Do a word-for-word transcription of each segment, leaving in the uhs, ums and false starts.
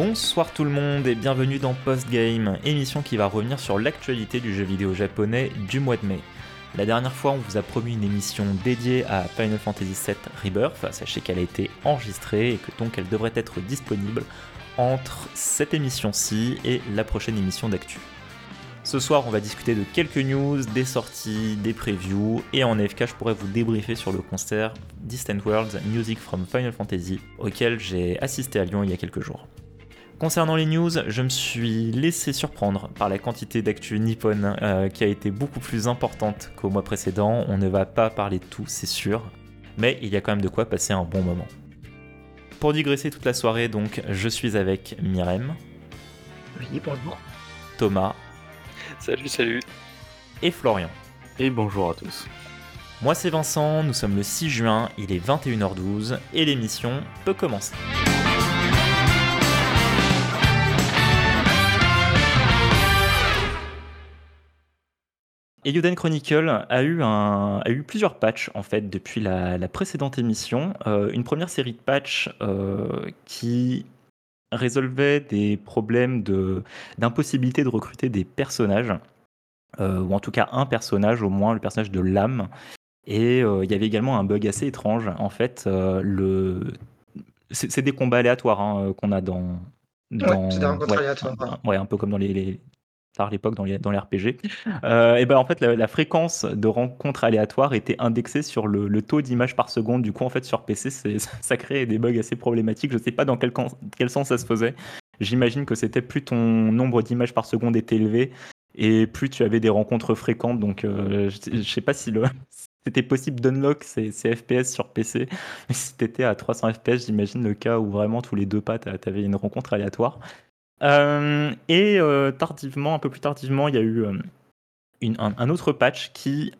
Bonsoir tout le monde et bienvenue dans Postgame, émission qui va revenir sur l'actualité du jeu vidéo japonais du mois de mai. La dernière fois, on vous a promis une émission dédiée à Final Fantasy sept Rebirth. Sachez qu'elle a été enregistrée et que donc elle devrait être disponible entre cette émission-ci et la prochaine émission d'actu. Ce soir, on va discuter de quelques news, des sorties, des previews, et en A F K, je pourrais vous débriefer sur le concert Distant Worlds Music from Final Fantasy, auquel j'ai assisté à Lyon il y a quelques jours. Concernant les news, je me suis laissé surprendre par la quantité d'actu nippon euh, qui a été beaucoup plus importante qu'au mois précédent. On ne va pas parler de tout, c'est sûr, mais il y a quand même de quoi passer un bon moment. Pour digresser toute la soirée, donc, je suis avec Myrem. Oui, bonjour. Thomas. Salut, salut. Et Florian. Et bonjour à tous. Moi c'est Vincent, nous sommes le six juin, il est vingt et une heures douze et l'émission peut commencer. Eiyuden Chronicle a eu, un, a eu plusieurs patchs en fait depuis la, la précédente émission. Euh, une première série de patchs euh, qui résolvait des problèmes de, d'impossibilité de recruter des personnages, euh, ou en tout cas un personnage au moins, le personnage de l'âme. Et euh, il y avait également un bug assez étrange. En fait, euh, le... c'est, c'est des combats aléatoires hein, qu'on a dans... dans... Ouais, c'est des rencontres ouais, aléatoires. un, ouais, un peu comme dans les... les... par l'époque dans les, dans les R P G. Euh, et ben en fait, la, la fréquence de rencontres aléatoires était indexée sur le, le taux d'images par seconde. Du coup, en fait, sur P C, c'est, ça créait des bugs assez problématiques. Je sais pas dans quel, quel sens ça se faisait. J'imagine que c'était plus ton nombre d'images par seconde était élevé et plus tu avais des rencontres fréquentes. Donc, euh, je, je sais pas si le c'était possible d'unlock ces, ces F P S sur P C. Mais si t'étais à trois cents F P S, j'imagine le cas où vraiment tous les deux pas, t'avais une rencontre aléatoire. Euh, et euh, tardivement, un peu plus tardivement, il y a eu euh, une, un, un autre patch qui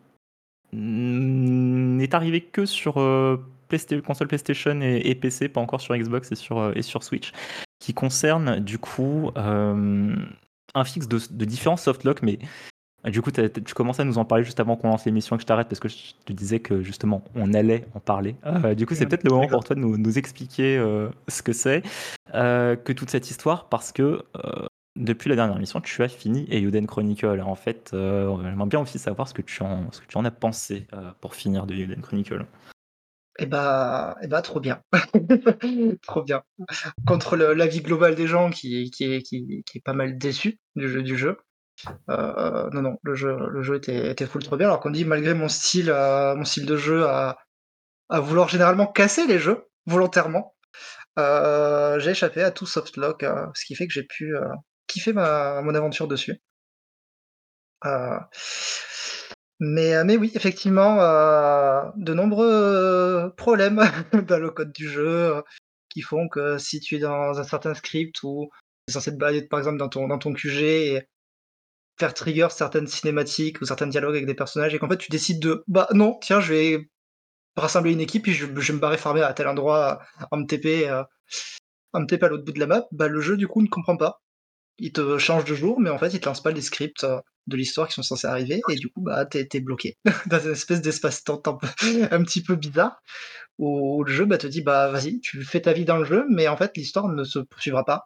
n'est arrivé que sur euh, Playsta- console PlayStation et, et P C, pas encore sur Xbox et sur, euh, et sur Switch, qui concerne du coup euh, un fixe de, de différents softlocks, mais du coup, tu commençais à nous en parler juste avant qu'on lance l'émission et que je t'arrête parce que je te disais que justement on allait en parler. Euh, du coup, c'est peut-être le moment pour toi de nous, nous expliquer euh, ce que c'est euh, que toute cette histoire parce que euh, depuis la dernière émission, tu as fini Eiyuden Chronicle. En fait, euh, j'aimerais bien aussi savoir ce que tu en, ce que tu en as pensé euh, pour finir de Eiyuden Chronicle. Et bah, et bah, trop bien. Trop bien. Contre le, l'avis global des gens qui, qui, est, qui, qui est pas mal déçu du jeu. Du jeu. Euh, non, non, le jeu, le jeu était, était full trop bien. Alors qu'on dit, malgré mon style, euh, mon style de jeu à, à vouloir généralement casser les jeux, volontairement, euh, j'ai échappé à tout softlock, euh, ce qui fait que j'ai pu euh, kiffer ma, mon aventure dessus. Euh, mais, mais oui, effectivement, euh, de nombreux problèmes dans le code du jeu euh, qui font que si tu es dans un certain script où tu es censé te balader par exemple dans ton, dans ton Q G et faire trigger certaines cinématiques ou certains dialogues avec des personnages et qu'en fait tu décides de bah non, tiens, je vais rassembler une équipe et je, je vais me barrer farmer à tel endroit en me T P, euh, en me T P à l'autre bout de la map, bah le jeu du coup ne comprend pas. Il te change de jour, mais en fait, il te lance pas les scripts euh, de l'histoire qui sont censés arriver, et du coup, bah, t'es, t'es bloqué dans une espèce d'espace-temps un, peu, un petit peu bizarre, où le jeu bah, te dit, bah, vas-y, tu fais ta vie dans le jeu, mais en fait, l'histoire ne se poursuivra pas.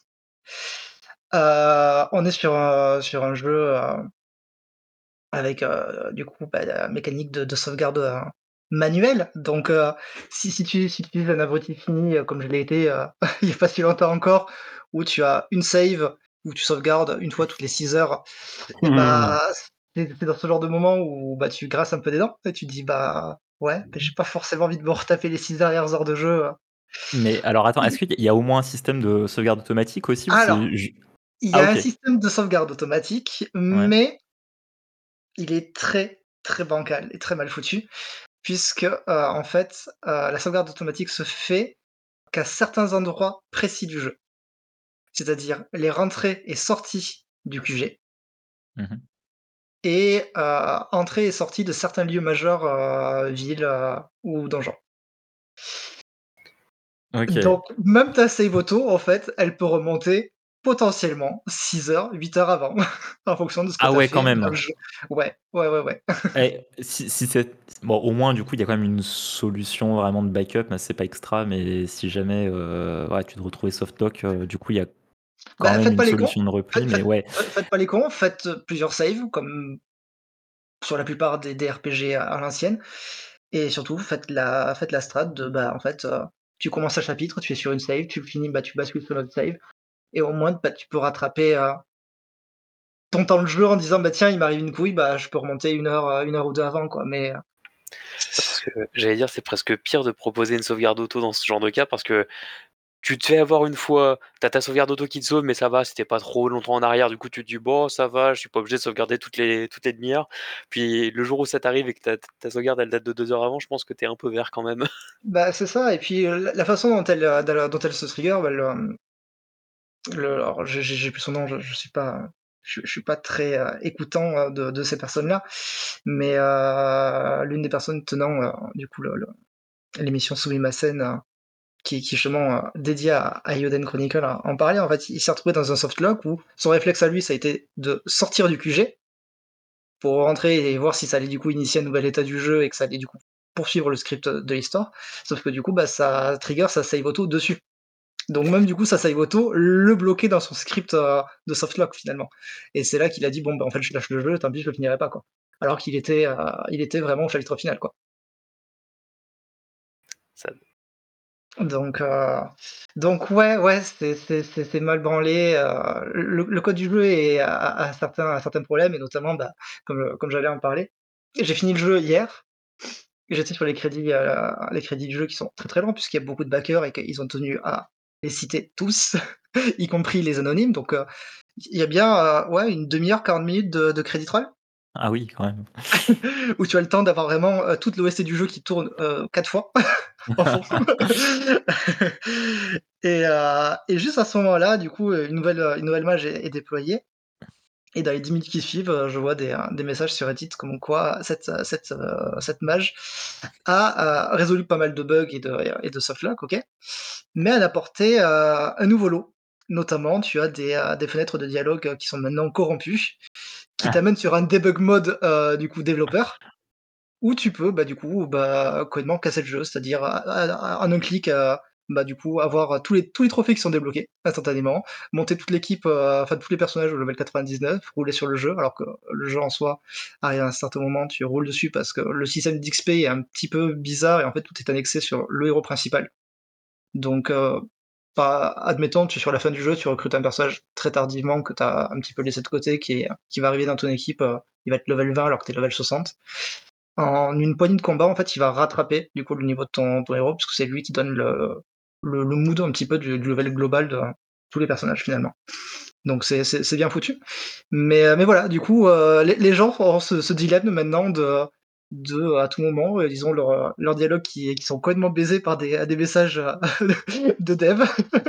euh, on est sur un, sur un jeu euh, avec, euh, du coup, bah, la mécanique de, de sauvegarde euh, manuelle, donc euh, si, si, tu, si tu utilises un abruti fini, euh, comme je l'ai été euh, il n'y a pas si longtemps encore, où tu as une save, où tu sauvegardes une fois toutes les six heures, et bah c'est c'est dans ce genre de moment où bah tu grasses un peu des dents et tu te dis bah ouais, mais j'ai pas forcément envie de me retaper les six dernières heures de jeu. Mais alors attends, est-ce qu'il y a au moins un système de sauvegarde automatique aussi ou Alors, c'est... ju- il y Ah a un ok, système de sauvegarde automatique, ouais. mais il est très très bancal et très mal foutu, puisque euh, en fait euh, la sauvegarde automatique se fait qu'à certains endroits précis du jeu, c'est-à-dire les rentrées et sorties du Q G. Mhm. Et euh, entrée et sortie de certains lieux majeurs, euh, villes euh, ou donjons. Ok. Donc même ta save auto, en fait, elle peut remonter potentiellement six heures, huit heures avant, en fonction de ce que Ah tu as ouais, quand fait dans même. le jeu. Ouais, ouais, ouais, ouais. Et si, si c'est bon, au moins du coup, il y a quand même une solution vraiment de backup, mais c'est pas extra. Mais si jamais euh, ouais, tu te retrouves softlock, euh, du coup, il y a quand Bah, même faites une pas les cons, solution de repli. faites Mais faites ouais, faites faites pas les cons, faites, heu, plusieurs saves comme sur la plupart des des R P G à à l'ancienne et surtout faites la faites la strat de, bah, en fait, heu, tu commences un chapitre, tu es sur une save, tu le finis, bah, tu bascules sur l'autre save et au moins, bah, tu peux rattraper, heu, ton temps de jeu en disant: «Bah, tiens, il m'arrive une couille, bah, je peux remonter une heure, heu, une heure ou deux avant, quoi», mais heu, Parce que j'allais dire, c'est presque pire de proposer une sauvegarde auto dans ce genre de cas parce que tu te fais avoir une fois, t'as ta sauvegarde auto qui te sauve, mais ça va, c'était pas trop longtemps en arrière, du coup tu te dis bon, ça va, je suis pas obligé de sauvegarder toutes les, toutes les demi-heures. Puis le jour où ça t'arrive et que ta, ta sauvegarde elle date de deux heures avant, je pense que t'es un peu vert quand même. bah, c'est ça et puis, heu, la la façon dont elle, heu, dont dont elle se trigger, bah, le, mmh, le alors j'ai j'ai j'ai plus son nom, je je suis pas je je suis pas très, heu, écoutant, heu, de de ces personnes-là, mais heu, l'une des personnes tenant, heu, du coup le le l'émission Sumimasen, heu, qui qui justement, heu, dédiée à à Eiyuden Chronicle en en parlait. En fait, il s'est retrouvé dans un softlock où son réflexe à lui, ça a été de sortir du Q G pour rentrer et voir si ça allait du coup initier un nouvel état du jeu et que ça allait du coup poursuivre le script de l'histoire. Sauf que du coup, bah, ça trigger sa save auto dessus. Donc même du coup, sa save auto le bloquait dans son script, heu, de softlock finalement. Et c'est là qu'il a dit: «Bon, bah, en fait, je lâche le jeu, tant pis, je le finirai pas, quoi». Alors qu'il était, heu, il était vraiment au chapitre final, quoi. Ça- Donc, heu, donc ouais, ouais, c'est c'est c'est c'est mal branlé, heu, le le code du jeu est a a a certains a certains problèmes et notamment, bah, comme, heu, comme j'allais en parler, j'ai fini le jeu hier, j'étais sur les crédits, heu, les crédits du jeu qui sont très, très longs puisqu'il y a beaucoup de backers et qu'ils ont tenu à les citer tous, y compris les anonymes donc, heu, il y a bien, heu, ouais, une demi heure, quarante minutes de de crédit roll ah oui, quand même. où tu as le temps d'avoir vraiment, heu, toute l'O S T du jeu qui tourne, heu, quatre fois en fond. Et, heu, et juste à ce moment-là, du coup, heu, une nouvelle, heu, une nouvelle mage est est déployée et dans les dix minutes qui suivent, heu, je vois des, heu, des messages sur Reddit comme quoi cette, heu, cette, heu, cette mage a, heu, résolu pas mal de bugs et de et de softlock, OK, mais elle a apporté, heu, un nouveau lot. Notamment, tu as des, heu, des fenêtres de dialogue, heu, qui sont maintenant corrompues, qui t'amènent sur un debug mode, heu, du coup développeur ou tu peux, bah, du coup, bah, complètement casser le jeu, c'est-à-dire, à à en un clic, heu, bah, du coup, avoir tous les tous les trophées qui sont débloqués instantanément, monter toute l'équipe, heu, enfin tous les personnages au level quatre-vingt-dix-neuf, rouler sur le jeu, alors que le jeu en soi, arrivé à un certain moment, tu roules dessus parce que le système d'X P est un petit peu bizarre et en fait, tout est annexé sur le héros principal. Donc, heu, bah, admettons, tu es sur la fin du jeu, tu recrutes un personnage très tardivement que tu as un petit peu laissé de côté, qui est qui va arriver dans ton équipe, heu, il va être level vingt alors que tu es level soixante. En une poignée de combat, en fait, il va rattraper du coup le niveau de ton, ton héros, parce que c'est lui qui donne le, le, le mood un petit peu du, du level global de tous les personnages finalement. Donc c'est c'est- c'est bien foutu. Mais, euh, mais voilà, du coup, euh, les, les gens ont ce, ce dilemme maintenant de, de à tout moment, euh, disons, leur, leur dialogue qui, qui sont complètement baisés par des, des messages euh, de dev.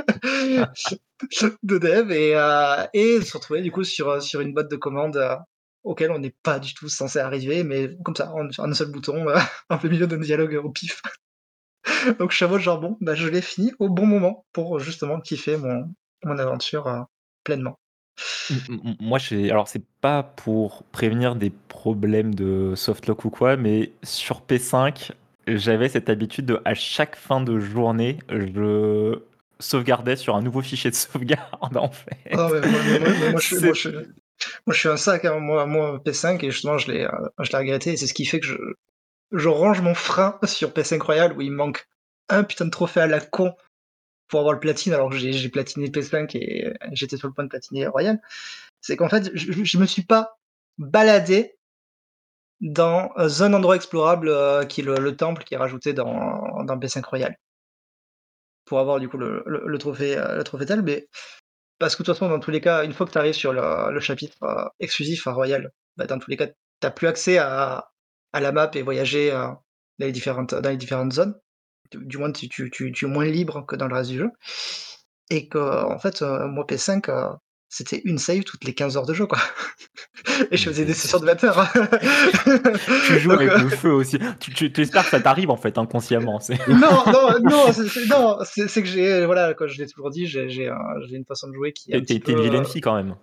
de dev et, euh, et se retrouver du coup sur, sur une boîte de commande euh, auquel on n'est pas du tout censé arriver, mais comme ça, en, en un seul bouton, euh, en plein milieu d'un dialogue au pif. Donc je chevauche genre bon, bah, je l'ai fini au bon moment pour justement kiffer mon, mon aventure euh, pleinement. M- m- Moi, j'ai. Alors, c'est pas pour prévenir des problèmes de softlock ou quoi, mais sur P cinq, j'avais cette habitude de, à chaque fin de journée, je sauvegardais sur un nouveau fichier de sauvegarde, en Ah non, fait. mais moi, mais moi, mais moi, je, suis- moi, C'est. je, moi, je suis un sac, hein, moi, moi P cinq et justement je l'ai euh, je l'ai regretté et c'est ce qui fait que je, je range mon frein sur P cinq Royal où il me manque un putain de trophée à la con pour avoir le platine alors que j'ai j'ai platiné P cinq et j'étais sur le point de platiner Royal. C'est qu'en fait, je, je me suis pas baladé dans euh, un endroit explorable euh, qui est le, le temple qui est rajouté dans, dans P cinq Royal pour avoir du coup le, le, le trophée euh, le trophée tel, mais parce que de toute façon, dans tous les cas, une fois que tu arrives sur le, le chapitre euh, exclusif à Royal, bah, dans tous les cas, t'as plus accès à, à la map et voyager euh, dans les différentes dans les différentes zones. Du du moins, tu, tu, tu, tu es moins libre que dans le reste du jeu. Et que, en fait, euh, moi, P cinq, c'était une save toutes les quinze heures de jeu, quoi. Et je Mais faisais c'est des c'est sessions de vingt heures, hein. tu joues Donc, avec heu le feu aussi. Tu tu tu espères que ça t'arrive, en fait, inconsciemment, c'est non, non, non, c'est c'est non, c'est c'est que j'ai voilà, comme je l'ai toujours dit, j'ai j'ai un j'ai une façon de jouer qui est un tu petit es peu, une heu vilaine fille, quand même.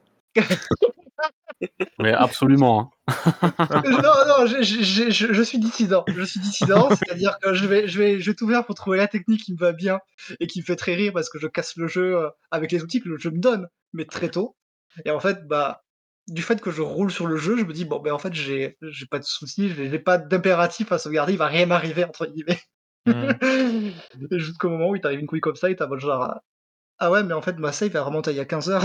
Mais absolument, hein. non, non, j'ai j'ai j'ai je je suis dissident. Je suis dissident, c'est-à-dire que je vais je vais je vais tout faire pour trouver la technique qui me va bien et qui me fait très rire parce que je casse le jeu, heu, avec les outils que le jeu me donne, mais très tôt. Et en fait, bah, du fait que je roule sur le jeu, je me dis: «Bon, ben, en fait, j'ai j'ai pas de soucis, j'ai j'ai pas d'impératif à sauvegarder, il va rien m'arriver» entre guillemets. Mmh. Et jusqu'au moment où il t'arrive une couille comme ça et tu es en mode genre: «Ah ouais, mais en fait, ma save elle remonte à il y a quinze heures».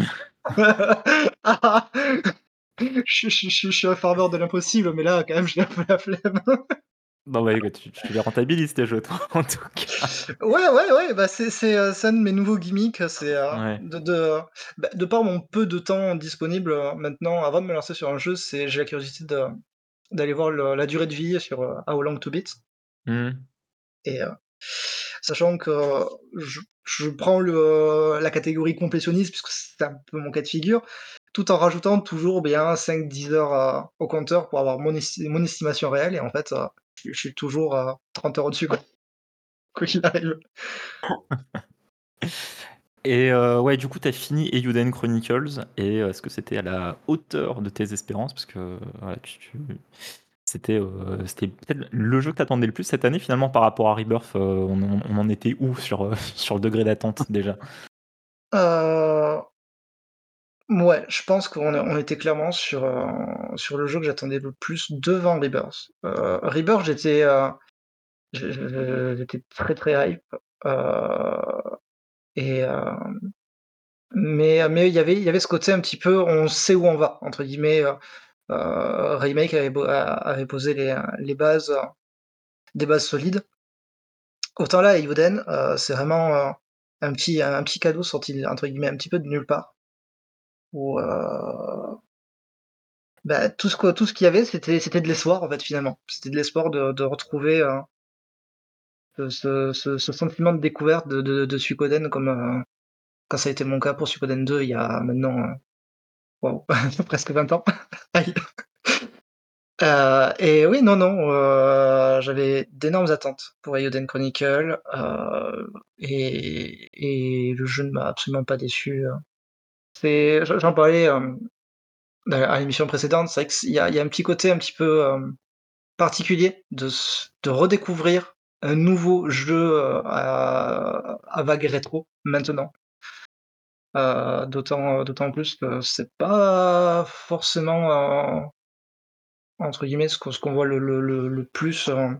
Ah! Je je je je suis un farmeur de l'impossible, mais là, quand même, j'ai un peu la flemme. Non, mais écoute, tu tu les rentabilises tes jeux, toi, en tout cas. Ouais, ouais, ouais, bah, c'est c'est, heu, c'est un de mes nouveaux gimmicks, c'est, heu, Ouais. de de bah, de par mon peu de temps disponible, heu, maintenant, avant de me lancer sur un jeu, c'est j'ai la curiosité de d'aller voir le la durée de vie sur, heu, How Long to Beat Mmh. et heu, sachant que je je prends le la catégorie complétionniste puisque c'est un peu mon cas de figure, tout en rajoutant toujours bien cinq dix heures, heu, au compteur pour avoir mon esti mon estimation réelle et en fait, heu, je je suis toujours, heu, trente heures au-dessus, quoi. Quoi qu'il arrive. Et heu, ouais, du coup, tu as fini Eiyuden Chronicles et heu, est-ce que c'était à la hauteur de tes espérances? Parce que, voilà, tu tu c'était, heu, c'était peut-être le jeu que tu attendais le plus cette année, finalement, par rapport à Rebirth, heu, on en on en était où sur, heu, sur le degré d'attente, déjà? Heu, mouais, je pense qu'on est on était clairement sur, heu, sur le jeu que j'attendais le plus devant Rebirth. Heu, Rebirth, j'étais, heu, je je j'étais très, très hype, heu et hem, mais mais il y avait il y avait ce côté un petit peu «on sait où on va» entre guillemets, heu heu, Remake avait bo a avait posé les, heu, les bases, heu, des bases solides. Autant là, Eiyuden, heu, c'est vraiment, heu, un petit un petit cadeau sorti entre guillemets «un petit peu de nulle part» où, heu bah, tout ce que tout ce qu'il y avait, c'était c'était de l'espoir, en fait, finalement. C'était de l'espoir de de retrouver, heu, ce ce ce ce sentiment de découverte de de de Suikoden comme, heu, quand ça a été mon cas pour Suikoden deux il y a maintenant, heu, waouh, presque vingt ans. Aïe. Heu et oui, non, non, heu, j'avais d'énormes attentes pour Eiyuden Chronicle, heu et et le jeu ne m'a absolument pas déçu, heu. C'est j'en j'en parlais, hem, à à l'émission précédente, c'est vrai qu'il y a il y a un petit côté un petit peu, hem particulier de s de redécouvrir un nouveau jeu, heu, à à vague rétro, maintenant. Heu, d'autant d'autant plus que c'est pas forcément, heu, entre guillemets, ce qu'on ce qu'on voit le le le le plus, heu,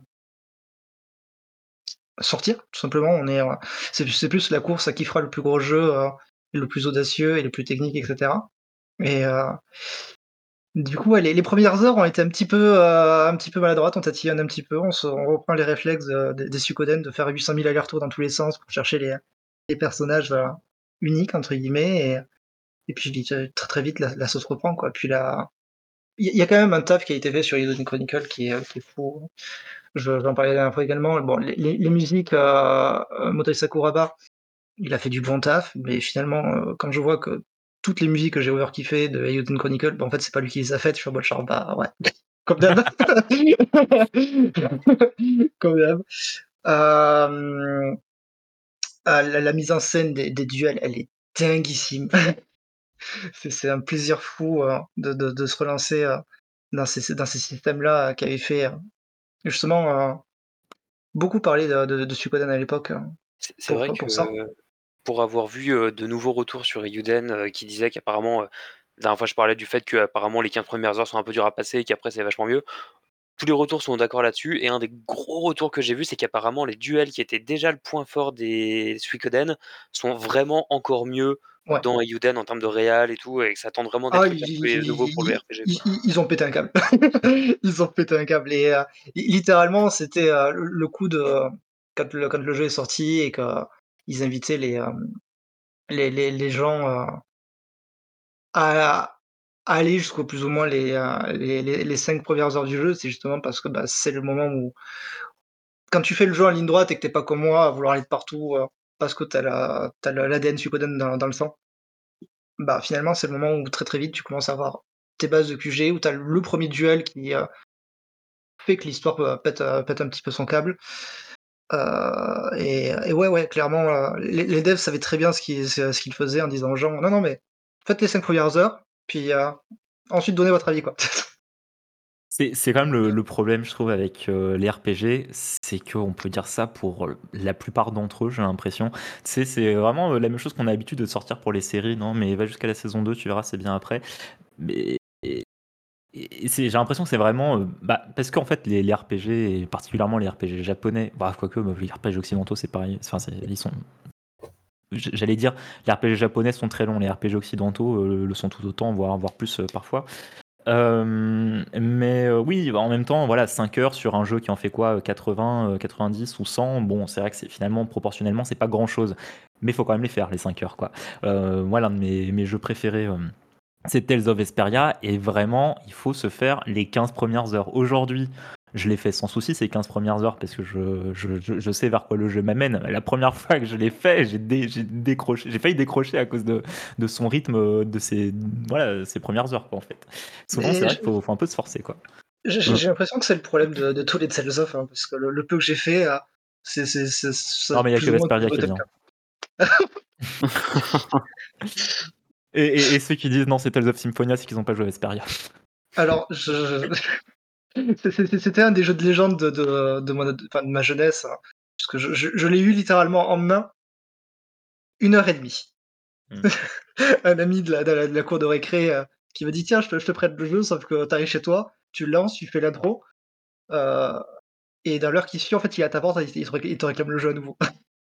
sortir, tout simplement. On est, heu, c'est c'est plus la course à qui fera le plus gros jeu, heu, le plus audacieux et le plus technique et cetera et heu du coup, ouais, les les premières heures ont été un petit peu, heu, un petit peu maladroites, on tatillonne un petit peu, on se on reprend les réflexes, heu, des des Suikoden de faire huit cent mille allers-retours dans tous les sens pour chercher les les personnages, heu, «uniques» entre guillemets et et puis vite, heu, très, très vite la la sauce reprend quoi. Puis là, il y a il y a quand même un taf qui a été fait sur Eiyuden Chronicle qui est, heu, qui est fou. Je j'en parlais la dernière fois également, bon les les les musiques, heu, heu, Motoi Sakuraba, il a fait du bon taf, mais finalement, heu, quand je vois que toutes les musiques que j'ai overkiffées de Eiyuden Chronicle, bah, en fait, c'est pas lui qui les a faites, je suis en mode genre: «Bah, ouais». Comme d'hab. Comme d'hab. Hem, ah, la la mise en scène des des duels, elle est dinguissime. C'est c'est un plaisir fou, heu, de de de se relancer, heu, dans ces dans ces systèmes-là, heu, qui avaient fait, heu, justement, heu, beaucoup parler de de de Suikoden à l'époque, heu, C'est c'est pour vrai pour que ça. pour avoir vu, heu, de nouveaux retours sur Eiyuden, heu, qui disaient qu'apparemment, heu, la dernière fois je parlais du fait qu'apparemment les quinze premières heures sont un peu dures à passer et qu'après c'est vachement mieux. Tous les retours sont d'accord là-dessus et un des gros retours que j'ai vu, c'est qu'apparemment les duels qui étaient déjà le point fort des Suikoden sont vraiment encore mieux Ouais. dans Eiyuden en termes de réal et tout et que ça tente vraiment des Ah, trucs ils un peu nouveaux pour le ils R P G, ils quoi. ils ils ont pété un câble. Ils ont pété un câble et heu, li littéralement, c'était, heu, le le coup de quand le quand le jeu est sorti et qu'ils invitaient les, hem, les les les gens, heu, à à aller jusqu'au plus ou moins les, heu, les les les cinq premières heures du jeu, c'est justement parce que, bah, c'est le moment où quand tu fais le jeu en ligne droite et que tu es pas comme moi à vouloir aller de partout, heu, parce que tu as la tu as le l'A D N Suikoden dans dans le sang. bah, finalement, c'est le moment où très, très vite, tu commences à avoir tes bases de Q G, où tu as le premier duel qui, heu, fait que l'histoire, heu, pète, heu, pète un petit peu son câble. Heu et et ouais, ouais, clairement, heu, les les devs savaient très bien ce qu'ils ce ce qu'ils faisaient en disant aux gens: «Non, non, mais faites les cinq premières heures, puis, heu, ensuite donnez votre avis, quoi». C'est c'est quand même le le problème, je trouve, avec, heu, les R P G, c'est qu'on peut dire ça pour, heu, la plupart d'entre eux, j'ai l'impression. Tu sais, c'est vraiment, heu, la même chose qu'on a l'habitude de sortir pour les séries. Non, mais va jusqu'à la saison deux, tu verras, c'est bien après. Mais et et c'est j'ai l'impression que c'est vraiment, heu, bah, parce qu'en fait, les les R P G et particulièrement les R P G japonais, bah, quoique, bah, les R P G occidentaux, c'est pareil. Enfin, c'est ils sont j j'allais dire, les R P G japonais sont très longs, les R P G occidentaux, heu, le sont tout autant, voire voire plus, heu, parfois. Hem, mais heu, oui, bah, en même temps, voilà, cinq heures sur un jeu qui en fait quoi, heu, quatre-vingts, heu, quatre-vingt-dix ou cent, bon, c'est vrai que c'est finalement, proportionnellement, c'est pas grand-chose. Mais il faut quand même les faire, les cinq heures, quoi. Heu, moi, l'un de mes mes jeux préférés, hem, c'est Tales of Vesperia et vraiment, il faut se faire les quinze premières heures. Aujourd'hui, je l'ai fait sans souci ces quinze premières heures parce que je je je je sais vers quoi le jeu m'amène. La première fois que je l'ai fait, j'ai dé j'ai décroché j'ai failli décrocher à cause de de son rythme, heu, de ses voilà, ses premières heures, quoi, en fait. Souvent, c'est Mais vrai j qu'il faut faut un peu se forcer, quoi. j'ai j'ai Mmh. j'ai l'impression que c'est le problème de de tous les Tales of, hein, parce que le le peu que j'ai fait, heu, c'est c'est c'est ça a Non, mais il y a plus que ou moins Vesperia toujours qui est été le bien. cas. Et et et ceux qui disent: «Non, c'est Tales of Symphonia», c'est qu'ils ont pas joué à Vesperia. Alors, je c'est c'est c'était un des jeux de légende de de de mon ad enfin, de ma jeunesse, hein, parce que je je je l'ai eu littéralement en main une heure et demie. Mmh. Un ami de la de la de la cour de récré, heu, qui m'a dit: «Tiens, je te je te prête le jeu, sauf que tu arrives chez toi, tu le lances, tu fais l'intro, heu et dans l'heure qui suit, en fait, il est à ta porte, il te il te réclame le jeu à nouveau».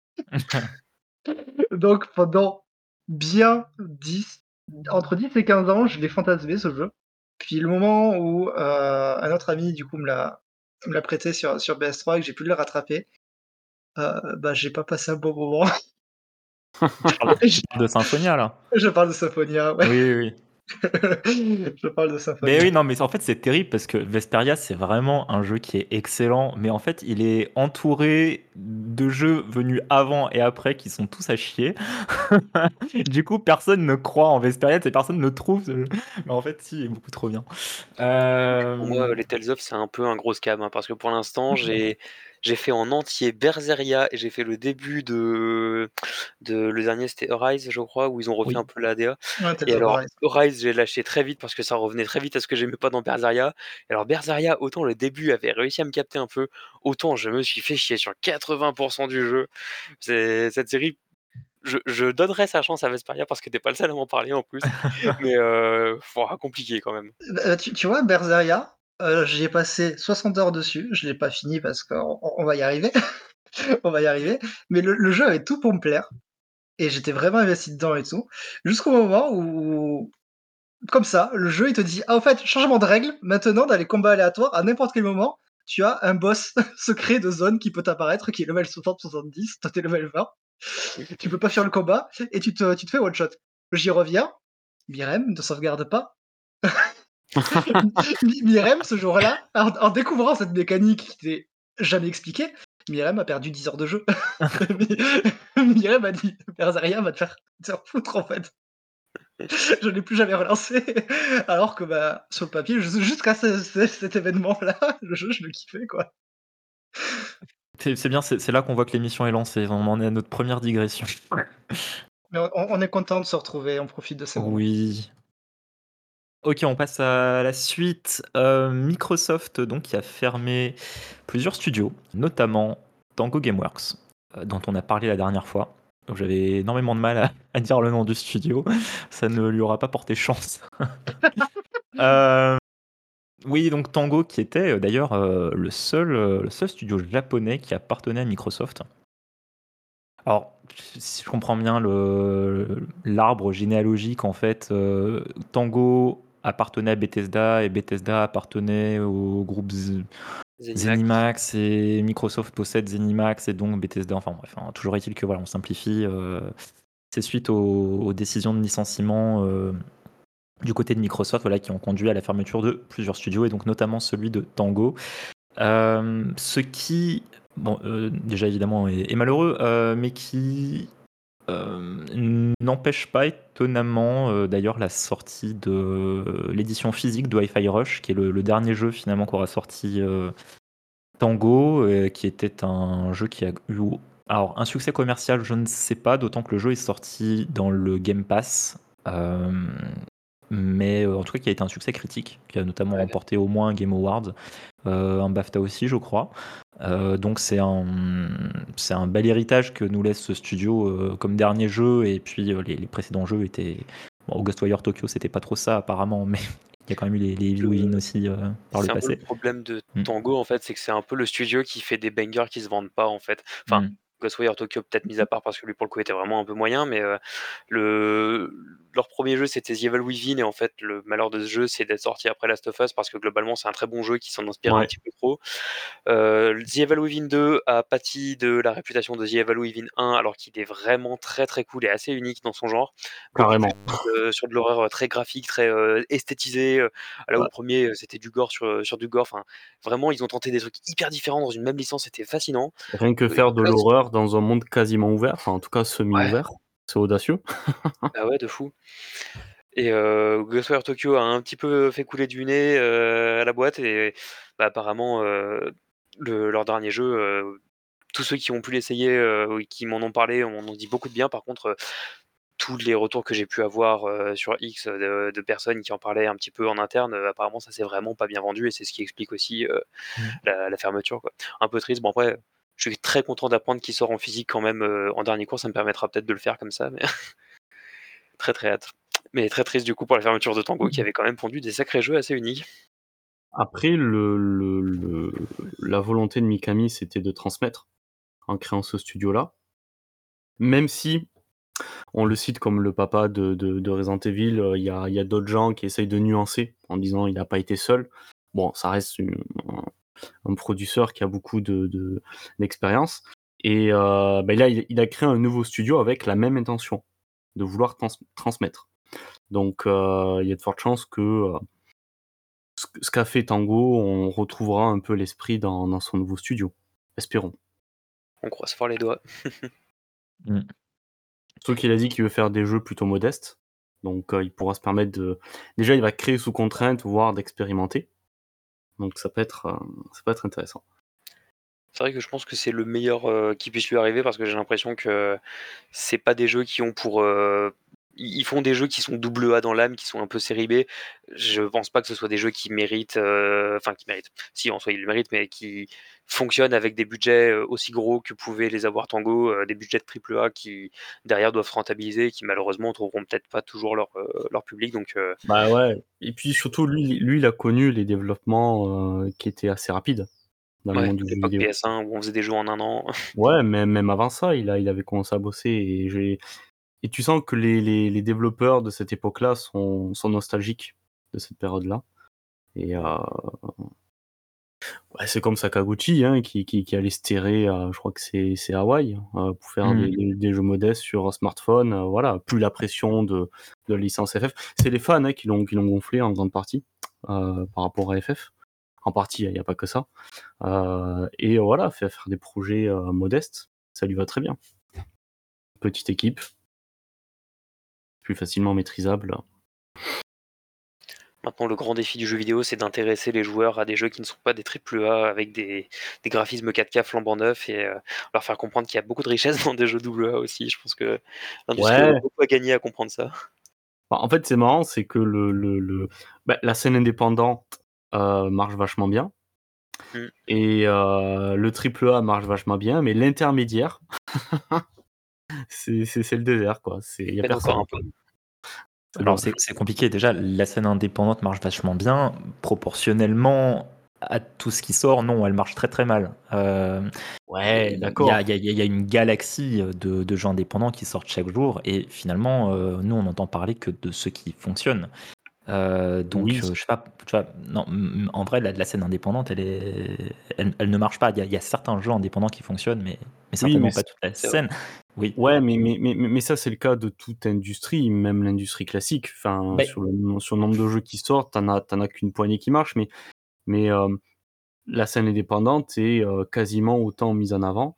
Donc pendant bien dix entre dix et quinze ans, je l'ai fantasmé ce jeu. Puis le moment où, heu, un autre ami du coup me l'a me l'a prêté sur sur P S trois et que j'ai pu le rattraper, heu, bah, j'ai pas passé un bon moment. Tu parles Je tu parles de Symphonia, là? je parle de Symphonia, ouais. Oui, oui, oui. Je parle de Mais Symphonia. oui, non, mais en fait, c'est terrible parce que Vesperia, c'est vraiment un jeu qui est excellent, mais en fait, il est entouré de jeux venus avant et après qui sont tous à chier. Du coup, personne ne croit en Vesperia, et personne ne trouve ce jeu. Mais en fait, si, il est beaucoup trop bien. Pour moi, Euh, les Tales of, c'est un peu un gros scam, hein, parce que pour l'instant, j'ai j'ai fait en entier Berseria et j'ai fait le début de de le dernier, c'était Arise, je crois, où ils ont refait Oui. un peu l'A D A. Ouais, Tales Et of alors, Arise. Arise, j'ai lâché très vite parce que ça revenait très vite à ce que j'aimais pas dans Berseria. Et alors Berseria, autant le début avait réussi à me capter un peu, autant je me suis fait chier sur quatre-vingts pour cent du jeu. C'est cette série, je je donnerais sa chance à Vesperia parce que tu pas le seul à m'en parler en plus, mais heu, ouah, compliqué quand même. Bah, tu tu vois, Berseria, heu, j'y ai passé soixante heures dessus. Je l'ai pas fini parce qu'on on on va y arriver, on va y arriver, mais le le jeu avait tout pour me plaire et j'étais vraiment investi dedans et tout, jusqu'au moment où, comme ça, le jeu, il te dit: «Ah, au fait, changement de règle, maintenant dans les combats aléatoires, à n'importe quel moment, tu as un boss secret de zone qui peut apparaître, qui est level soixante soixante-dix, toi tu es level vingt, tu peux pas faire le combat et tu te tu te fais one shot». J'y reviens, Mirem ne sauvegarde pas. Mi Mirem, ce jour-là, en en découvrant cette mécanique qui n'était jamais expliquée, Mirem a perdu dix heures de jeu. Mi Mirem a dit: «Berseria va te faire te faire foutre, en fait». Je l'ai plus jamais relancé. Alors que, bah, sur le papier, jus jusqu'à ce ce cet événement-là, le jeu, je le kiffais, quoi. C'est c'est bien, c'est c'est là qu'on voit que l'émission est lancée. On en est à notre première digression. Mais on on est content de se retrouver, on profite de ces moments. Oui. Ok, on passe à la suite. Euh, Microsoft, donc, qui a fermé plusieurs studios, notamment Tango Gameworks, euh, dont on a parlé la dernière fois. Donc, j'avais énormément de mal à, à dire le nom du studio. Ça ne lui aura pas porté chance. Euh, oui, donc Tango, qui était euh, d'ailleurs euh, le seul, euh, le seul studio japonais qui appartenait à Microsoft. Alors, si je comprends bien le l'arbre généalogique, en fait, euh, Tango appartenait à Bethesda et Bethesda appartenait au groupe Z- Zenimax. Zenimax et Microsoft possède Zenimax et donc Bethesda. Enfin bref, hein, toujours est-il que voilà, on simplifie. euh, c'est suite aux, aux décisions de licenciement euh, du côté de Microsoft, voilà, qui ont conduit à la fermeture de plusieurs studios et donc notamment celui de Tango. Euh, ce qui, bon, euh, déjà évidemment est, est malheureux, euh, mais qui Euh, n'empêche pas étonnamment euh, d'ailleurs la sortie de euh, l'édition physique de Hi-Fi Rush, qui est le, le dernier jeu finalement qu'aura sorti euh, Tango, euh, qui était un jeu qui a eu alors un succès commercial, je ne sais pas, d'autant que le jeu est sorti dans le Game Pass. Euh, mais euh, en tout cas qui a été un succès critique, qui a notamment Ouais. remporté au moins un Game Award, euh, un BAFTA aussi je crois. Euh, donc c'est un, c'est un bel héritage que nous laisse ce studio euh, comme dernier jeu, et puis euh, les, les précédents jeux étaient... Bon, Ghostwire Tokyo c'était pas trop ça apparemment, mais il y a quand même eu les, les Evil Le- Within aussi euh, par le C'est un peu le passé. problème de Mm. Tango, en fait, c'est que c'est un peu le studio qui fait des bangers qui se vendent pas, en fait. Enfin, Mm. Ghostwire Tokyo peut-être mis à part parce que lui pour le coup était vraiment un peu moyen, mais euh, le leur premier jeu c'était The Evil Within, et en fait le malheur de ce jeu c'est d'être sorti après Last of Us parce que globalement c'est un très bon jeu qui s'en inspire un Ouais, petit peu trop. Euh, The Evil Within deux a pâti de la réputation de The Evil Within un alors qu'il est vraiment très très cool et assez unique dans son genre. Beaucoup plus carrément. euh, sur de l'horreur euh, très graphique, très euh, esthétisé. euh, Là où Ouais. le premier euh, c'était du gore sur, sur du gore. Enfin, vraiment ils ont tenté des trucs hyper différents dans une même licence, c'était fascinant. Rien que Et faire de là, l'horreur dans un monde quasiment ouvert, enfin en tout cas ouais, semi-ouvert, c'est audacieux. ah ouais, de fou. Et heu, Ghostwire Tokyo a un petit peu fait couler du nez, heu, à la boîte, et bah, apparemment, heu, le leur dernier jeu, heu, tous ceux qui ont pu l'essayer, heu, ou qui m'en ont parlé, m'en ont dit beaucoup de bien. Par contre, heu, tous les retours que j'ai pu avoir, heu, sur X, heu, de de personnes qui en parlaient un petit peu en interne, heu, apparemment ça s'est vraiment pas bien vendu, et c'est ce qui explique aussi, heu, Mm. la la fermeture, quoi. Un peu triste. Bon après, je suis très content d'apprendre qu'il sort en physique quand même, heu, en dernier cours, ça me permettra peut-être de le faire comme ça, mais très, très hâte. Mais très triste du coup pour la fermeture de Tango qui avait quand même pondu des sacrés jeux assez uniques. Après, le, le, le- la volonté de Mikami, c'était de transmettre en créant ce studio-là. Même si on le cite comme le papa de, de, de Resident Evil, euh, il y a, il y a d'autres gens qui essayent de nuancer en disant il n'a pas été seul. Bon, ça reste une- un, un producteur qui a beaucoup de, de- d'expérience. Et euh, ben là, il, il a créé un nouveau studio avec la même intention, de vouloir trans- transmettre. Donc, euh, il y a de fortes chances que euh, ce, ce qu'a fait Tango, on retrouvera un peu l'esprit dans, dans son nouveau studio. Espérons. On croise fort les doigts. Mm. Surtout qu'il a dit qu'il veut faire des jeux plutôt modestes. Donc, euh, il pourra se permettre de... Déjà, il va créer sous contrainte, voire d'expérimenter. Donc, ça peut être, euh, ça peut être intéressant. C'est vrai que je pense que c'est le meilleur, heu, qui puisse lui arriver, parce que j'ai l'impression que c'est pas des jeux qui ont pour, heu ils ils font des jeux qui sont double A dans l'âme, qui sont un peu série B. Je pense pas que ce soit des jeux qui méritent, heu, enfin qui méritent, si en soi ils le méritent, mais qui fonctionnent avec des budgets, heu, aussi gros que pouvaient les avoir Tango, heu, des budgets de triple A qui derrière doivent se rentabiliser et qui malheureusement trouveront peut-être pas toujours leur, heu, leur public, donc heu, Bah ouais. Et puis surtout, lui, lui il a connu les développements euh, qui étaient assez rapides dans le ouais, monde du jeu l'époque vidéo. P S un où on faisait des jeux en un an. Ouais, même, même avant ça, il, a, il avait commencé à bosser. Et, j'ai... et tu sens que les, les, les développeurs de cette époque-là sont, sont nostalgiques de cette période-là. Et euh, ouais, c'est comme Sakaguchi hein, qui, qui, qui allait se terrer, euh, je crois que c'est, c'est Hawaï, euh, pour faire des, Mm. des, des jeux modestes sur un smartphone. Euh, voilà, plus la pression de, de la licence F F. C'est les fans hein, qui, l'ont, qui l'ont gonflé en grande partie euh, par rapport à F F. En partie, il n'y a pas que ça. Euh, et voilà, faire, faire des projets euh, modestes, ça lui va très bien. Petite équipe, plus facilement maîtrisable. Maintenant, le grand défi du jeu vidéo, c'est d'intéresser les joueurs à des jeux qui ne sont pas des triple A avec des, des graphismes quatre K flambant neufs, et euh, leur faire comprendre qu'il y a beaucoup de richesse dans des jeux double A aussi. Je pense que l'industrie aurait Ouais. beaucoup à gagner à comprendre ça. Bah, en fait, c'est marrant, c'est que le, le, le... Bah, la scène indépendante euh, marche vachement bien. Mm. Et euh, le triple A marche vachement bien, mais l'intermédiaire, c'est, c'est, c'est le désert, quoi. Il n'y a Peine encore personne. un peu. Alors Alors, c'est c'est compliqué. Déjà, la scène indépendante marche vachement bien. Proportionnellement à tout ce qui sort, non, elle marche très très mal. Euh, ouais, Il y, a, d'accord. il y a- il y a une galaxie de, de jeux indépendants qui sortent chaque jour, et finalement, euh, nous, on n'entend parler que de ceux qui fonctionnent. Euh, donc, Oui. euh, je sais pas, tu vois, non, m- en vrai, la, la scène indépendante, elle, est, elle, elle ne marche pas. Il y, a, il y a certains jeux indépendants qui fonctionnent, mais, mais Oui, mais certainement pas toute la C'est vrai. scène. Oui. ouais, mais, mais, mais, mais ça, c'est le cas de toute industrie, même l'industrie classique. Enfin, Mais, sur le, sur le nombre de jeux qui sortent, t'en as, t'en as qu'une poignée qui marche, mais, mais euh, la scène indépendante est euh, quasiment autant mise en avant.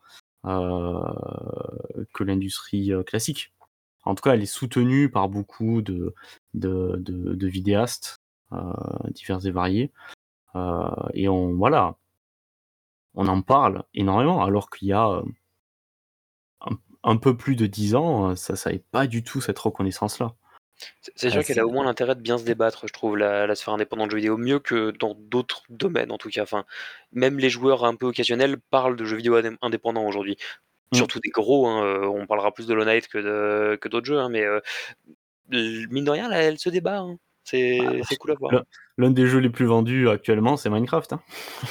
euh, que l'industrie euh, classique. En tout cas, elle est soutenue par beaucoup de, de, de, de vidéastes euh, divers et variés. Euh, et on, voilà, on en parle énormément, alors qu'il y a euh, un, un peu plus de dix ans, euh, ça n'avait pas du tout cette reconnaissance-là. C'est c'est Ah, sûr qu'elle c'est- a au moins l'intérêt de bien se débattre, je trouve, la, la sphère indépendante de jeux vidéo, mieux que dans d'autres domaines en tout cas. Enfin, même les joueurs un peu occasionnels parlent de jeux vidéo indé- indépendants aujourd'hui. Mm. Surtout des gros, hein, euh, on parlera plus de Hollow Knight que de- que d'autres jeux, hein, mais euh, l- mine de rien, là, elle se débat. hein. C'est c'est cool à voir. L'un l'un des jeux les plus vendus actuellement, c'est Minecraft. Hein.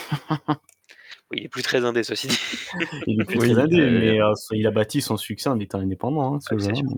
Oui, il est plus très indé, ceci dit. Il est plus Oui, très indé, euh, mais euh, il a bâti son succès en étant indépendant, hein, ce Ouais, c'est jeu-là. sûr. donc.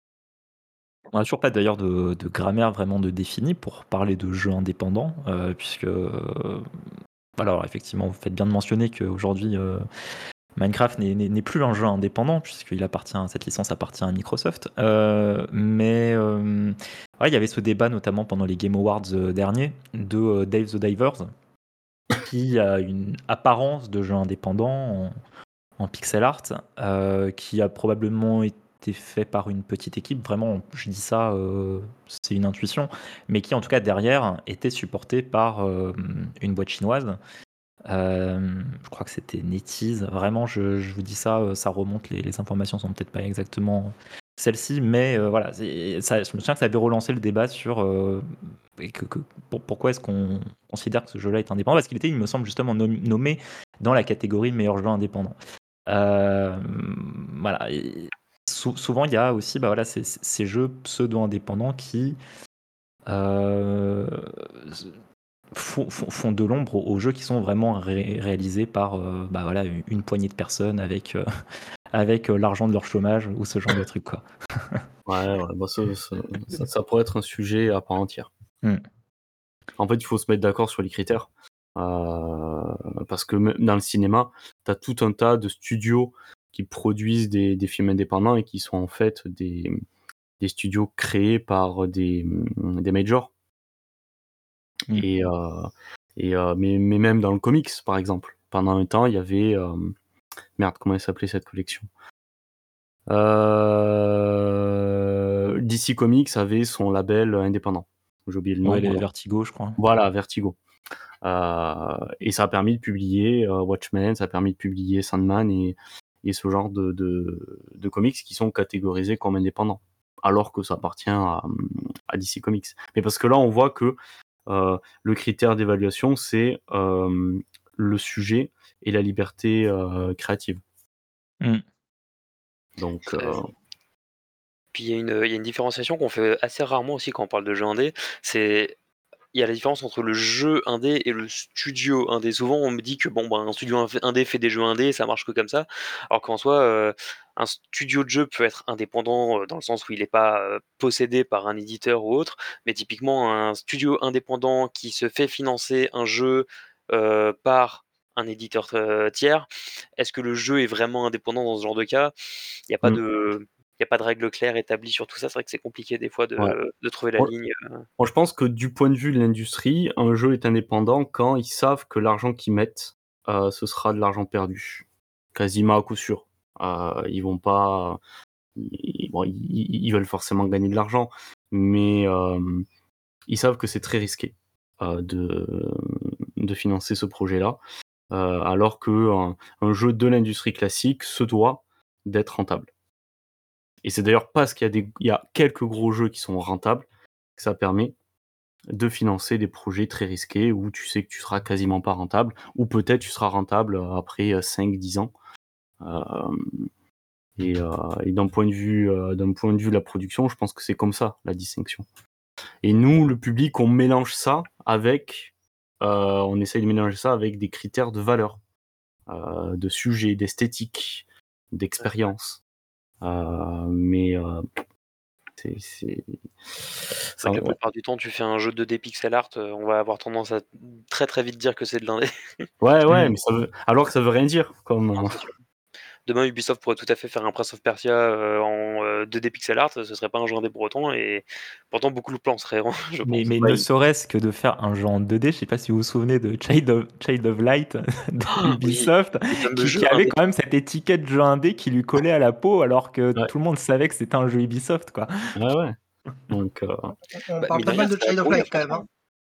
on n'a toujours pas d'ailleurs de, de grammaire vraiment de définie pour parler de jeux indépendants, euh, puisque euh, alors effectivement, vous faites bien de mentionner qu'aujourd'hui euh, Minecraft n'est- n'est n'est plus un jeu indépendant puisqu'il appartient, cette licence appartient à Microsoft. Euh, mais euh, ouais, il y avait ce débat notamment pendant les Game Awards euh, derniers de euh, Dave the Divers qui a une apparence de jeu indépendant en, en pixel art euh, qui a probablement été fait par une petite équipe. Vraiment, je dis ça, euh, c'est une intuition, mais qui en tout cas derrière était supporté par euh, une boîte chinoise. Euh, je crois que c'était NetEase. Vraiment, je, je vous dis ça, euh, ça remonte. Les, les informations sont peut-être pas exactement celles-ci, mais euh, voilà. c'est- Ça, je me souviens que ça avait relancé le débat sur euh, et que, que- pour- pourquoi est-ce qu'on considère que ce jeu-là est indépendant, parce qu'il était, il me semble, justement nom- nommé dans la catégorie meilleur jeu indépendant. Euh, voilà. Et sou- souvent, il y a aussi bah, voilà, ces, ces jeux pseudo-indépendants qui euh, font, font- font de l'ombre aux, aux jeux qui sont vraiment ré- réalisés par euh, bah voilà, une, une poignée de personnes avec, euh, avec euh, l'argent de leur chômage ou ce genre de trucs, quoi. Ouais, ouais, bah, ça, ça, ça- ça pourrait être un sujet à part entière. Mm. En fait, il faut se mettre d'accord sur les critères. Euh, parce que même dans le cinéma, tu as tout un tas de studios qui produisent des, des films indépendants et qui sont en fait des, des studios créés par des, des majors. Mm. Et, euh, et, euh, mais, mais même dans le comics, par exemple. Pendant un temps, il y avait... euh, Merde, comment elle s'appelait cette collection euh... D C Comics avait son label indépendant. J'ai oublié le nom. Ouais, les alors. Vertigo, je crois. Voilà, Vertigo. Euh, et ça a permis de publier euh, Watchmen, ça a permis de publier Sandman et, et ce genre de, de, de comics qui sont catégorisés comme indépendants, alors que ça appartient à, à D C Comics. Mais parce que là, on voit que euh, le critère d'évaluation, c'est euh, le sujet et la liberté euh, créative. Mm. Donc, C'est- euh, Puis il y, a une- il y a une différenciation qu'on fait assez rarement aussi quand on parle de jeu indé, c'est il y a la différence entre le jeu indé et le studio indé. Souvent on me dit que bon, ben, un studio indé fait des jeux indés, ça marche que comme ça, alors qu'en soi, euh, un studio de jeu peut être indépendant euh, dans le sens où il n'est pas euh, possédé par un éditeur ou autre, mais typiquement un studio indépendant qui se fait financer un jeu euh, par un éditeur euh, tiers, est-ce que le jeu est vraiment indépendant dans ce genre de cas? Il n'y a pas mm, de... Il n'y a pas de règle claire établie sur tout ça, c'est vrai que c'est compliqué des fois ouais. de, de trouver la Moi, ligne. moi, je pense que du point de vue de l'industrie, un jeu est indépendant quand ils savent que l'argent qu'ils mettent, euh, ce sera de l'argent perdu. Quasiment à coup sûr. Euh, ils vont pas... Ils, bon, ils, ils veulent forcément gagner de l'argent, mais euh, ils savent que c'est très risqué euh, de, de financer ce projet-là, euh, alors qu'un un jeu de l'industrie classique se doit d'être rentable. Et c'est d'ailleurs parce qu'il y a, des, il y a quelques gros jeux qui sont rentables que ça permet de financer des projets très risqués où tu sais que tu seras quasiment pas rentable, ou peut-être tu seras rentable après cinq dix ans. Euh, et, euh, et d'un point de vue, euh, d'un point de vue de la production, je pense que c'est comme ça la distinction. Et nous, le public, on mélange ça avec, euh, on essaye de mélanger ça avec des critères de valeur, euh, de sujet, d'esthétique, d'expérience. Euh, mais euh, c'est, c'est... C'est ça, vrai que la ouais. plupart du temps, tu fais un jeu deux D pixel art, euh, on va avoir tendance à très très vite dire que c'est de l'indé. Ouais, ouais, Mm. mais ça veut... alors que ça veut rien dire. Comme... Non, c'est sûr. demain Ubisoft pourrait tout à fait faire un Prince of Persia euh, en euh, deux D pixel art, ce serait pas un jeu indé pour autant, et pourtant beaucoup de plans seraient, je Mais, pense. mais Ouais, ne il- serait-ce que de faire un jeu en deux D, je sais pas si vous vous souvenez de Child of, Child of Light de Ah, oui, Ubisoft, les fameux qui, jeux qui avait indés. quand même cette étiquette jeu indé qui lui collait à la peau alors que Ouais, tout le monde savait que c'était un jeu Ubisoft, quoi. ouais, ouais. Donc, euh, On, on Bah, parle mine de pas rien, mal de ça va Child of courir, Light quand même. franchement.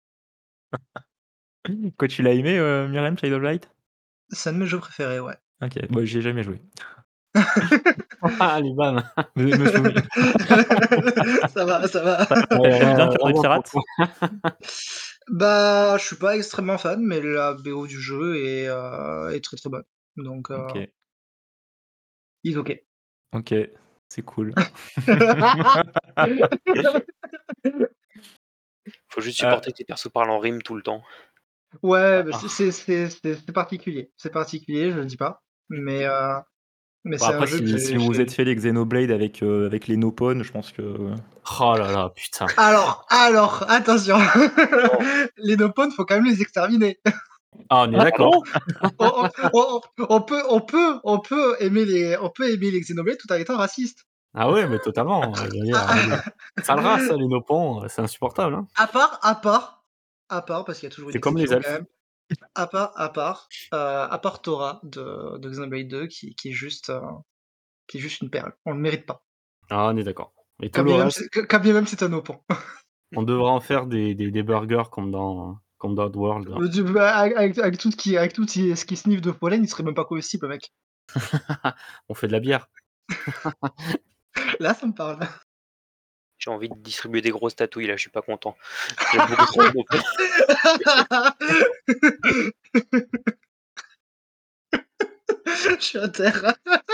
Hein. Quoi, tu l'as aimé, euh, Myriam, Child of Light? C'est un de mes jeux préférés, ouais. Ok, moi j'y ai jamais joué. allez, bam. Me, me souviens. Ça va, ça va. Ouais, T'aimes bien euh, Cœur de vraiment, Pirate? pour- Bah, je suis pas extrêmement fan, mais la B O du jeu est, euh, est très très bonne. Donc, euh, Ok, il est ok. ok, c'est cool. Faut juste Euh, supporter que tes persos parlent en rime tout le temps. Ouais, bah, ah, c'est c'est- c'est- c'est- c'est particulier. C'est particulier, je le dis pas. Mais, euh, mais bon, c'est un après, jeu que si, si j'ai. vous vous êtes j'ai- fait les Xenoblade avec, euh, avec les Nopon, je pense que. Oh là là, putain. Alors, alors, attention. Oh. Les Nopon, faut quand même les exterminer. Ah, on est Ah d'accord. bon? on, on- on- on peut, on peut, on peut aimer les, on peut aimer les Xenoblade tout en étant raciste. Ah ouais, mais totalement. Je veux dire, À, les- sale race, hein, les nopons, c'est insupportable. Hein. à part, à part, à part, parce qu'il y a toujours une C'est comme les exception quand elfes. même. À part, à part, euh, à part Torah de, de Xenoblade deux, qui, qui est juste, euh, qui est juste une perle. On le mérite pas. Ah, on est d'accord. Et tout Quand le bien même, reste, c'est- que- quand bien même c'est un opon. on devrait en faire des, des, des burgers comme dans, comme dans Oddworld. là. Euh, du- bah, Avec, avec- avec tout ce qui, avec tout ce qui ce qui sniffe de pollen, il serait même pas comestible, mec. On fait de la bière. Là, ça me parle. J'ai envie de distribuer des grosses tatouilles là, je suis pas content. J'aime beaucoup trop les nopons. Je suis à terre.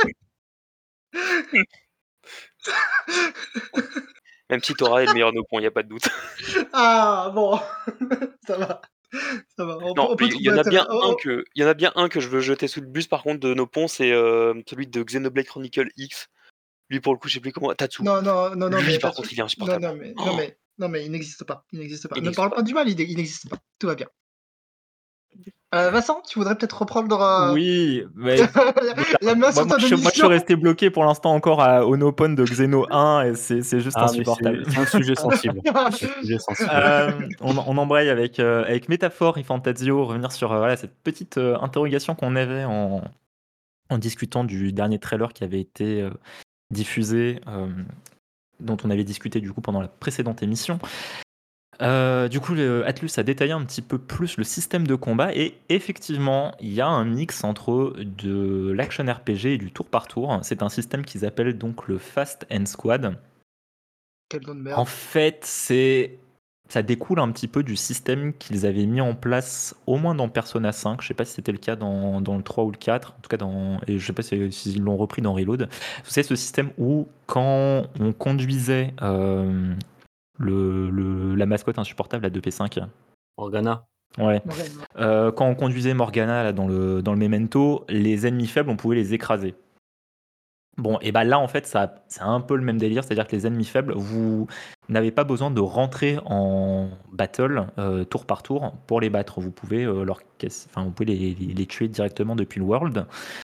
Même si Torah est le meilleur nopon, il y a pas de doute. Ah, bon. Ça va. Ça va. On peut, Non, on mais peut il y en trouver a bien intéressant. un Oh, que, il y en a bien un que je veux jeter sous le bus par contre de nopons, c'est euh, celui de Xenoblade Chronicle X. Lui pour le coup, je sais plus comment. Tatsu. non, non, non, non, Lui mais par Tatsu- contre, il est non, insupportable. non, mais, non, Oh, mais, non, mais il n'existe pas. Il n'existe pas. il Ne n'existe parle pas. pas du mal, il il n'existe pas. Tout va bien. Euh, Vincent, tu voudrais peut-être reprendre euh, Oui, mais la main moi, sur moi, ta je, moi, je suis mission. resté bloqué pour l'instant encore à, au Nopon de Xeno un et c'est c'est juste Ah, mais c'est insupportable. c'est un sujet sensible. C'est un sujet sensible. Euh, on, on embraye avec, euh, avec Métaphore et Fantasio, revenir sur euh, voilà, cette petite euh, interrogation qu'on avait en, en discutant du dernier trailer qui avait été euh, diffusé, euh, dont on avait discuté du coup pendant la précédente émission. Euh, du coup, le Atlus a détaillé un petit peu plus le système de combat et effectivement, il y a un mix entre de l'action R P G et du tour par tour. C'est un système qu'ils appellent donc le Fast and Squad. Quel nom de En merde. fait, c'est ça découle un petit peu du système qu'ils avaient mis en place au moins dans Persona cinq. Je sais pas si c'était le cas dans, dans le trois ou le quatre. En tout cas, dans, et je sais pas si- s'ils l'ont repris dans Reload. C'est ce système où quand on conduisait euh, le, le- la mascotte insupportable à deux P cinq. Organa. Ouais. Ouais, Euh, quand on conduisait Morgana là, dans, le, dans le Memento, les ennemis faibles, on pouvait les écraser. Bon, et bah là, en fait, ça, c'est un peu le même délire, c'est-à-dire que les ennemis faibles, vous n'avez pas besoin de rentrer en battle euh, tour par tour pour les battre. Vous pouvez, euh, leur casse- enfin, vous pouvez les, les- les tuer directement depuis le world.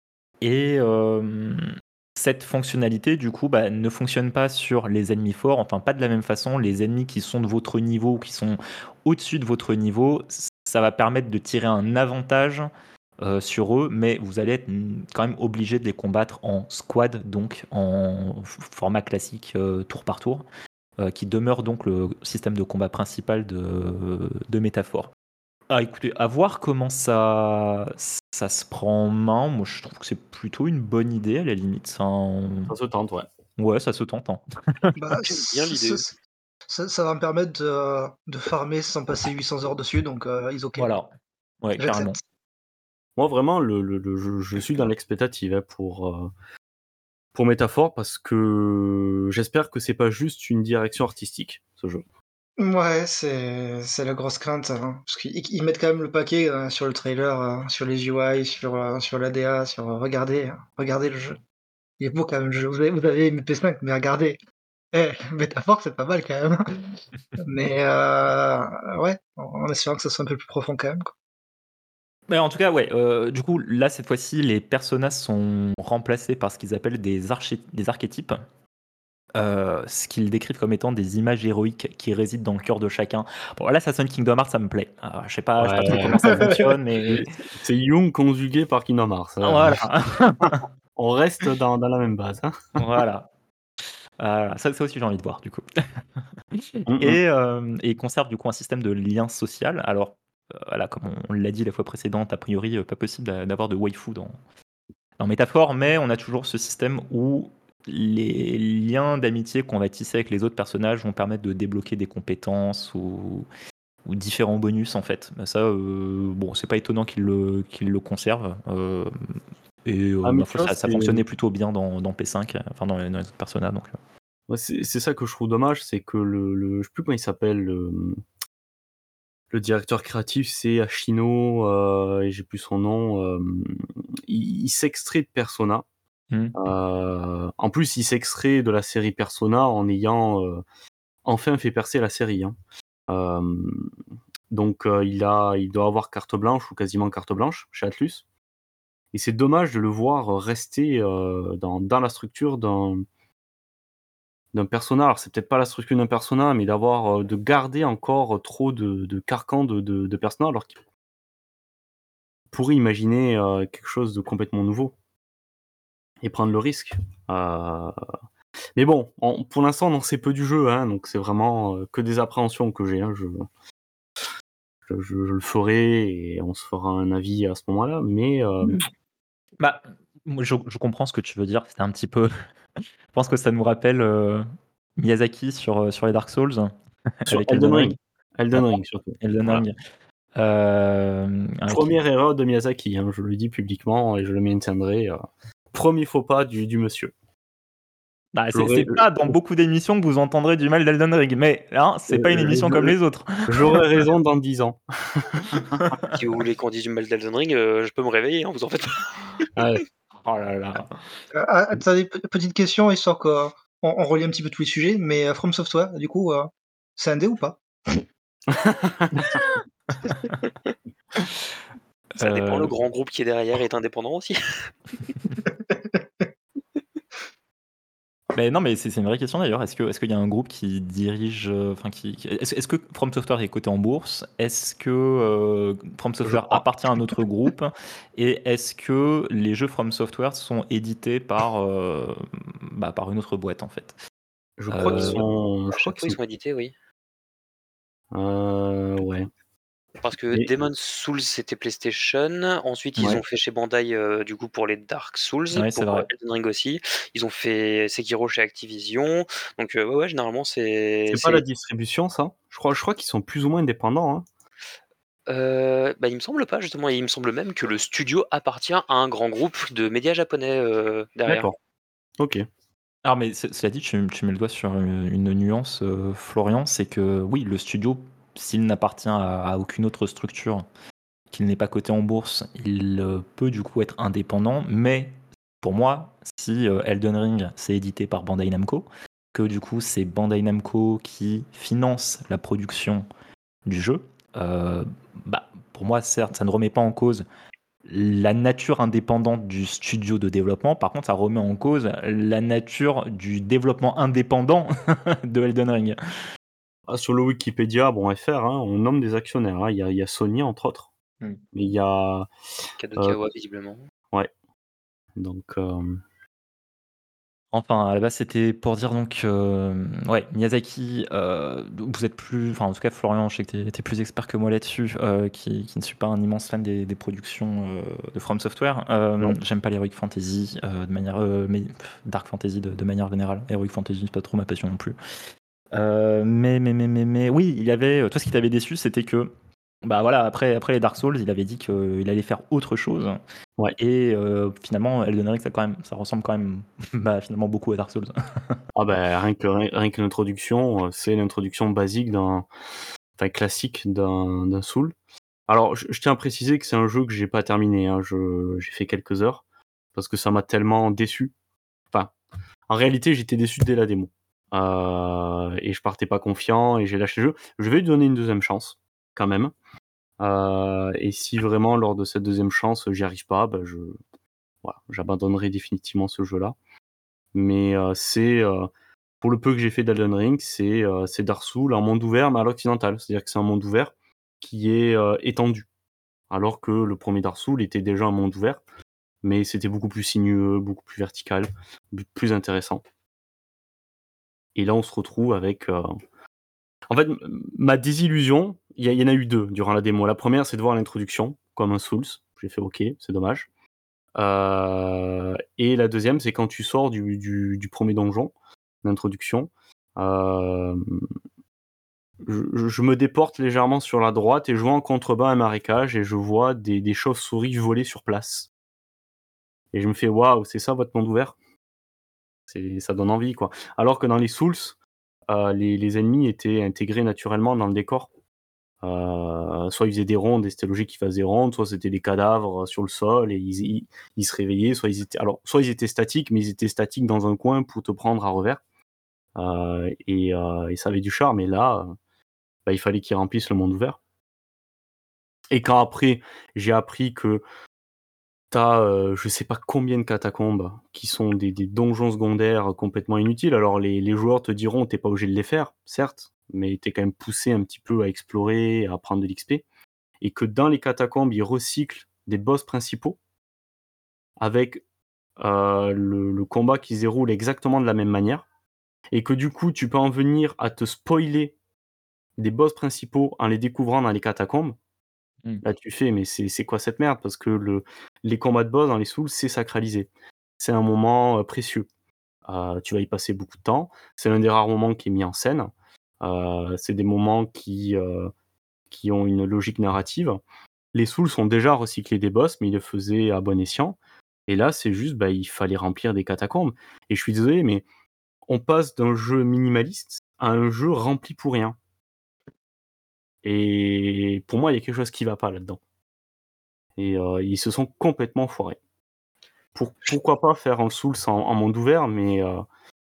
Et euh, cette fonctionnalité, du coup, bah, ne fonctionne pas sur les ennemis forts, enfin pas de la même façon. Les ennemis qui sont de votre niveau ou qui sont au-dessus de votre niveau, ça va permettre de tirer un avantage euh, sur eux, mais vous allez être mm, quand même obligé de les combattre en squad, donc en f- format classique euh, tour par tour, euh, qui demeure donc le système de combat principal de, de Métaphore. Ah, écoutez, à voir comment ça, ça se prend en main. Moi, je trouve que c'est plutôt une bonne idée, à la limite. Ça, en- Ça se tente, ouais. Ouais, ça se tente. Hein. bah, J'aime bien c- l'idée. c- ça, ça va me permettre de, de farmer sans passer huit cents heures dessus, donc euh, ils ok. Voilà. Ouais, carrément. J'accepte. Moi, vraiment, le, le- le- je, je suis dans l'expectative hein, pour, euh, pour Métaphore parce que j'espère que c'est pas juste une direction artistique, ce jeu. Ouais, c'est c'est la grosse crainte, hein, parce qu'ils ils mettent quand même le paquet euh, sur le trailer, euh, sur les U I, sur, euh, sur l'A D A, sur euh, regardez, hein, regardez le jeu. Il est beau quand même le jeu. Vous avez, vous avez une P cinq, mais regardez. Eh, Métaphore, c'est pas mal quand même. Mais euh, ouais, en en espérant que ça soit un peu plus profond quand même, quoi. Mais en tout cas, ouais. euh, du coup, là, cette fois-ci, les personnages sont remplacés par ce qu'ils appellent des, arché- des archétypes. Euh, ce qu'ils décrivent comme étant des images héroïques qui résident dans le cœur de chacun. Bon, là, Assassin's Kingdom Hearts, ça me plaît. Euh, je sais pas, je sais pas trop Ouais, comment ça fonctionne, mais c'est c'est Jung conjugué par Kingdom Hearts. hein. voilà. On reste dans, dans la même base. hein. Voilà. Voilà. Ça, ça aussi, j'ai envie de voir, du coup. Mm, mm. Et, euh, et ils conservent du coup un système de lien social. Alors, euh, voilà, comme on, on l'a dit la fois précédente, a priori, euh, pas possible d'a- d'avoir de waifu dans, dans Métaphore, mais on a toujours ce système où les liens d'amitié qu'on va tisser avec les autres personnages vont permettre de débloquer des compétences ou, ou différents bonus en fait. Bah, ça, euh, bon, c'est pas étonnant qu'ils le, qu'ils le conservent. euh, et euh, Ah, mais ma tu foi, vois, ça, ça c'est fonctionnait plutôt bien dans, dans P cinq, euh, enfin dans, les dans les autres personnages. Donc, euh. ouais, c'est c'est ça que je trouve dommage, c'est que le, le je sais plus comment il s'appelle, le, le directeur créatif, c'est Ashino, euh, et j'ai plus son nom. euh, il il s'extrait de Persona. Hmm. Euh, en plus, il s'extrait de la série Persona en ayant euh, enfin fait percer la série. hein. Euh, donc, euh, il a, il doit avoir carte blanche ou quasiment carte blanche chez Atlus. Et c'est dommage de le voir rester euh, dans, dans la structure d'un d'un persona. Alors, c'est peut-être pas la structure d'un persona, mais d'avoir euh, de garder encore trop de, de carcans de, de, de persona, alors qu'il pourrait imaginer euh, quelque chose de complètement nouveau et prendre le risque. Euh, Mais bon, on- pour l'instant, on en sait peu du jeu, hein, donc c'est vraiment euh, que des appréhensions que j'ai. hein. Je, je, je le ferai et on se fera un avis à ce moment-là. Mais euh, Bah, moi, je, je comprends ce que tu veux dire. C'était un petit peu. Je pense que ça nous rappelle euh, Miyazaki sur, euh, sur les Dark Souls sur avec Elden Elden Ring, Ring. Ouais, Elden Ring surtout. Elden Voilà. Ring. Euh, un qui- Première erreur de Miyazaki, hein, je le dis publiquement et je le maintiendrai. euh, Premier faux pas du, du monsieur. Bah, c'est J'aurais c'est pas dans beaucoup d'émissions que vous entendrez du mal d'Elden Ring, mais là, c'est pas une euh, émission comme je- les autres. j'aurais raison dans dix ans. Si vous voulez qu'on dise du mal d'Elden Ring, euh, je peux me réveiller, hein, vous en faites pas. Ouais. Oh là là. Euh, ah, attendez, pe- petite question, histoire qu'on on relie un petit peu tous les sujets, mais euh, From Software, du coup, euh, c'est un dé ou pas? Ça dépend, le Euh, grand groupe qui est derrière est indépendant aussi. Mais non, mais c'est c'est une vraie question d'ailleurs. Est-ce que est-ce qu'il y a un groupe qui dirige, euh, enfin qui, qui- est-ce, est-ce que From Software est coté en bourse? Est-ce que euh, From Je Software crois. appartient à un autre groupe? Et est-ce que les jeux From Software sont édités par euh, bah, par une autre boîte en fait? Je crois qu'ils Euh, sont. À Je crois chaque fois, qu'ils ils sont. sont édités, oui. Euh, ouais. Parce que Mais Demon's Souls, c'était PlayStation. Ensuite, ils ouais. ont fait chez Bandai, euh, du coup, pour les Dark Souls. ouais, c'est Pour euh, vrai. Elden Ring aussi. Ils ont fait Sekiro chez Activision. Donc, euh, ouais, ouais, généralement, c'est. C'est pas la c'est- distribution, ça? Je crois, je crois qu'ils sont plus ou moins indépendants. hein. Euh, bah, il me semble pas, justement. Il me semble même que le studio appartient à un grand groupe de médias japonais euh, derrière. D'accord. Ok. Alors, mais c- cela dit, tu, tu mets le doigt sur une, une nuance, euh, Florian, c'est que oui, le studio, s'il n'appartient à, à aucune autre structure, qu'il n'est pas coté en bourse, il euh, peut du coup être indépendant, mais pour moi, si euh, Elden Ring c'est édité par Bandai Namco, que du coup c'est Bandai Namco qui finance la production du jeu, euh, bah, pour moi, certes, ça ne remet pas en cause la nature indépendante du studio de développement. Par contre, ça remet en cause la nature du développement indépendant de Elden Ring. Ah, sur le Wikipédia, bon, F R, hein, on nomme des actionnaires. hein. Il y a, il y a Sony, entre autres. Hmm. Mais il y a. euh, Kadokawa, visiblement. ouais. Donc. euh, Enfin, à la base, c'était pour dire donc, euh, ouais, Miyazaki, euh, vous êtes plus, enfin, en tout cas, Florian, je sais que tu es, plus expert que moi là-dessus, euh, qui, qui ne suis pas un immense fan des, des productions euh, de From Software. Euh, non. j'aime pas l'Heroic Fantasy euh, de manière, euh, mais, pff, Dark Fantasy de, de manière générale. Heroic Fantasy, c'est pas trop ma passion non plus. Euh, mais, mais, mais, mais, mais, oui, il y avait, toi, ce qui t'avait déçu, c'était que, bah voilà, après, après les Dark Souls, il avait dit qu'il allait faire autre chose. Ouais. Et euh, finalement, Elden Ring, ça, quand même, ça ressemble quand même bah, finalement beaucoup à Dark Souls. Ah ben, rien que, rien, rien que l'introduction, euh, c'est l'introduction basique d'un. Enfin, classique d'un d'un Soul. Alors, je, je tiens à préciser que c'est un jeu que j'ai pas terminé. hein. Je, j'ai fait quelques heures. Parce que ça m'a tellement déçu. Enfin, en réalité, j'étais déçu dès la démo. Euh, et je partais pas confiant et j'ai lâché le jeu. Je vais lui donner une deuxième chance, quand même. Heu et si vraiment lors de cette deuxième chance, j'y arrive pas, bah, je voilà, j'abandonnerai définitivement ce jeu-là. Mais heu, c'est, heu, pour le peu que j'ai fait d'Elden Ring, c'est, heu, c'est Dark Souls en monde ouvert, mais à l'occidental. C'est-à-dire que c'est un monde ouvert qui est, heu, étendu. Alors que le premier Dark Souls était déjà un monde ouvert, mais c'était beaucoup plus sinueux, beaucoup plus vertical, b plus intéressant. Et là, on se retrouve avec, heu en fait, m ma désillusion, il y a il y en a eu deux durant la démo. La première, c'est de voir l'introduction comme un Souls. J'ai fait: «OK, c'est dommage». Heu et la deuxième, c'est quand tu sors du du du premier donjon d'introduction, hem, je je me déporte légèrement sur la droite et je vois en contrebas un marécage et je vois des des chauves-souris voler sur place. Et je me fais: «Waouh, c'est ça votre monde ouvert?» C'est ça donne envie, quoi. Alors que dans les Souls, heu, les les ennemis étaient intégrés naturellement dans le décor. Heu, soit ils faisaient des rondes et c'était logique qu'ils fassent des rondes, soit c'était des cadavres sur le sol et ils ils ils se réveillaient, soit ils étaient alors soit ils étaient statiques, mais ils étaient statiques dans un coin pour te prendre à revers, heu et heu et ça avait du charme et là, heu, bah, il fallait qu'ils remplissent le monde ouvert. Et quand après, j'ai appris que tu as, je sais pas combien de catacombes qui sont des des donjons secondaires complètement inutiles. Alors les les joueurs te diront: «Tu es pas obligé de les faire», certes, mais tu es quand même poussé un petit peu à explorer, à prendre de l'X P. Et que dans les catacombes, ils recyclent des boss principaux avec, heu, le le combat qui se déroule exactement de la même manière et que du coup, tu peux en venir à te spoiler des boss principaux en les découvrant dans les catacombes. Mmh. Là, tu fais: «Mais c'est c'est quoi cette merde?» parce que le les combats de boss dans les Souls, c'est sacralisé. C'est un moment, heu, précieux. Heu, tu vas y passer beaucoup de temps. C'est l'un des rares moments qui est mis en scène. Heu, c'est des moments qui, heu, qui ont une logique narrative. Les Souls ont déjà recyclé des boss, mais ils le faisaient à bon escient. Et là, c'est juste, bah, il fallait remplir des catacombes. Et je suis désolé, mais on passe d'un jeu minimaliste à un jeu rempli pour rien. Et pour moi, il y a quelque chose qui va pas là-dedans. Et heu, ils se sont complètement foirés. Pour pourquoi pas faire un Souls en en monde ouvert, mais heu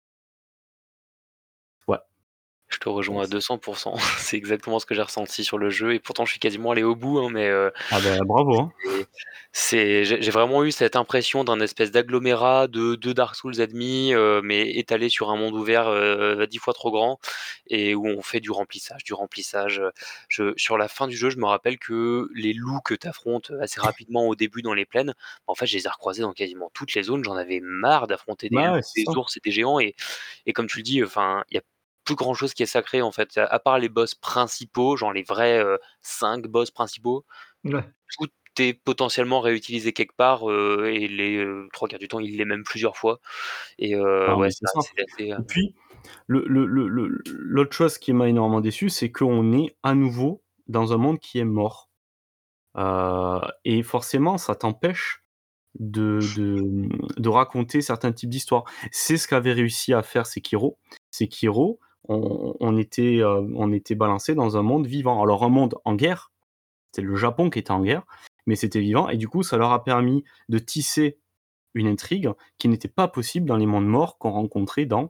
ouais. Je te Ouais, rejoins à c'est deux cents. C'est exactement ce que j'ai ressenti sur le jeu et pourtant je suis quasiment allé au bout, hein, mais heu, ah bah, bravo, hein. c'est c'est j'ai j'ai vraiment eu cette impression d'un espèce d'agglomérat de de Dark Souls ennemis, heu, mais étalé sur un monde ouvert, heu, dix fois trop grand et où on fait du remplissage, du remplissage, heu, je sur la fin du jeu, je me rappelle que les loups que tu affrontes assez rapidement au début dans les plaines, en fait, je les ai recroisés dans quasiment toutes les zones. J'en avais marre d'affronter des Bah, loups, ouais, c'est des ça. ours et des géants et et comme tu le dis, enfin, il y a plus grand chose qui est sacré en fait, à à part les boss principaux, genre les vrais, heu, cinq boss principaux, Ouais. tout est potentiellement réutilisé quelque part, heu et les, heu, trois quarts du temps, il l'est même plusieurs fois et heu, Non, ouais, mais c'est c'est vrai ça. que c'est assez, Et heu puis, le le le le l'autre chose qui m'a énormément déçu, c'est qu'on est à nouveau dans un monde qui est mort. Heu et forcément, ça t'empêche de de, mmh, de raconter certains types d'histoires. C'est ce qu'avait réussi à faire Sekiro. Sekiro, on on était, heu, on était balancé dans un monde vivant. Alors un monde en guerre, c'est le Japon qui était en guerre, mais c'était vivant et du coup, ça leur a permis de tisser une intrigue qui n'était pas possible dans les mondes morts qu'on rencontrait dans,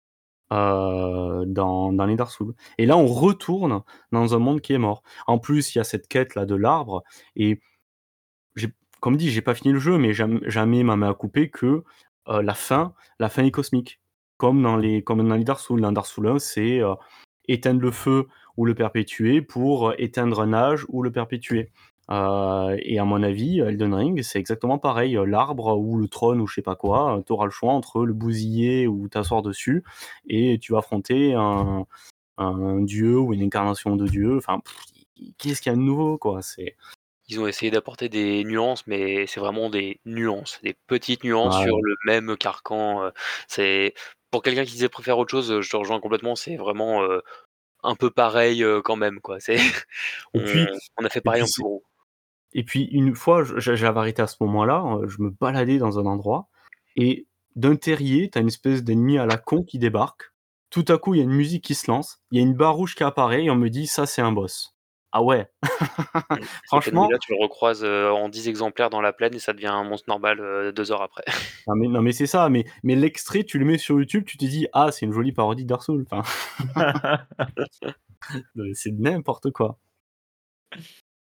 heu, dans dans les Dark Souls. Et là, on retourne dans un monde qui est mort. En plus, il y a cette quête-là de l'arbre et j'ai comme dit, j'ai pas fini le jeu, mais jam jamais ma main à couper que, heu, la fin la fin est cosmique. Comme dans les comme dans les Dark Souls. Dans Dark Souls un, c'est, heu, éteindre le feu ou le perpétuer pour, heu, éteindre un âge ou le perpétuer. Heu et à mon avis, Elden Ring, c'est exactement pareil, heu, l'arbre ou le trône ou je sais pas quoi, heu, tu auras le choix entre le bousiller ou t'asseoir dessus et tu vas affronter un un dieu ou une incarnation de dieu. Enfin, qu'est-ce qu'il y a de nouveau, quoi? C'est Ils ont essayé d'apporter des nuances, mais c'est vraiment des nuances, des petites nuances sur ouais. le même carcan, heu, c'est pour quelqu'un qui disait préfère autre chose, heu, je te rejoins complètement, c'est vraiment, heu, un peu pareil, heu, quand même quoi. C'est Et on puis on a fait et pareil puis en plus c'est gros. et puis une fois, je j'a j'avais arrêté à ce moment-là, heu, je me baladais dans un endroit et d'un terrier, tu as une espèce d'ennemi à la con qui débarque. Tout à coup, il y a une musique qui se lance, il y a une barre rouge qui apparaît et on me dit: «Ça, c'est un boss». Ah ouais! Mmh. Cet Franchement, ennemi-là, tu le recroises, heu, en dix exemplaires dans la plaine et ça devient un monstre normal, heu, deux heures après. non mais non mais c'est ça, mais mais l'extrait, tu le mets sur YouTube, tu te dis: «Ah, c'est une jolie parodie de Dark Souls». Enfin, c'est n'importe quoi.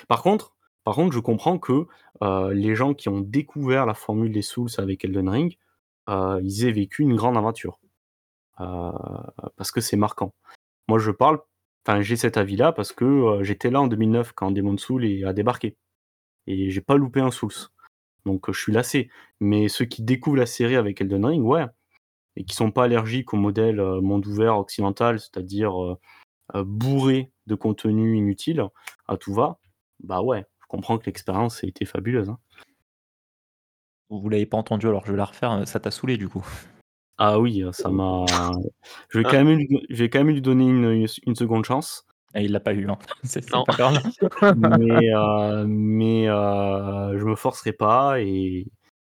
Par contre par contre, je comprends que, heu, les gens qui ont découvert la formule des Souls avec Elden Ring, heu, ils aient vécu une grande aventure. Heu, parce que c'est marquant. Moi, je parle enfin, j'ai cet avis-là parce que, heu, j'étais là en deux mille neuf quand Demon's Souls est a débarqué et j'ai pas loupé un Souls. Donc, heu, je suis lassé. Mais ceux qui découvrent la série avec Elden Ring, ouais, et qui sont pas allergiques au modèle, heu, monde ouvert occidental, c'est-à-dire, heu heu, bourré de contenu inutile à tout va, bah, ouais, je comprends que l'expérience ait été fabuleuse, hein. Vous l'avez pas entendu, alors je vais la refaire, heu, ça t'a saoulé du coup? Ah oui, heu, ça m'a je vais quand même lui don je vais quand même lui donner une, une s une seconde chance. Et il l'a pas eu, hein, c'est c'est Non. pas grave. Mais heu mais heu, je me forcerai pas et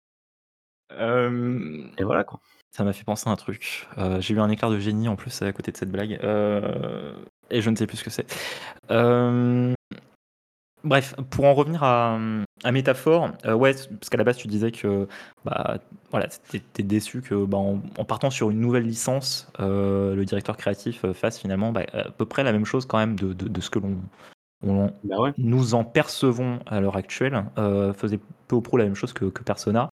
Hem, et voilà, quoi. ça m'a fait penser à un truc. Heu, j'ai eu un éclair de génie en plus à côté de cette blague, heu et je ne sais plus ce que c'est. Hem, bref, pour en revenir à, mmh, à Métaphore, heu, ouais, c parce qu'à la base tu disais que, bah, voilà, tu étais déçu que, bah, en en partant sur une nouvelle licence, heu, le directeur créatif, heu, fasse finalement, bah, à peu près la même chose quand même de de de ce que l'on on Bah, ouais. nous en percevons à l'heure actuelle, heu, faisait peu ou prou la même chose que que Persona.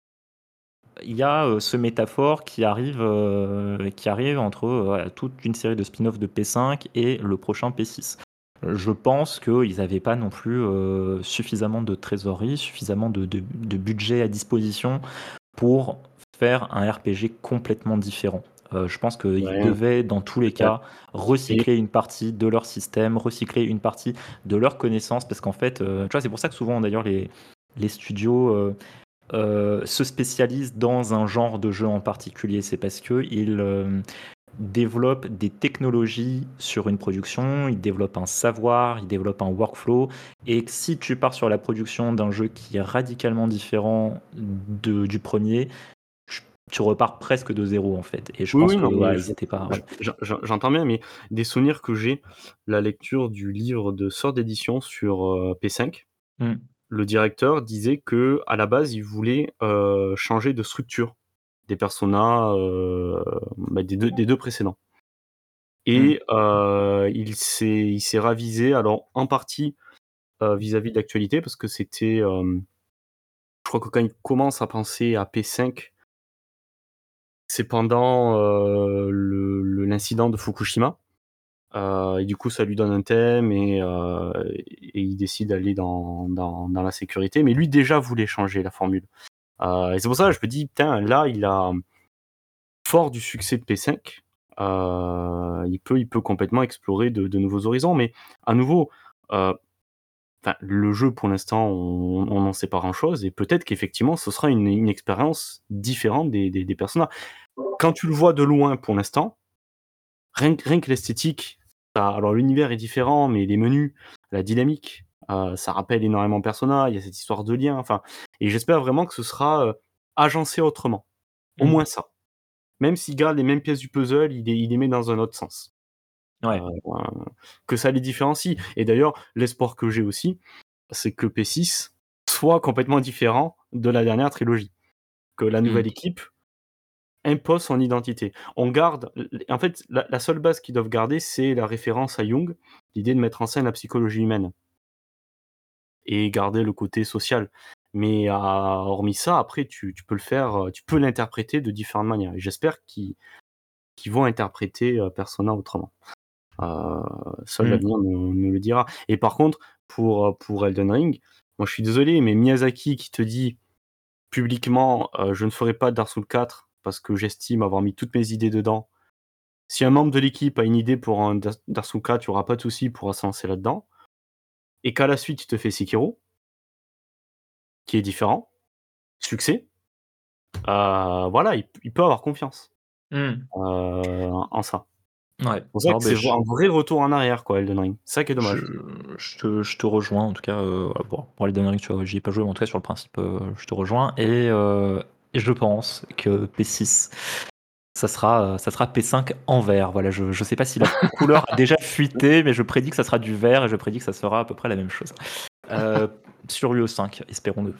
Il y a, heu, ce Métaphore qui arrive, heu, qui arrive entre, heu, voilà, toute une série de spin-off de P cinq et le prochain P six. Heu, je pense qu'ils avaient pas non plus, heu, suffisamment de trésorerie, suffisamment de de de budget à disposition pour faire un R P G complètement différent. Heu, je pense qu'ils Ouais, devaient, dans tous les peut-être cas, et recycler une partie de leur système, recycler une partie de leurs connaissances parce qu'en fait, heu, tu vois, c'est pour ça que souvent d'ailleurs les les studios, heu heu, se spécialisent dans un genre de jeu en particulier. C'est parce qu'ils, hem, développent des technologies sur une production, ils développent un savoir, ils développent un workflow et que si tu pars sur la production d'un jeu qui est radicalement différent de du premier, ch tu repars presque de zéro en fait et je Oui, pense oui, que, non, mais ouais, je ils étaient pas je ouais. j'en j'en j'entends bien, mais des souvenirs que j'ai, la lecture du livre de Sword Édition sur, heu, P cinq, Mmh. le directeur disait qu'à la base, il voulait, heu, changer de structure des personnages, heu, bah, des deux des deux précédents Mmh. et heu, il s'est il s'est ravisé alors en partie, heu, vis-à-vis de l'actualité parce que c'était, hem, je crois que quand il commence à penser à P cinq c'est pendant, heu, le le l'incident de Fukushima, heu et du coup, ça lui donne un thème et heu et il décide d'aller dans dans dans la sécurité. Mais lui, déjà, voulait changer la formule, heu et c'est pour ça que je me dis: «Putain, là, il a fort du succès de P cinq, heu, il peut il peut complètement explorer de de nouveaux horizons». Mais à nouveau, heu, enfin, le jeu, pour l'instant, on on n'en sait pas grand-chose et peut-être qu'effectivement, ce sera une une expérience différente des des des personnages. Quand tu le vois de loin, pour l'instant, rien que rien que l'esthétique, ça alors l'univers est différent, mais les menus, la dynamique, heu, ça rappelle énormément Persona, il y a cette histoire de lien, enfin et j'espère vraiment que ce sera, heu, agencé autrement. Au Mmh. moins ça. Même s'il garde les mêmes pièces du puzzle, il les il les met dans un autre sens. Heu, Ouais. que ça les différencie et d'ailleurs, l'espoir que j'ai aussi, c'est que P six soit complètement différent de la dernière trilogie. Que la Mmh. nouvelle équipe impose son identité. On garde l l en fait, la la seule base qu'ils doivent garder, c'est la référence à Jung, l'idée de mettre en scène la psychologie humaine et garder le côté social. Mais à hormis ça, après tu tu peux le faire, heu, tu peux l'interpréter de différentes manières et j'espère qu'ils qu'ils vont interpréter, heu, Persona autrement. Heu, seul Mmh. l'avenir nous nous le dira et par contre, pour, heu, pour Elden Ring, moi je suis désolé, mais Miyazaki qui te dit publiquement, heu: «Je ne ferai pas Dark Souls quatre parce que j'estime avoir mis toutes mes idées dedans». Si un membre de l'équipe a une idée pour un Dar Dark Souls quatre, il y aura pas de souci, il pourra se lancer là-dedans et qu'à la suite, il te fait Sekiro qui est différent, succès, heu, voilà, il p il peut avoir confiance, Mmh. heu, en en ça. Ouais. C'est pour ça Non, que beh, c'est v je un vrai retour en arrière quoi, Elden Ring. C'est ça qui est je dommage. je te je te rejoins en tout cas, heu, voilà, bon, pour Elden Ring, tu vois, j'y ai pas joué, mais en tout cas sur le principe, heu, je te rejoins et heu et je pense que P six, ça sera, heu, ça sera P cinq en vert. Voilà, je je sais pas si la couleur a déjà fuité, mais je prédis que ça sera du vert et je prédis que ça sera à peu près la même chose. Heu, sur U E cinq, espérons-le.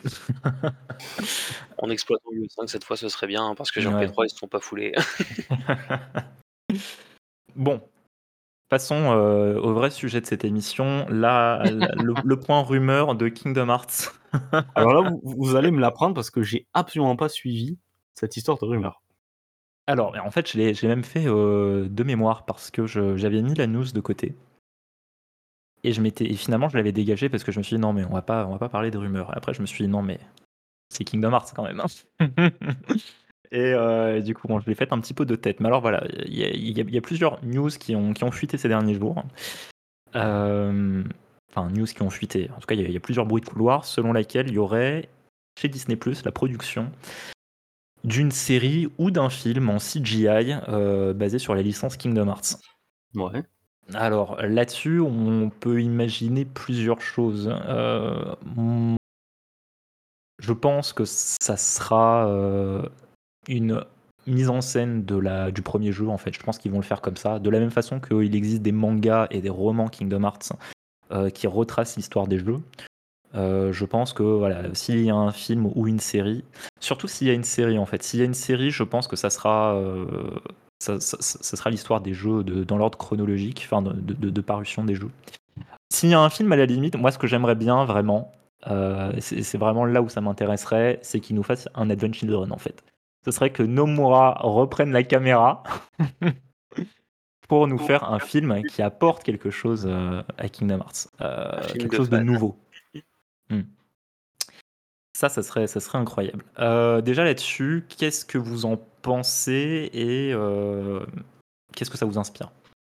En exploitant U E cinq cette fois, ce serait bien, hein, parce que sur P Ouais. trois, ils se sont pas foulés. Bon. Passons euh, au vrai sujet de cette émission, là, le, le point rumeur de Kingdom Hearts. Alors là, vous, vous allez me l'apprendre parce que j'ai absolument pas suivi cette histoire de rumeur. Alors, en fait, je l'ai, je l'ai même fait euh, de mémoire parce que je- j'avais mis la news de côté. Et, je m'étais, et finalement, je l'avais dégagé parce que je me suis dit non, mais on va pas, on va pas parler de rumeurs. Et après, je me suis dit non, mais c'est Kingdom Hearts quand même, hein. Et euh, du coup, bon, je l'ai fait un petit peu de tête. Mais alors voilà, il y a, il y a- il y a plusieurs news qui ont, qui ont fuité ces derniers jours. Euh, Enfin, news qui ont fuité. En tout cas, il y, a, il y a plusieurs bruits de couloir selon lesquels il y aurait chez Disney Plus la production d'une série ou d'un film en C G I euh, basé sur la licence Kingdom Hearts. Ouais. Alors là-dessus, on peut imaginer plusieurs choses. Euh, mm, je pense que ça sera euh, une mise en scène de la, du premier jeu, en fait. Je pense qu'ils vont le faire comme ça. De la même façon qu'il existe des mangas et des romans Kingdom Hearts euh, qui retracent l'histoire des jeux. Euh, je pense que voilà, s'il y a un film ou une série, surtout s'il y a une série en fait, s'il y a une série, je pense que ça sera, euh, ça, ça- ça- ça sera l'histoire des jeux de- dans l'ordre chronologique, enfin de, de- de parution des jeux. S'il y a un film à la limite, moi ce que j'aimerais bien vraiment, euh, c'est c'est vraiment là où ça m'intéresserait, c'est qu'il nous fasse un Advent Children en fait. Ce serait que Nomura reprenne la caméra pour nous faire un film qui apporte quelque chose euh, à Kingdom Hearts, Un euh, film quelque de chose de fan. nouveau. Hmm. Ça, ça serait, ça serait incroyable. Euh, déjà là-dessus, qu'est-ce que vous en pensez et euh, qu'est-ce que ça vous inspire?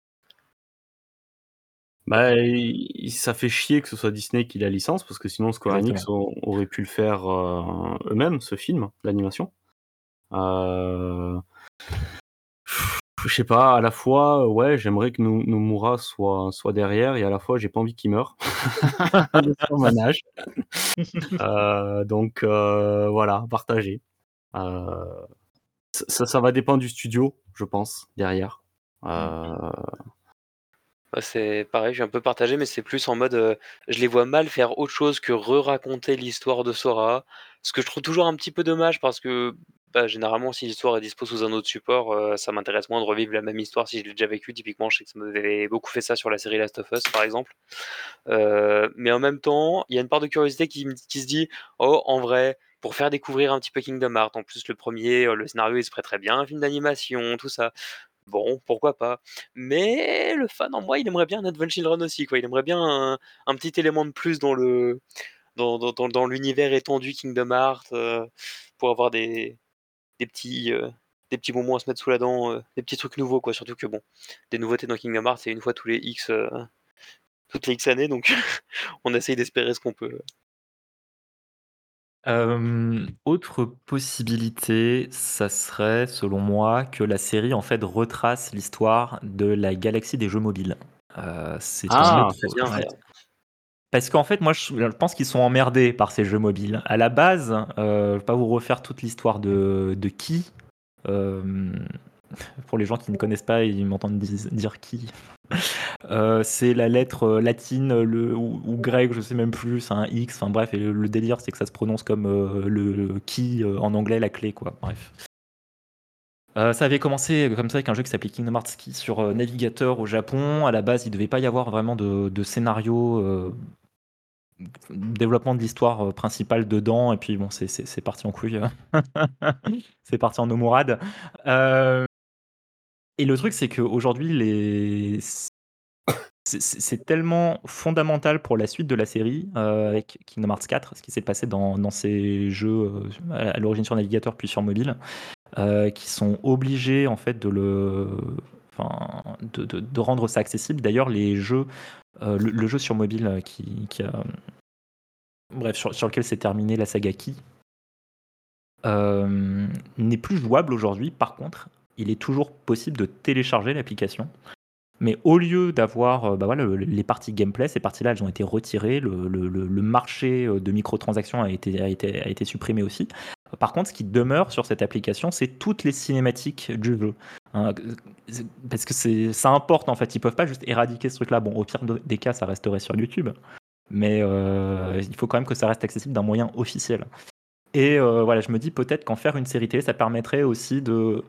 Bah, il- ça fait chier que ce soit Disney qui la licence, parce que sinon Square Enix Exactement. a- aurait pu le faire euh, eux-mêmes, ce film, l'animation. Euh... Je sais pas, à la fois, ouais, j'aimerais que No- Nomura soit, soit derrière, et à la fois, j'ai pas envie qu'il meure de son manage. Euh, donc euh, voilà, partagé. Euh, ça, ça va dépendre du studio, je pense, derrière. Euh, Ouais, c'est pareil, je suis un peu partagé, mais c'est plus en mode, euh, je les vois mal faire autre chose que re-raconter l'histoire de Sora. Ce que je trouve toujours un petit peu dommage parce que bah, généralement, si l'histoire est dispo sous un autre support, euh, ça m'intéresse moins de revivre la même histoire si je l'ai déjà vécu. Typiquement, je sais que ça m'avait beaucoup fait ça sur la série Last of Us, par exemple. Euh, mais en même temps, il y a une part de curiosité qui, me- qui se dit, oh, en vrai, pour faire découvrir un petit peu Kingdom Hearts, en plus le premier, euh, le scénario il se prêterait bien à un film d'animation, tout ça. Bon, pourquoi pas. Mais le fan en moi, il aimerait bien un Advent Children aussi, quoi. Il aimerait bien un, un petit élément de plus dans le dans, dans, dans, dans l'univers étendu Kingdom Hearts euh, pour avoir des, des petits euh, des petits bonbons à se mettre sous la dent, euh, des petits trucs nouveaux, quoi. Surtout que bon, des nouveautés dans Kingdom Hearts, c'est une fois tous les X euh, toutes les X années, donc on essaye d'espérer ce qu'on peut. Euh, autre possibilité, ça serait, selon moi, que la série en fait retrace l'histoire de la galaxie des jeux mobiles. Euh, c'est un Ah, autre. C'est bien ça. Ouais. Parce qu'en fait, moi, je, je pense qu'ils sont emmerdés par ces jeux mobiles. À la base, euh, je ne vais pas vous refaire toute l'histoire de, de qui. Euh, pour les gens qui ne connaissent pas, ils m'entendent dis- dire qui. Euh, c'est la lettre euh, latine le, ou, ou grecque, je sais même plus, c'est un X, enfin bref, et le, le délire c'est que ça se prononce comme euh, le, le key euh, en anglais, la clé, quoi, bref. Euh, ça avait commencé comme ça avec un jeu qui s'appelait Kingdom Hearts Key sur euh, navigateur au Japon. À la base, il devait pas y avoir vraiment de, de scénario, euh, développement de l'histoire euh, principale dedans, et puis bon, c'est, c'est, c'est parti en couille. C'est parti en eau mourade. Euh, et le truc, c'est qu'aujourd'hui, les c'est- c'est c'est tellement fondamental pour la suite de la série euh, avec Kingdom Hearts quatre, ce qui s'est passé dans, dans ces jeux euh, à à l'origine sur navigateur puis sur mobile, euh, qui sont obligés en fait de le, enfin, de, de- de rendre ça accessible. D'ailleurs, les jeux, euh, le, le jeu sur mobile euh, qui, qui a, bref, sur, sur lequel s'est terminée la saga Key, euh, n'est plus jouable aujourd'hui. Par contre, il est toujours possible de télécharger l'application. Mais au lieu d'avoir euh, bah voilà, le- les parties gameplay, ces parties-là, elles ont été retirées. Le, le- le- le marché euh, de microtransactions a été, a, été, a été supprimé aussi. Par contre, ce qui demeure sur cette application, c'est toutes les cinématiques du jeu. Hein, c'est- parce que c'est, ça importe en fait. Ils peuvent pas juste éradiquer ce truc-là. Bon, au pire de- des cas, ça resterait sur YouTube. Mais euh, il faut quand même que ça reste accessible d'un moyen officiel. Et euh, voilà, je me dis peut-être qu'en faire une série télé, ça permettrait aussi de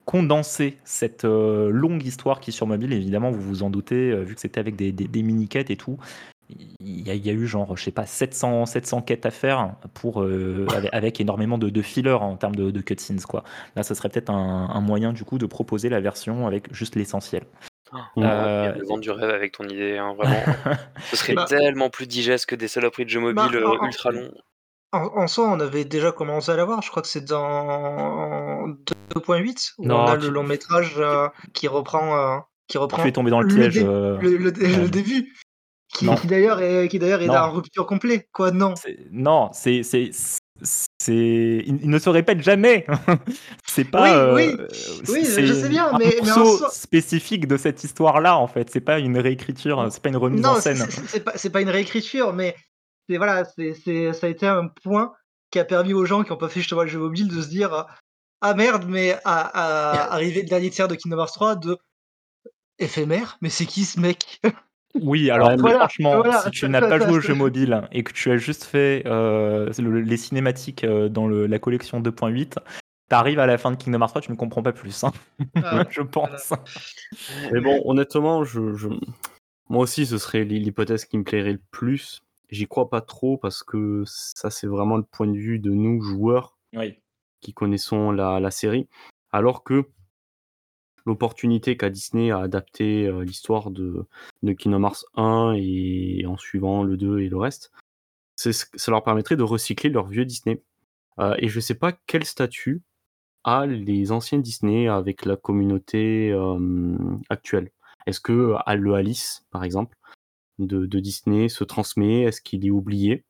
condenser cette euh, longue histoire qui est sur mobile. Évidemment, vous vous en doutez, euh, vu que c'était avec des, des, des mini-quêtes et tout. Il y, a, il y a eu genre, je sais pas, sept cents, sept cents quêtes à faire pour, euh, avec, avec énormément de, de fillers en termes de, de cutscenes, quoi. Là, ce serait peut-être un, un moyen du coup de proposer la version avec juste l'essentiel. Oh, Mm. euh, Euh, me vendre du rêve avec ton idée, hein, vraiment. Ce serait Bah, tellement plus digeste que des saloperies de jeux bah, mobiles en, euh, en- ultra longs. en- en soi, on avait déjà commencé à l'avoir. Je crois que c'est dans deux point huit où on non, a le tu, long métrage euh, qui reprend, euh, qui tu es reprend tombé dans le le, piège. dé- euh, le, le dé- ouais. le début, qui, Non, qui d'ailleurs est, qui d'ailleurs est en non, rupture complète. Quoi, non? c'est, non, c'est, c'est, c'est, il, il ne se répète jamais. C'est pas, Oui, euh, oui, oui, je je sais c'est bien, un mais, mais en morceau soi, spécifique de cette histoire-là, en fait. C'est pas une réécriture, c'est pas une remise en non, c'est scène. c'est- c'est pas, c'est pas une réécriture, mais c'est voilà, c'est, c'est, ça a été un point qui a permis aux gens qui n'ont pas fait justement le jeu mobile de se dire ah merde, mais à, à arriver le dernier tiers de Kingdom Hearts trois de éphémère, mais c'est qui ce mec? Oui, alors Ouais, mais Voilà, franchement, si voilà, tu ça, n'as ça, pas ça, joué au ça- jeu mobile et que tu as juste fait euh, le- les cinématiques euh, dans le- la collection deux point huit, t'arrives à la fin de Kingdom Hearts trois, tu ne comprends pas plus, hein, Ah, je voilà. pense. mais bon, honnêtement, je, je- moi aussi, ce serait l'hy- l'hypothèse qui me plairait le plus. J'y crois pas trop parce que ça, c'est vraiment le point de vue de nous, joueurs, Oui. qui connaissons la, la série. Alors que l'opportunité qu'a Disney à adapter euh, l'histoire de, de Kingdom Hearts un et en suivant le deux et le reste, c'est ce- ça leur permettrait de recycler leur vieux Disney. Euh, et je sais pas quel statut a les anciens Disney avec la communauté euh, actuelle. Est-ce que à le Alice, par exemple, de, de Disney se transmet? Est-ce qu'il est oublié?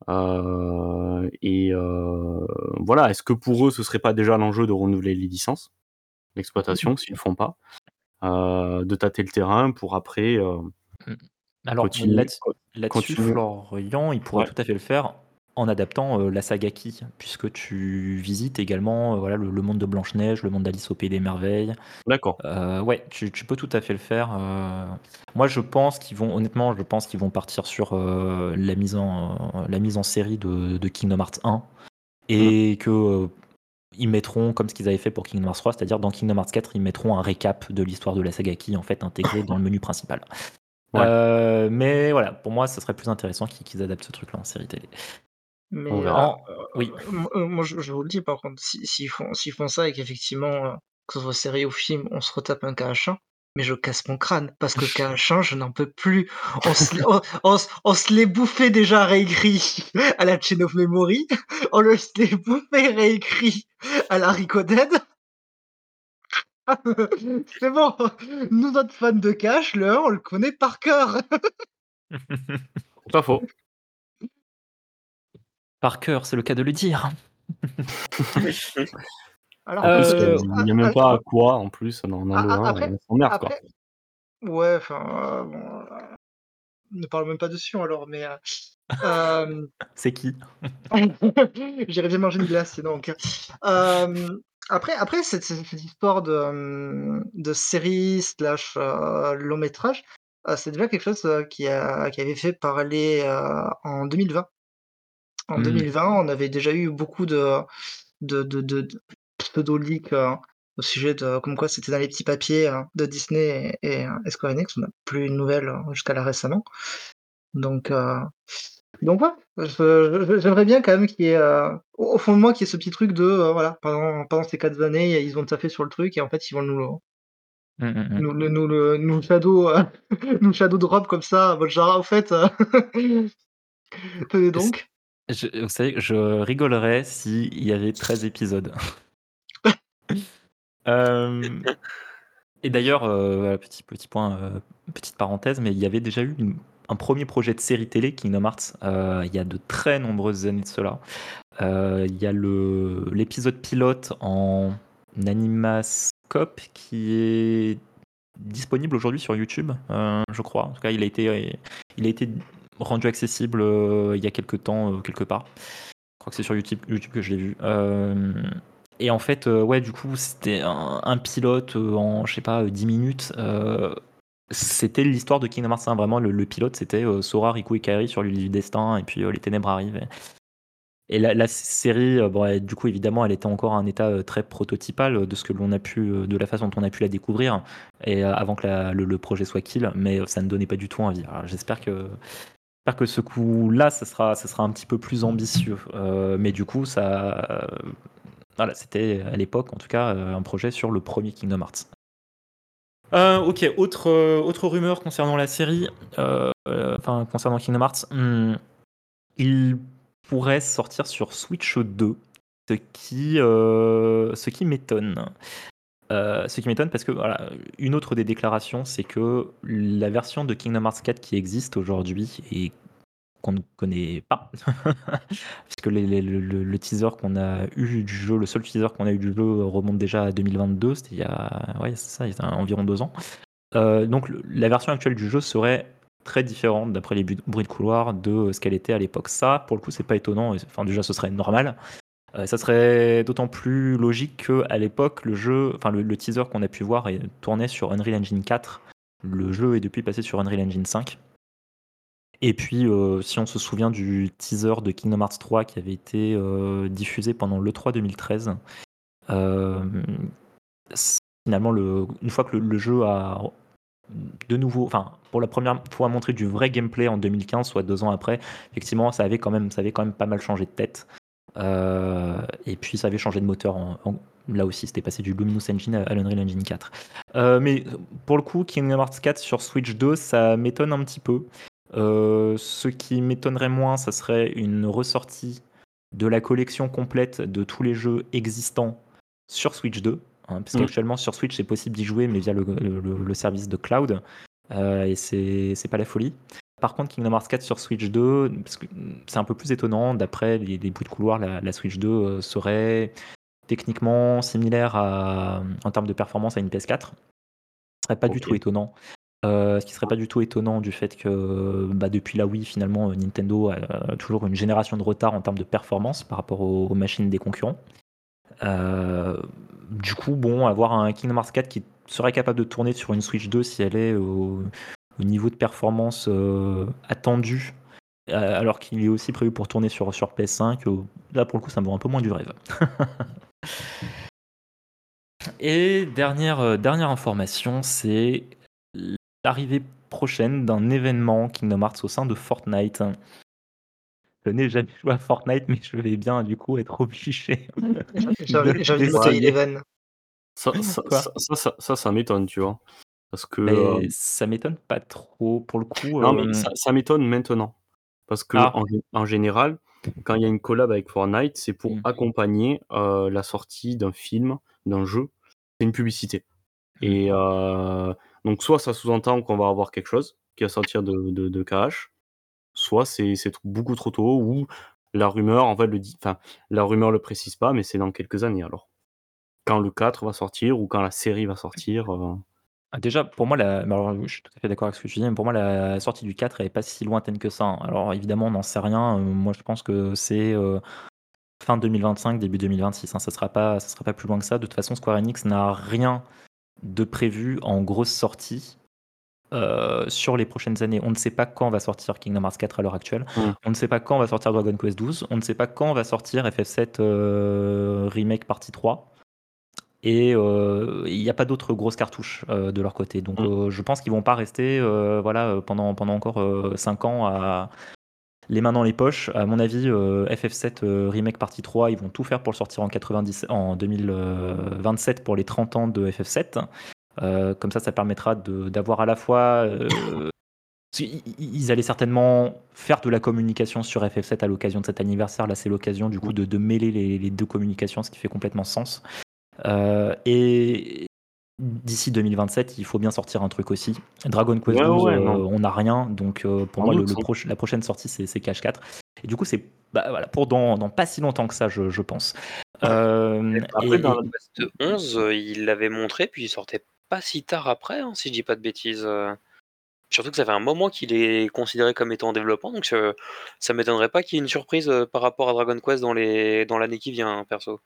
Euh, et euh, voilà, est-ce que pour eux, ce serait pas déjà l'enjeu de renouveler les licences, l'exploitation, s'ils le font pas, euh, de tâter le terrain pour après euh, Alors continuer, là- co- là-dessus, continuer. Florian, il pourrait Ouais, tout à fait le faire en adaptant euh, la saga Qui, puisque tu visites également euh, voilà, le, le monde de Blanche-Neige, le monde d'Alice au Pays des Merveilles. d'accord. Euh, ouais, tu, tu peux tout à fait le faire. euh. Moi, je pense qu'ils vont, honnêtement, je pense qu'ils vont partir sur euh, la mise en, la mise en série de, de Kingdom Hearts un Mm. et que euh, ils mettront, comme ce qu'ils avaient fait pour Kingdom Hearts trois, c'est-à-dire dans Kingdom Hearts quatre, ils mettront un récap de l'histoire de la saga Qui, en fait, intégré dans le menu principal. Ouais, Euh, mais voilà, pour moi, ce serait plus intéressant qu'ils qu'ils adaptent ce truc-là en série télé. Mais on euh, verra. En... Oui. euh, euh, moi, je, je vous le dis, par contre, si- s'ils font, s'ils font ça et qu'effectivement, euh, que ce soit série ou film, on se retape un K H un, mais je casse mon crâne, parce que K H un, je n'en peux plus. On se, l'est- on, on se- on se l'est bouffé déjà réécrit à la Chain of Memory, on le se l'est bouffé réécrit à la Ricoded. C'est bon, nous autres fans de Cash, le un, on le connaît par cœur. C'est pas faux. Par cœur, c'est le cas de le dire. Alors En plus, Euh, peut-être, il ah, n'y a même ah, pas à quoi, en plus, dans, dans ah, le ah, un, après, on s'emmerde, quoi. après, ouais, enfin, euh, bon, euh, ne parle même pas dessus alors, mais euh, euh, c'est qui? j'irais bien manger une glace donc. Euh, après, après cette, cette- cette histoire de, euh, de série slash euh, long métrage, euh, c'est déjà quelque chose euh, qui, a, qui avait fait parler euh, en deux mille vingt. En Hmm. deux mille vingt, on avait déjà eu beaucoup de, de, de, de, de pseudo-leaks euh, au sujet de comme quoi c'était dans les petits papiers euh, de Disney et, et, euh, et Square Enix. On n'a plus une nouvelle euh, jusqu'à là récemment. Donc, euh, donc ouais, je- je- j'aimerais bien quand même qu'il y ait, euh, au au fond de moi, qu'il y ait ce petit truc de, euh, voilà, pendant, pendant ces quatre années, ils ont taffé sur le truc et en fait, ils vont nous, le- Hmm, hmm, hmm. nous, le- nous, le- nous le shadow, euh, nous le shadow drop comme ça, en mode genre, ah, au fait, euh, tenez C'est- donc. Je, vous savez, je rigolerais s'il y avait treize épisodes. Euh, et d'ailleurs, euh, voilà, petit, petit point, euh, petite parenthèse, mais il y avait déjà eu une- un premier projet de série télé, Kingdom Hearts, euh, il y a de très nombreuses années de cela. Euh, il y a le, l'épisode pilote en animascope qui est disponible aujourd'hui sur YouTube, euh, je crois. En tout cas, il a été, il a été rendu accessible euh, il y a quelques temps, euh, quelque part. Je crois que c'est sur YouTube, YouTube que je l'ai vu. Euh, et en fait, euh, ouais, du coup, c'était un, un pilote euh, en, je sais pas, euh, dix minutes. Euh, c'était l'histoire de Kingdom Hearts un. Vraiment, le, le pilote, c'était euh, Sora, Riku et Kairi sur l'île du destin, et puis euh, les ténèbres arrivent. Et la, la série, euh, bon, elle- du coup, évidemment, elle était encore à un état euh, très prototypal euh, de ce que l'on a pu, euh, de la façon dont on a pu la découvrir, et euh, avant que la- le, le projet soit kill, mais euh, ça ne donnait pas du tout envie. Alors, j'espère que, j'espère que ce coup-là, ça sera, ça sera un petit peu plus ambitieux. Euh, mais du coup, ça, euh, voilà, c'était à l'époque, en tout cas, euh, un projet sur le premier Kingdom Hearts. Euh, ok, autre, euh, autre rumeur concernant la série, euh, euh, enfin concernant Kingdom Hearts, hmm, il pourrait sortir sur Switch deux, ce qui, euh, ce qui m'étonne. Euh, ce qui m'étonne parce que voilà, une autre des déclarations, c'est que la version de Kingdom Hearts quatre qui existe aujourd'hui et qu'on ne connaît pas, puisque les- les- le, le- le teaser qu'on a eu du jeu, le seul teaser qu'on a eu du jeu remonte déjà à deux mille vingt-deux, c'était il y a, ouais, c'est ça, il y a environ deux ans. Euh, donc le- la version actuelle du jeu serait très différente d'après les bu- bruits de couloir de ce qu'elle était à l'époque. Ça, pour le coup, c'est pas étonnant. et- Enfin, déjà, ce serait normal. Euh, ça serait d'autant plus logique que à l'époque, le jeu, enfin le, le teaser qu'on a pu voir est tourné sur Unreal Engine quatre. Le jeu est depuis passé sur Unreal Engine cinq. Et puis, euh, si on se souvient du teaser de Kingdom Hearts trois qui avait été euh, diffusé pendant l'E trois deux mille treize, euh, c- finalement, le, une fois que le, le jeu a de nouveau, enfin, pour la première fois montré du vrai gameplay en deux mille quinze, soit deux ans après, effectivement, ça avait quand même, ça avait quand même pas mal changé de tête. Euh, et puis, ça avait changé de moteur. En, en- là aussi, c'était passé du Luminous Engine à, à l'Unreal Engine quatre. Euh, mais pour le coup, Kingdom Hearts quatre sur Switch deux, ça m'étonne un petit peu. Euh, ce qui m'étonnerait moins, ça serait une ressortie de la collection complète de tous les jeux existants sur Switch deux. Hein, parce Mm. qu'actuellement, sur Switch, c'est possible d'y jouer, mais via le, le- le service de cloud. Euh, et c'est c'est pas la folie. Par contre, Kingdom Hearts quatre sur Switch deux, parce que c'est un peu plus étonnant, d'après les, les bruits de couloir, la, la Switch deux euh, serait techniquement similaire à- en termes de performance à une P S quatre. Ce serait pas du Ok. tout étonnant. Euh, ce qui serait pas du tout étonnant du fait que bah, depuis la Wii, finalement, euh, Nintendo a euh, toujours une génération de retard en termes de performance par rapport aux, aux machines des concurrents. Euh, du coup, bon, avoir un Kingdom Hearts quatre qui serait capable de tourner sur une Switch deux si elle est au, au niveau de performance euh, attendu, euh, alors qu'il est aussi prévu pour tourner sur, sur P S cinq, euh, là pour le coup, ça me vend un peu moins du rêve. Et dernière, euh, dernière information, c'est l'arrivée prochaine d'un événement Kingdom Hearts au sein de Fortnite. Je n'ai jamais joué à Fortnite, mais je vais bien du coup être obligé J'ai de- envie, j'ai envie de me tailler les d'essayer. veines. Ça, ça, Quoi? ça, ça, ça, ça, ça m'étonne, tu vois. Parce que. euh, Mais ça m'étonne pas trop pour le coup. Non, mais euh, ça, ça m'étonne maintenant. Parce que Ah, en, gé- en général, quand il y a une collab avec Fortnite, c'est pour Mm. accompagner euh, la sortie d'un film, d'un jeu. C'est une publicité. Mm. Et euh, donc, soit ça sous-entend qu'on va avoir quelque chose qui va sortir de, de, de K H, soit c'est c'est tr- beaucoup trop tôt, ou la rumeur, en fait, le dit, enfin, la rumeur le précise pas, mais c'est dans quelques années alors. Quand le quatre va sortir ou quand la série va sortir. euh, Ah, déjà, pour moi, la... mais alors, je suis tout à fait d'accord avec ce que tu dis, mais pour moi, la sortie du quatre, elle n'est pas si lointaine que ça. Alors, évidemment, on n'en sait rien. Euh, moi, je pense que c'est euh, fin deux mille vingt-cinq, début deux mille vingt-six. Hein. Ça ne sera pas, ça sera pas plus loin que ça. De toute façon, Square Enix n'a rien de prévu en grosse sortie euh, sur les prochaines années. On ne sait pas quand va sortir Kingdom Hearts quatre à l'heure actuelle. Hmm. On ne sait pas quand va sortir Dragon Quest douze. On ne sait pas quand va sortir F F sept euh, Remake partie trois. Et euh, il n'y a pas d'autres grosses cartouches euh, de leur côté. Donc hmm. euh, je pense qu'ils vont pas rester euh, voilà, euh, pendant, pendant encore euh, cinq ans à les mains dans les poches. À mon avis, euh, F F sept euh, Remake partie trois, ils vont tout faire pour le sortir en, quatre-vingt-dix, en deux mille vingt-sept pour les trente ans de F F sept. Euh, comme ça, ça permettra de- d'avoir à la fois... euh, parce qu'ils- ils allaient certainement faire de la communication sur F F sept à l'occasion de cet anniversaire. Là, c'est l'occasion du coup de, de mêler les, les deux communications, ce qui fait complètement sens. Euh, et d'ici deux mille vingt-sept, il faut bien sortir un truc aussi. Dragon Quest Ouais, douze, ouais, euh, non. on n'a rien. Donc euh, pour En moi, le, doute, le hein. proche- la prochaine sortie, c'est c'est Cache quatre. Et du coup, c'est bah, voilà, pour dans, dans pas si longtemps que ça, je, je pense. Euh, Après, dans et, la- et- Quest onze, euh, il l'avait montré, puis il sortait pas si tard après, hein, si je dis pas de bêtises. euh. Surtout que ça fait un moment qu'il est considéré comme étant en développement, donc euh, ça m'étonnerait pas qu'il y ait une surprise euh, par rapport à Dragon Quest dans les dans l'année qui vient, hein, perso.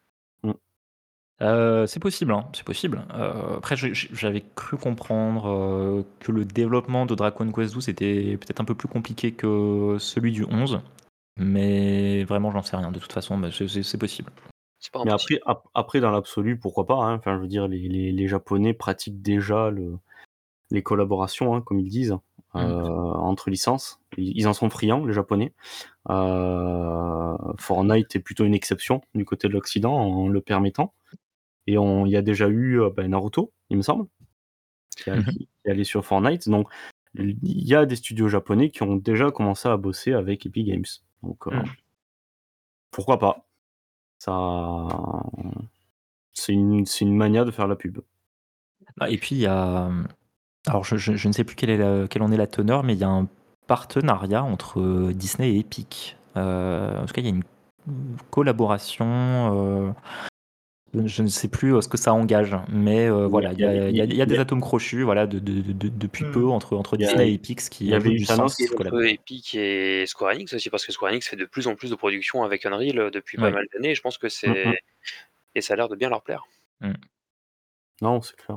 euh, c'est possible, hein, c'est possible. Euh, après, j'ai- j'ai- j'avais cru comprendre euh, que le développement de Dragon Quest douze était peut-être un peu plus compliqué que celui du onze. Mais vraiment, j'en sais rien. De toute façon, bah, c'est, c'est- c'est possible. C'est pas Mais impossible. après, ap- après dans l'absolu, pourquoi pas, hein. Enfin, je veux dire, les, les, les Japonais pratiquent déjà le, les collaborations, hein, comme ils disent, euh, Mm. entre licences. Ils, ils en sont friands, les Japonais. Euh, Fortnite est plutôt une exception du côté de l'Occident en le permettant. Et on, il y a déjà eu euh, ben, Naruto, il me semble, qui, a- Mhm. qui- qui est allé sur Fortnite. Donc, il y a des studios japonais qui ont déjà commencé à bosser avec Epic Games. Donc, euh, Mm. pourquoi pas? Ça, c'est une, c'est une manière de faire la pub. Ah, et puis, il y a. Alors, je, je- je ne sais plus quelle, est la- quelle en est la teneur, mais il y a un partenariat entre euh, Disney et Epic. Euh, en tout cas, il y a une collaboration. euh, je ne sais plus euh, ce que ça engage, mais euh, Il y, a- voilà, il il y y a, avait, il y a- il y a il y des a- atomes crochus, voilà, de, de- de- de- depuis peu Hmm. entre, entre il y a- Disney et Epic, ce il qui y avait ajoute eu du Thanos. sens Et au collab. entre Epic et Square Enix aussi, parce que Square Enix fait de plus en plus de productions avec Unreal euh, depuis pas Oui. mal d'années. Et je pense que Mm, c'est. mm. Et ça a l'air de bien leur plaire. Non, c'est clair.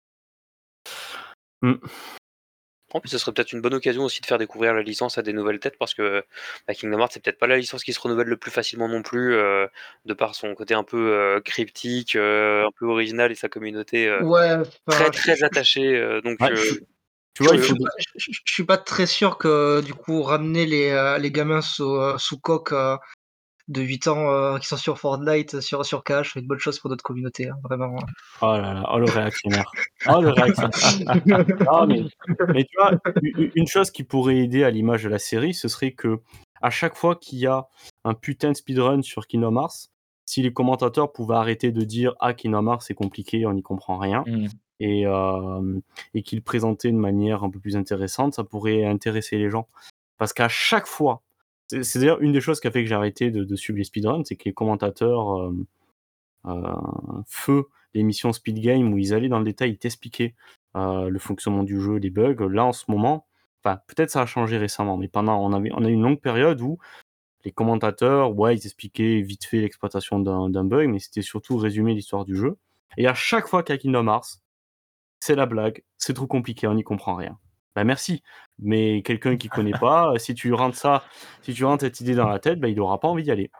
Mm. En plus, ce serait peut-être une bonne occasion aussi de faire découvrir la licence à des nouvelles têtes parce que bah, Kingdom Hearts, c'est peut-être pas la licence qui se renouvelle le plus facilement non plus, euh, de par son côté un peu euh, cryptique, euh, un peu original et sa communauté euh, Ouais, très enfin, je, très je, attachée. euh, donc, Ouais, euh, je- tu vois, il je, curieux. je, faut. suis pas- je- je- je suis pas très sûr que du coup ramener les, euh, les gamins sous, euh, sous coque euh, de huit ans euh, qui sont sur Fortnite, sur, sur Cash, c'est une bonne chose pour notre communauté, hein, vraiment. Oh là là, oh le réactionnaire. Oh le réactionnaire. Non, mais, mais tu vois, u- u- une chose qui pourrait aider à l'image de la série, ce serait que à chaque fois qu'il y a un putain de speedrun sur Kingdom Hearts, si les commentateurs pouvaient arrêter de dire ah Kingdom Hearts c'est compliqué, on n'y comprend rien, Mm. et, euh, et qu'ils le présentaient de manière un peu plus intéressante, ça pourrait intéresser les gens. Parce qu'à chaque fois, c'est c'est d'ailleurs une des choses qui a fait que j'ai arrêté de, de suivre les speedruns, c'est que les commentateurs euh, euh, feu l'émission Speed Game où ils allaient dans le détail, ils t'expliquaient euh, le fonctionnement du jeu, les bugs. Là, en ce moment, enfin, peut-être ça a changé récemment, mais pendant, on avait, on a eu une longue période où les commentateurs, ouais, ils expliquaient vite fait l'exploitation d'un d'un bug, mais c'était surtout résumer l'histoire du jeu. Et à chaque fois qu'il y a Kingdom Hearts, c'est la blague, c'est trop compliqué, on n'y comprend rien. Bah merci, mais quelqu'un qui connaît pas, si tu rentres ça, si tu rentres cette idée dans la tête, bah, il aura pas envie d'y aller.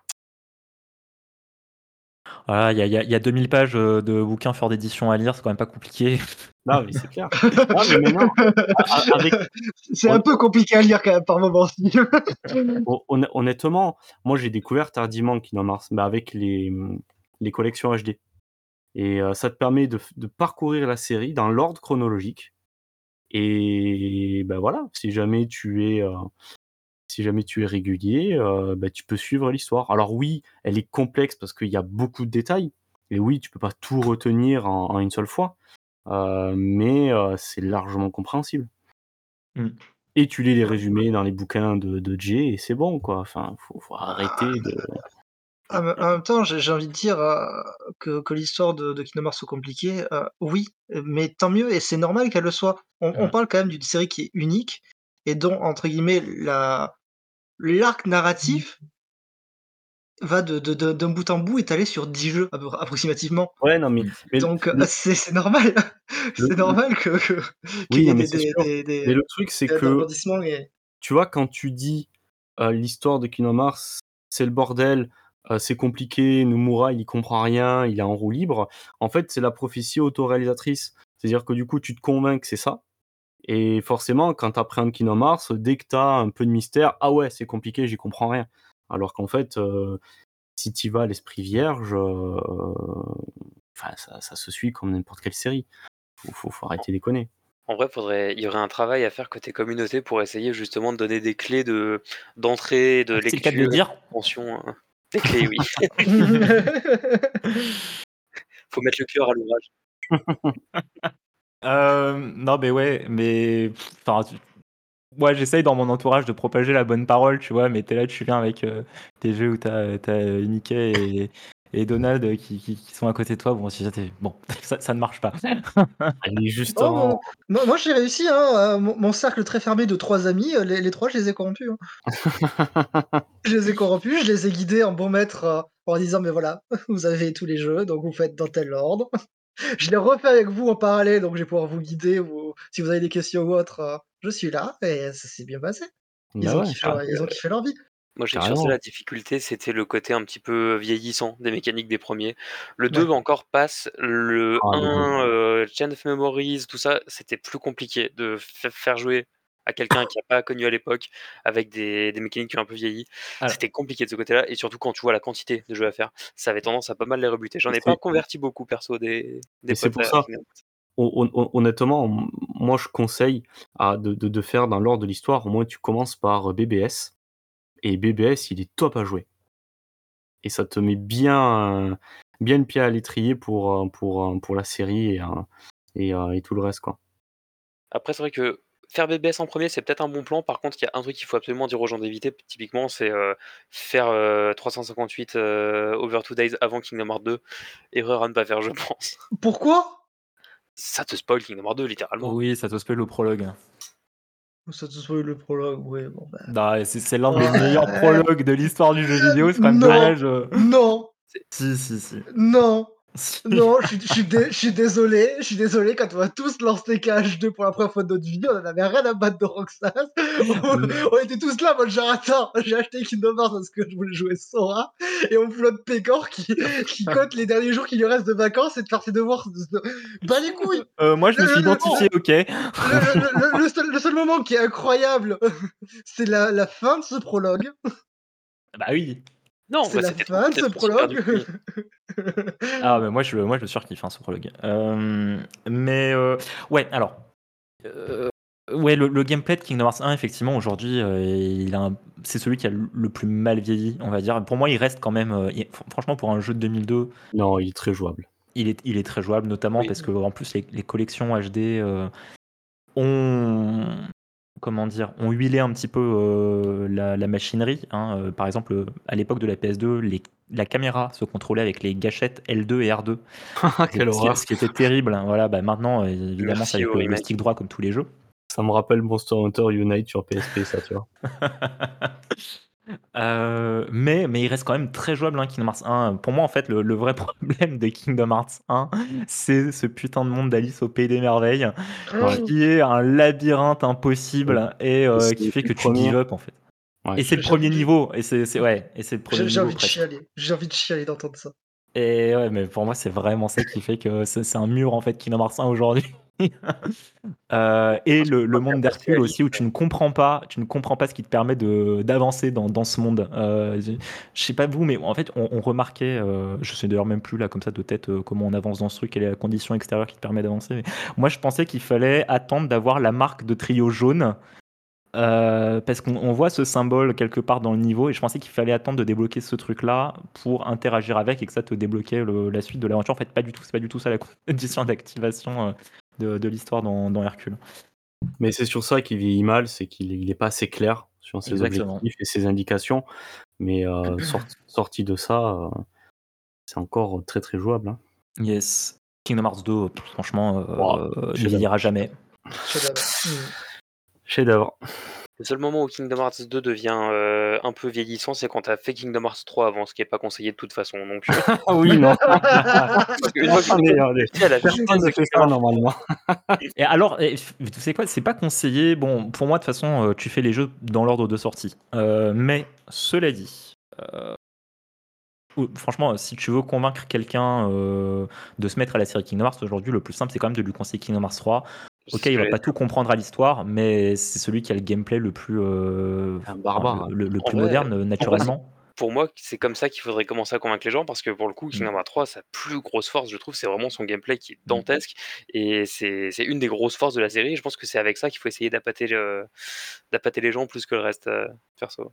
Voilà, il y a, il y a- il y a deux mille pages euh, de bouquins fort d'édition à lire, c'est quand même pas compliqué. Non, mais c'est clair. Non, mais maintenant, a- a- avec, C'est un hon- peu compliqué à lire quand même par moments. hon- hon- honnêtement, moi j'ai découvert tardivement Kingdom Hearts, mais avec les, hum, les collections H D. Et euh, ça te permet de, de parcourir la série dans l'ordre chronologique. Et ben voilà, si jamais tu es, euh, si jamais tu es régulier, euh, ben, tu peux suivre l'histoire. Alors oui, elle est complexe parce qu'il y a beaucoup de détails. Et oui, tu peux pas tout retenir en, en une seule fois. Euh, mais euh, c'est largement compréhensible. Mm. Et tu lis les résumés dans les bouquins de, de Jay et c'est bon, quoi. Enfin, faut, faut arrêter de. En même en même temps, j'ai j'ai envie de dire euh, que, que l'histoire de, de Kingdom Hearts soit compliquée, euh, oui, mais tant mieux, et c'est normal qu'elle le soit. On, on Mm. parle quand même d'une série qui est unique, et dont, entre guillemets, la, l'arc narratif va de, de- de- d'un bout en bout étalé sur dix jeux, à peu- approximativement. Ouais, non, mais, Mm. mais Donc, euh, le, c'est c'est normal. le- C'est le- normal que, que- qu'il oui, y ait non, mais des, c'est des, sûr. des, Mais des, le truc, c'est des que, rebondissements. Et... tu vois, quand tu dis euh, l'histoire de Kingdom Hearts, c'est le bordel, euh, c'est compliqué, Nomura, il y comprend rien, il est en roue libre. En fait, c'est la prophétie autoréalisatrice. C'est-à-dire que du coup, tu te convaincs que c'est ça. Et forcément, quand tu appréhendes Kingdom Hearts, dès que tu as un peu de mystère, ah ouais, c'est compliqué, j'y comprends rien. Alors qu'en fait, euh, si tu vas à l'esprit vierge, euh, enfin, ça, ça se suit comme n'importe quelle série. Faut, faut, faut arrêter de déconner. En vrai, faudrait, il y aurait un travail à faire côté communauté pour essayer justement de donner des clés de d'entrée, de C'est le cas de le lecture, de dire. compréhension. hein. Des clés, oui. Faut mettre le cœur à l'ouvrage. Euh, non, mais ouais, mais enfin, tu- ouais, j'essaye dans mon entourage de propager la bonne parole, tu vois, mais t'es là, tu viens avec euh, tes jeux où t'as, t'as euh, Mickey et, et Donald euh, qui, qui, qui sont à côté de toi. Bon, si ça, t'es- bon, ça, ça ne marche pas. Elle est juste Oh, en. mon- moi, moi, j'ai réussi, hein, euh, mon, mon cercle très fermé de trois amis, euh, les, les trois, je les ai corrompus. hein. Je les ai corrompus, je les ai guidés en bon maître euh, en disant, mais voilà, vous avez tous les jeux, donc vous faites dans tel ordre. Je les refais avec vous en parallèle, donc je vais pouvoir vous guider, ou si vous avez des questions ou autres, euh, je suis là, et ça s'est bien passé. Ils Bah ont ouais. kiffé leur, ils ont kiffé leur vie. Moi, j'ai sur ça Carrément. la difficulté, c'était le côté un petit peu vieillissant des mécaniques des premiers. Le deux Ouais. encore passe, le Ah, le deux. un, heu, Chain of Memories, tout ça, c'était plus compliqué de f faire jouer à quelqu'un qui a pas connu à l'époque, avec des des mécaniques qui ont un peu vieilli. Alors, C'était compliqué de ce côté-là et surtout quand tu vois la quantité de jeux à faire, ça avait tendance à pas mal les rebuter. J'en Et ai pas c'est converti beaucoup perso des des et c'est potes pour à ça, Kingdom Hearts. hon hon hon honnêtement, m moi je conseille à de de de faire dans l'ordre de l'histoire, au moins tu commences par, heu, B B S et B B S il est top à jouer et ça te met bien, heu, bien le pied à l'étrier pour, heu, pour, heu, pour la série et heu et heu et tout le reste, quoi. Après, c'est vrai que faire B B S en premier, c'est peut-être un bon plan. Par contre, il y a un truc qu'il faut absolument dire aux gens d'éviter, typiquement, c'est, heu, faire, heu, trois cent cinquante-huit, heu, Over Two Days avant Kingdom Hearts deux. Erreur à ne pas faire, je pense. Pourquoi? Ça te spoil Kingdom Hearts deux, littéralement. oui, ça te spoil le prologue. Ça te spoil le prologue, ouais, bon, bah. Bah, c'est c'est l'un des meilleurs Ouais, prologues de l'histoire du jeu vidéo, c'est quand même non, dommage, heu non, C'est si, si, si. non, Si. non, je suis je suis dé je suis désolé, je suis désolé, quand on a tous lancé K H deux pour la première fois de notre vie, on en avait rien à battre de Roxas. On Mmh. on était tous là en mode genre: «Attends, j'ai acheté Kingdom Hearts parce que je voulais jouer Sora» et on fout notre Pécor qui qui compte les derniers jours qui lui restent de vacances et de faire ses devoirs de de bah les couilles! Heu, moi, je Le me suis le le identifié, OK. le le le le le seul le seul moment qui est incroyable, c'est la la fin de ce prologue. Bah oui. non, C'est bah, la c'était trop fin cool de ce d'être aussi perdu prologue. que lui. Ah, mais moi, je moi, je surkiffe, hein, ce prologue. Hem, mais heu, ouais, alors, heu, ouais, le le gameplay de Kingdom Hearts un, effectivement, aujourd'hui, heu, il a un c'est celui qui a le le plus mal vieilli, on va dire. Pour moi, il reste quand même, heu, il fran franchement, pour un jeu de deux mille deux, Non, il est très jouable. il est il est très jouable, notamment Oui, parce qu'en plus, les les collections H D, heu, ont comment dire? Ont huilé un petit peu, heu, la la machinerie, hein, heu, par exemple, heu, à l'époque de la P S deux, les la caméra se contrôlait avec les gâchettes L deux et R deux. Ce Quelle qui horreur. ce qui était terrible, hein. Voilà, bah, maintenant, heu, évidemment, c'est merci avec au le le remake. stick droit comme tous les jeux. Ça me rappelle Monster Hunter Unite sur P S P ça, tu vois? Heu, mais mais il reste quand même très jouable, hein, Kingdom Hearts un. Pour moi, en fait, le le vrai problème de Kingdom Hearts un, c'est ce putain de monde d'Alice au pays des merveilles, Ouais qui est un labyrinthe et impossible et et heu, c'est qui fait c'est le que tu premier. give up, en fait. Ouais. Et c'est Je le j'ai premier envie de niveau et c'est c'est ouais et c'est le premier j'ai j'ai niveau envie de presque. chialer. J'ai envie de chialer d'entendre ça. Et ouais, mais pour moi, c'est vraiment ça qui fait que c'est c'est un mur, en fait, Kingdom Hearts un aujourd'hui. Heu et Parce que le une le fois que tu monde as passé d'Hercule Alice, aussi où tu ne comprends pas tu ne comprends pas ce qui te permet de d'avancer dans dans ce monde. Heu, je je sais pas vous, mais en fait, on on remarquait, heu, je sais d'ailleurs même plus là comme ça de tête, heu, comment on avance dans ce truc, quelle est la condition extérieure qui te permet d'avancer. Mais moi, je pensais qu'il fallait attendre d'avoir la marque de trio jaune, heu, parce qu'on on voit ce symbole quelque part dans le niveau et je pensais qu'il fallait attendre de débloquer ce truc-là pour interagir avec et que ça te débloquait le la suite de l'aventure. En fait, pas du tout, c'est pas du tout ça la condition d'activation, heu, de de l'histoire dans dans Hercule. Mais c'est sur ça qu'il vieillit mal, c'est qu'il est il est pas assez clair sur ses Exactement. objectifs et ses indications, mais heu, sorti sorti de ça, heu, c'est encore très, très jouable, hein. Yes. Kingdom Hearts deux, pff, franchement, Waouh, heu, ne chef-d'œuvre, vieillira jamais. Chef-d'œuvre. Mmh. chef-d'œuvre. le seul moment où Kingdom Hearts deux devient, heu, un peu vieillissant, c'est quand tu as fait Kingdom Hearts trois avant, ce qui est pas conseillé de toute façon, donc heu, Ah oui, non. parce qu'une fois que tu Allez, es allez, habitué à la personne vitesse ne de fait Kingdom ça Hearts trois. normalement. Et alors, et f tu sais quoi? C'est pas conseillé. Bon, pour moi, de toute façon, heu, tu fais les jeux dans l'ordre de sortie. Heu, mais cela dit, ou franchement, si tu veux convaincre quelqu'un, heu, de se mettre à la série Kingdom Hearts aujourd'hui, le plus simple, c'est quand même de lui conseiller Kingdom Hearts trois. C'est OK, ce il que va j'allais pas tout dire. comprendre à l'histoire, mais c'est celui qui a le gameplay le plus, heu, Un enfin le barbare. le le En plus vrai moderne, heu, en vrai, c'est naturellement. pour moi, c'est comme ça qu'il faudrait commencer à convaincre les gens parce que pour le coup, Kingdom Mmh. Hearts trois, sa plus grosse force, je trouve, c'est vraiment son gameplay qui est Mmh. dantesque et c'est c'est une des grosses forces de la série. Je pense que c'est avec ça qu'il faut essayer d'appâter le d'appâter les gens plus que le reste, heu, perso.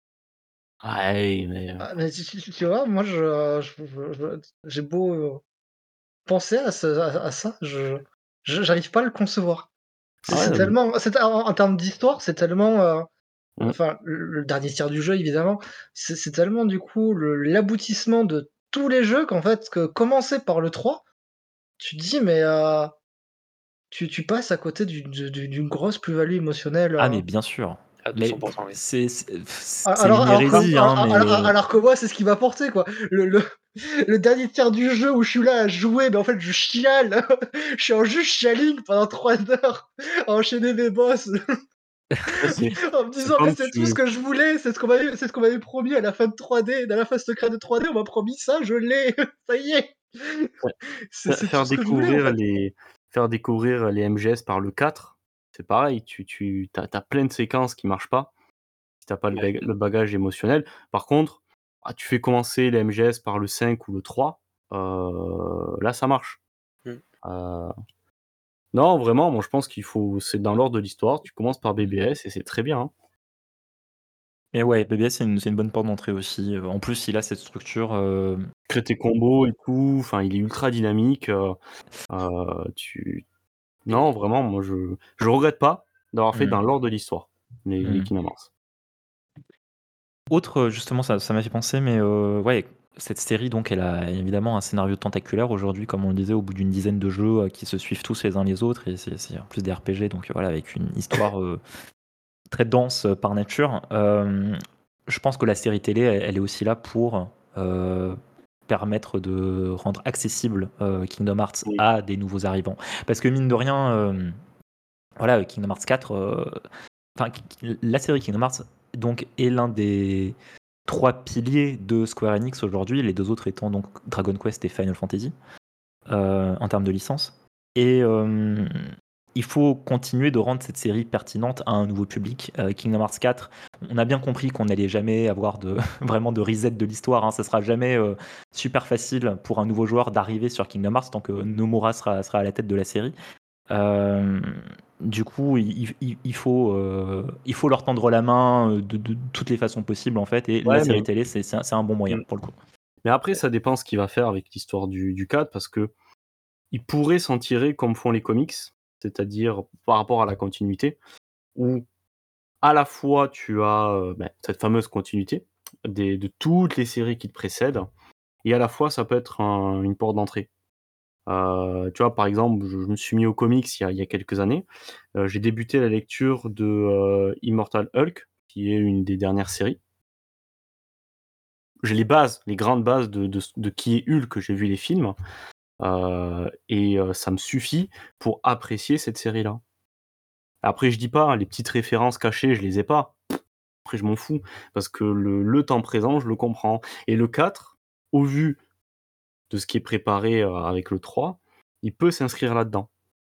Ouais, mais heu, Ah, mais tu tu tu vois, moi, je je je je j'ai beau, heu, penser à ce à à ça, je je j'arrive pas à le concevoir. C'est ah c'est ouais, tellement c'est en en termes d'histoire, c'est tellement, heu, mmh, enfin, le le dernier tiers du jeu, évidemment, c'est c'est tellement, du coup, le l'aboutissement de tous les jeux qu'en fait, que commencer par le trois, tu te dis: «Mais, heu, tu tu passes à côté d'une de d'une d'une grosse plus-value émotionnelle», Ah heu mais bien sûr. À Mais deux cents pour cent, oui. c'est c'est A c'est alors une alors que hérésie, a hein, a a mais alors que moi, c'est ce qui m'a porté, quoi. Le le le dernier tiers du jeu où je suis là à jouer, mais en fait, je chiale. Je suis en juste chialing pendant trois heures, à enchaîner mes boss. Ça, c'est En me c'est disant: «Mais comme c'est tout ce tu que je voulais, c'est ce qu'on m'avait c'est ce qu'on m'avait promis à la fin de trois D, dans la phase secrète de trois D, on m'a promis ça, je l'ai, ça y est!» ouais, C'est faire c'est tout faire ce que je voulais, en découvrir fait. les faire découvrir les M G S par le quatre, c'est pareil, tu tu tu as tu as plein de séquences qui marchent pas, si tu as pas le Ouais. baga le bagage émotionnel. Par contre, ah, tu fais commencer les M G S par le cinq ou le trois, heu, là ça marche. Mmh. Heu, non, vraiment, moi je pense qu'il faut c'est dans l'ordre de l'histoire, tu commences par B B S et c'est très bien, hein. Et ouais, B B S, c'est une c'est une bonne porte d'entrée aussi, heu, en plus, il a cette structure, hem Crée tes combos et tout, enfin il est ultra dynamique, heu heu, tu non, Et vraiment, moi je je regrette pas d'avoir fait mmh, dans l'ordre de l'histoire, les les mmh. Kingdom Hearts. Autre, justement, ça ça m'a fait penser, mais heu, ouais, cette série, donc, elle a évidemment un scénario tentaculaire aujourd'hui, comme on le disait, au bout d'une dizaine de jeux, heu, qui se suivent tous les uns les autres, et c'est c'est en plus des R P G, donc, heu, voilà, avec une histoire, heu, très dense, heu, par nature. Hem, je pense que la série télé, elle elle est aussi là pour, heu, permettre de rendre accessible, heu, Kingdom Hearts Oui, à des nouveaux arrivants. Parce que mine de rien, hem, voilà, Kingdom Hearts quatre, heu, enfin, Ki Ki la série Kingdom Hearts, donc, est l'un des trois piliers de Square Enix aujourd'hui, les deux autres étant donc Dragon Quest et Final Fantasy, heu, en termes de licence. Et hem, il faut continuer de rendre cette série pertinente à un nouveau public. Heu, Kingdom Hearts quatre, on a bien compris qu'on n'allait jamais avoir de vraiment de reset de l'histoire, hein. Ça sera jamais, heu, super facile pour un nouveau joueur d'arriver sur Kingdom Hearts tant que Nomura sera sera à la tête de la série. Hem, du coup, il il il faut, heu, il faut leur tendre la main, heu, de de toutes les façons possibles, en fait, et la ouais, série mais télé, c'est c'est un c'est un bon moyen, mmh, pour le coup. mais après ça dépend ce qu'il va faire avec l'histoire du du quatre parce qu'il pourrait s'en tirer comme font les comics, c'est-à-dire par rapport à la continuité, où à la fois tu as, heu, bah, cette fameuse continuité des de toutes les séries qui te précèdent et à la fois ça peut être un une porte d'entrée. Heu, tu vois, par exemple, je je me suis mis aux comics il y a il y a quelques années. Heu, j'ai débuté la lecture de, heu, Immortal Hulk, qui est une des dernières séries. J'ai les bases, les grandes bases de de ce de qui est Hulk, j'ai vu les films, heu et heu, ça me suffit pour apprécier cette série-là. Après je dis pas, hein, les petites références cachées, je les ai pas. Après je m'en fous, parce que le le temps présent, je le comprends et le quatre, au vu de ce qui est préparé, heu, avec le trois, il peut s'inscrire là-dedans.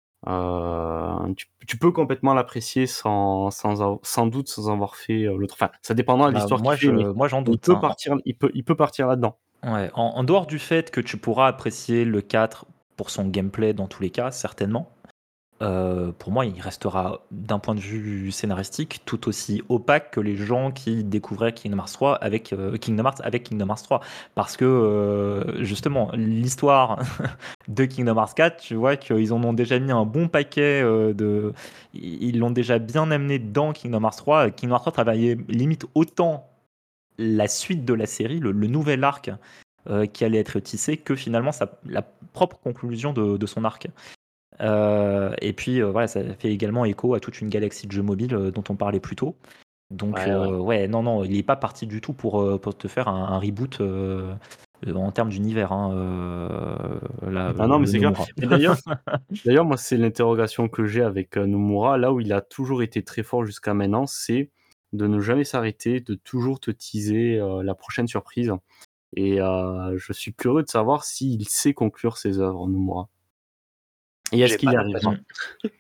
Heu, tu tu peux complètement l'apprécier sans sans av sans doute sans avoir fait, heu, l'autre. Enfin, ça dépendra de Bah, l'histoire qu'il moi, fait, je mais moi, j'en il doute, peut hein. partir il peut il peut partir là-dedans. Ouais, en en dehors du fait que tu pourras apprécier le quatre pour son gameplay dans tous les cas, certainement. Heu, pour moi, il restera, d'un point de vue scénaristique, tout aussi opaque que les gens qui découvraient Kingdom Hearts trois avec, heu, Kingdom Hearts avec Kingdom Hearts trois. Parce que, heu, justement, l'histoire de Kingdom Hearts quatre, tu vois qu'ils en ont déjà mis un bon paquet, heu, de i ils l'ont déjà bien amené dans Kingdom Hearts trois. Kingdom Hearts trois travaillait limite autant la suite de la série, le le nouvel arc, heu, qui allait être tissé, que finalement sa la propre conclusion de de son arc. Heu et puis, heu, voilà, ça fait également écho à toute une galaxie de jeux mobiles, heu, dont on parlait plus tôt. Donc, Ouais, ouais. heu, ouais, non, non, il est pas parti du tout pour, heu, pour te faire un un reboot, heu heu, en termes d'univers, hein, heu, là, Ah le non, mais le c'est clair. Nomura. Mais d'ailleurs d'ailleurs, moi, c'est l'interrogation que j'ai avec, heu, Nomura, là où il a toujours été très fort jusqu'à maintenant, c'est de ne jamais s'arrêter, de toujours te teaser, heu, la prochaine surprise et heu, je suis curieux de savoir s'il sait conclure ses œuvres, Nomura et est-ce j'ai qu'il pas y l'impression. arrivera? Mmh.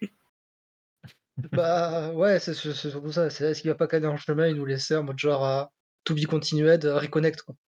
Bah, ouais, c'est c'est c'est surtout ça, c'est est-ce qu'il va pas caler un chemin et nous laisser en mode genre, heu, to be continued, heu, reconnect, quoi.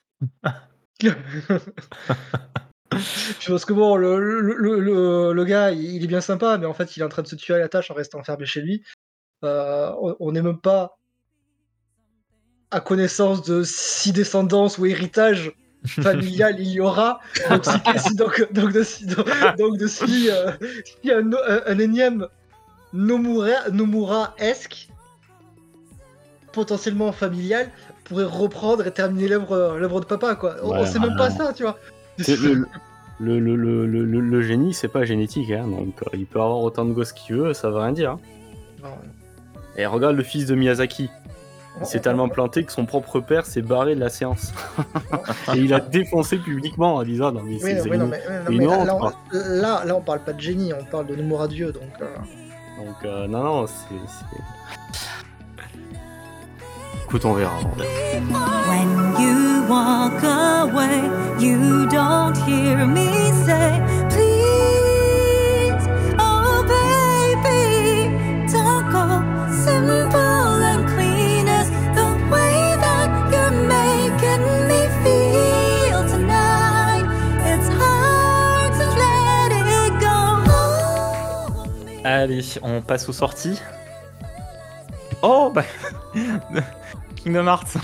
Je pense que bon, le le le le le gars, il il est bien sympa, mais en fait, il est en train de se tuer à la tâche en restant enfermé chez lui. Heu, on on n'est même pas à connaissance de si descendance ou héritage familial il y aura. Donc si si donc donc de si donc donc de si, heu, s'il y a un o un un énième Nomura Nomura-esque, potentiellement familial, pourrait reprendre et terminer l'œuvre, heu, l'œuvre de papa, quoi. On on Ouais, sait même pas ça, tu vois? c'est le le le le le le le génie, c'est pas génétique, hein, donc heu, il peut avoir autant de gosses qu'il veut, ça veut rien dire, hein. Non, Et regarde le fils de Miyazaki, il on s'est on on tellement planté que son propre père s'est barré de la séance on et il a défoncé publiquement en disant: «Non mais oui, c'est c'est oui, non, une mais, heu, non, c'est mais une là honte, là on quoi». là là on parle pas de génie, on parle de Nomura Dieu, donc heu Donc, euh, non, non, c'est, c'est... Écoute, on verra, on verra. When you walk away, you don't hear me say, please, oh baby, don't go. Simple and clean is the way that you're making me feel tonight. It's hard to let it go. Allez, on passe aux sorties. Oh bah Kingdom Hearts.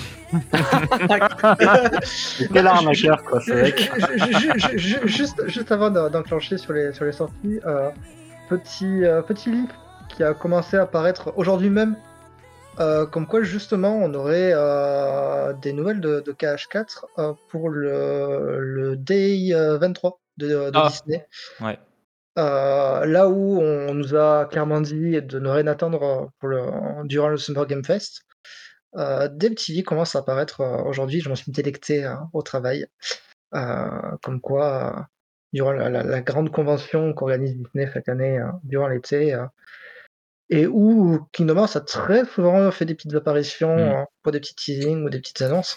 Quel arnaqueur, quoi, ce mec. Ju- ju- ju- Juste, juste avant d'en- d'enclencher sur les, sur les sorties, euh, petit, euh, petit leak qui a commencé à apparaître aujourd'hui même, euh, comme quoi justement on aurait euh, des nouvelles de, de K H quatre euh, pour le, le Day euh, vingt-trois de, de Ah. Disney. Ouais. Euh, là où on nous a clairement dit de ne rien attendre pour le, durant le Summer Game Fest, euh, des petits leaks commencent à apparaître euh, aujourd'hui. Je m'en suis délecté euh, au travail. Euh, comme quoi, euh, durant la, la- la grande convention qu'organise Disney chaque année euh, durant l'été, euh, et où Kingdom Hearts a très souvent fait des petites apparitions Mm. euh, pour des petits teasings ou des petites annonces,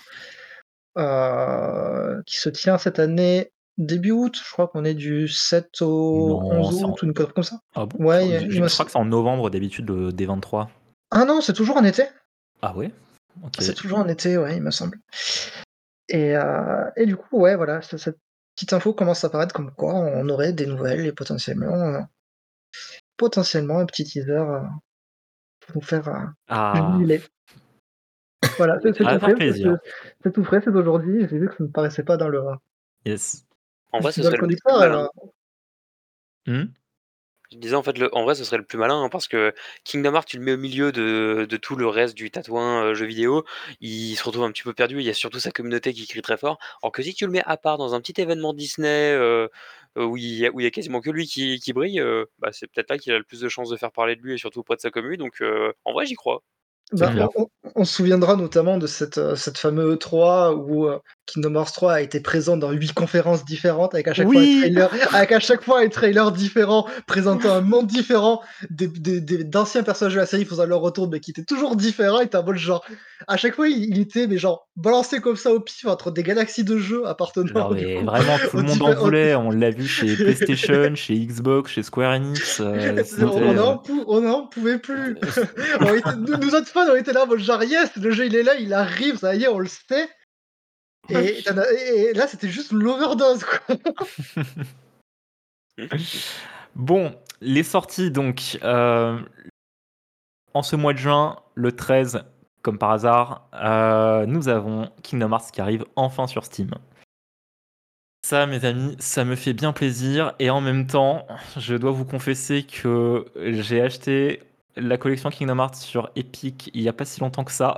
euh, qui se tient cette année début août. Je crois qu'on est du sept au Non, onze c'est en- août ou une chose comme ça. Ah bon Ouais, je, il- je- il je me crois que c'est en novembre d'habitude le D vingt-trois. Ah non, c'est toujours en été. Ah ouais. Ok. C'est toujours en été, ouais, il me semble. Et, euh, et du coup, ouais, voilà, ce- cette petite info commence à apparaître comme quoi on aurait des nouvelles et potentiellement, euh, potentiellement un petit teaser euh, pour nous faire euh, Ah. jubiler. Voilà, c'est c'est Ça va tout faire frais, plaisir. c'est- c'est tout frais, c'est d'aujourd'hui. J'ai vu que ça ne paraissait pas dans le, Yes. En vrai, ce dans le serait le plus conducteur. malin. alors. Hmm Je disais, en fait, le, en vrai, ce serait le plus malin, hein, parce que Kingdom Hearts, tu le mets au milieu de, de tout le reste du tatouin euh, jeu vidéo, il se retrouve un petit peu perdu, il y a surtout sa communauté qui crie très fort. Alors que si tu le mets à part dans un petit événement Disney, euh, euh, où, il y a, où il y a quasiment que lui qui, qui brille, euh, bah, c'est peut-être là qu'il a le plus de chances de faire parler de lui et surtout auprès de sa commu, donc euh, en vrai, j'y crois. C'est Bah, clair. on, on- on se souviendra notamment de cette, euh, cette fameuse E trois où euh, Kingdom Hearts trois a été présent dans huit conférences différentes avec à chaque fois un Oui. trailer, avec à chaque fois un trailer différent présentant un monde différent, des, des- des- d'anciens personnages de la série faisant leur retour mais qui étaient toujours différents. Et t'as beau le genre, à chaque fois il, il était mais genre balancé comme ça au pif entre des galaxies de jeux appartenant Non du mais coup vraiment tout aux le monde en diffé- aux- voulait, on l'a vu chez PlayStation, chez Xbox, chez Square Enix, euh, c'était... on on euh, en pou- on en pouvait plus. On était- nous, nous autres fans, on était là, bon, genre yes, le jeu il est là, il arrive, ça y est, on le sait. Et, t'en as- et- et là, c'était juste l'overdose, quoi. Bon, les sorties donc. euh, En ce mois de juin, le treize, comme par hasard, euh, nous avons Kingdom Hearts qui arrive enfin sur Steam. Ça, mes amis, ça me fait bien plaisir. Et en même temps, je dois vous confesser que j'ai acheté la collection Kingdom Hearts sur Epic il n'y a pas si longtemps que ça.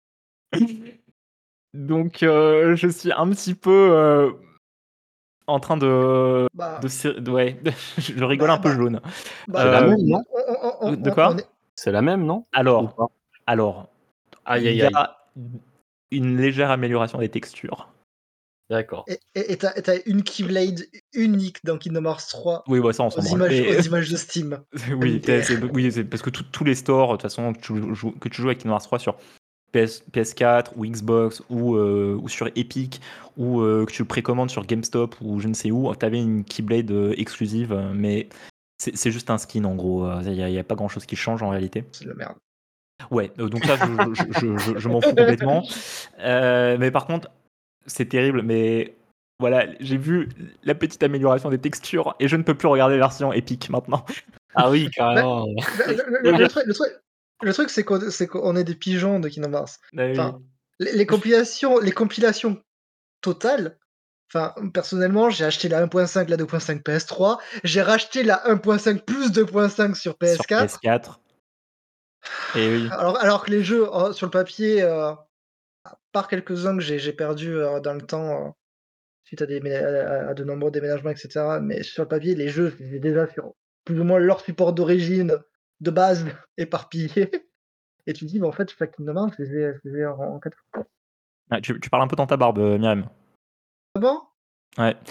Donc, euh, je suis un petit peu euh, en train de... Bah, de, ser- de- ouais, je rigole bah, un peu bah, jaune. bah, C'est la Euh, même, non on- on- on- De on- quoi on est- C'est la même, non Ou Alors, pas alors, Aïe, il aïe, y aïe. a une légère amélioration des textures. D'accord. Et et- et t'as et t'as une Keyblade unique dans Kingdom Hearts trois Oui, ouais, ça, on aux s'en branle. images, Mais- aux images de Steam. oui, M D R. c'est, oui, c'est parce que tout- tous les stores, de toute façon, que tu, joues, que tu joues avec Kingdom Hearts trois sur P S, P S quatre ou Xbox ou, euh, ou sur Epic ou euh, que tu le précommandes sur GameStop ou je ne sais où, tu avais une Keyblade euh, exclusive, euh, mais c'est, c'est juste un skin en gros. Il n'y a, y a pas grand chose qui change en réalité. C'est de la merde. Ouais, euh, donc ça, je, je, je, je- je m'en fous complètement. Euh, mais par contre, c'est terrible, mais voilà, j'ai vu la petite amélioration des textures et je ne peux plus regarder la version Epic maintenant. Ah oui, carrément. Le, le- le- le truc, le truc- le truc, c'est qu'on c'est qu'on est des pigeons de Kingdom Hearts. Ah oui. Enfin, les, les compilations, les compilations totales. Enfin, personnellement, j'ai acheté la un point cinq, la deux point cinq P S trois, j'ai racheté la un point cinq plus deux point cinq sur P S Sur quatre. P S quatre. Et oui. Alors, alors que les jeux euh, sur le papier, euh, à part quelques-uns que j'ai j'ai perdu euh, dans le temps euh, suite à, des, mé- à, à de nombreux déménagements, et cetera. Mais sur le papier, les jeux, c'est déjà sur plus ou moins leur support d'origine, de base, éparpillé. Et tu te dis, mais en fait, chaque Kingdom Hearts, je les ai, je les ai en, en quatre. Ah, tu, tu parles un peu dans ta barbe, euh, Myriam. Ah bon? Ouais.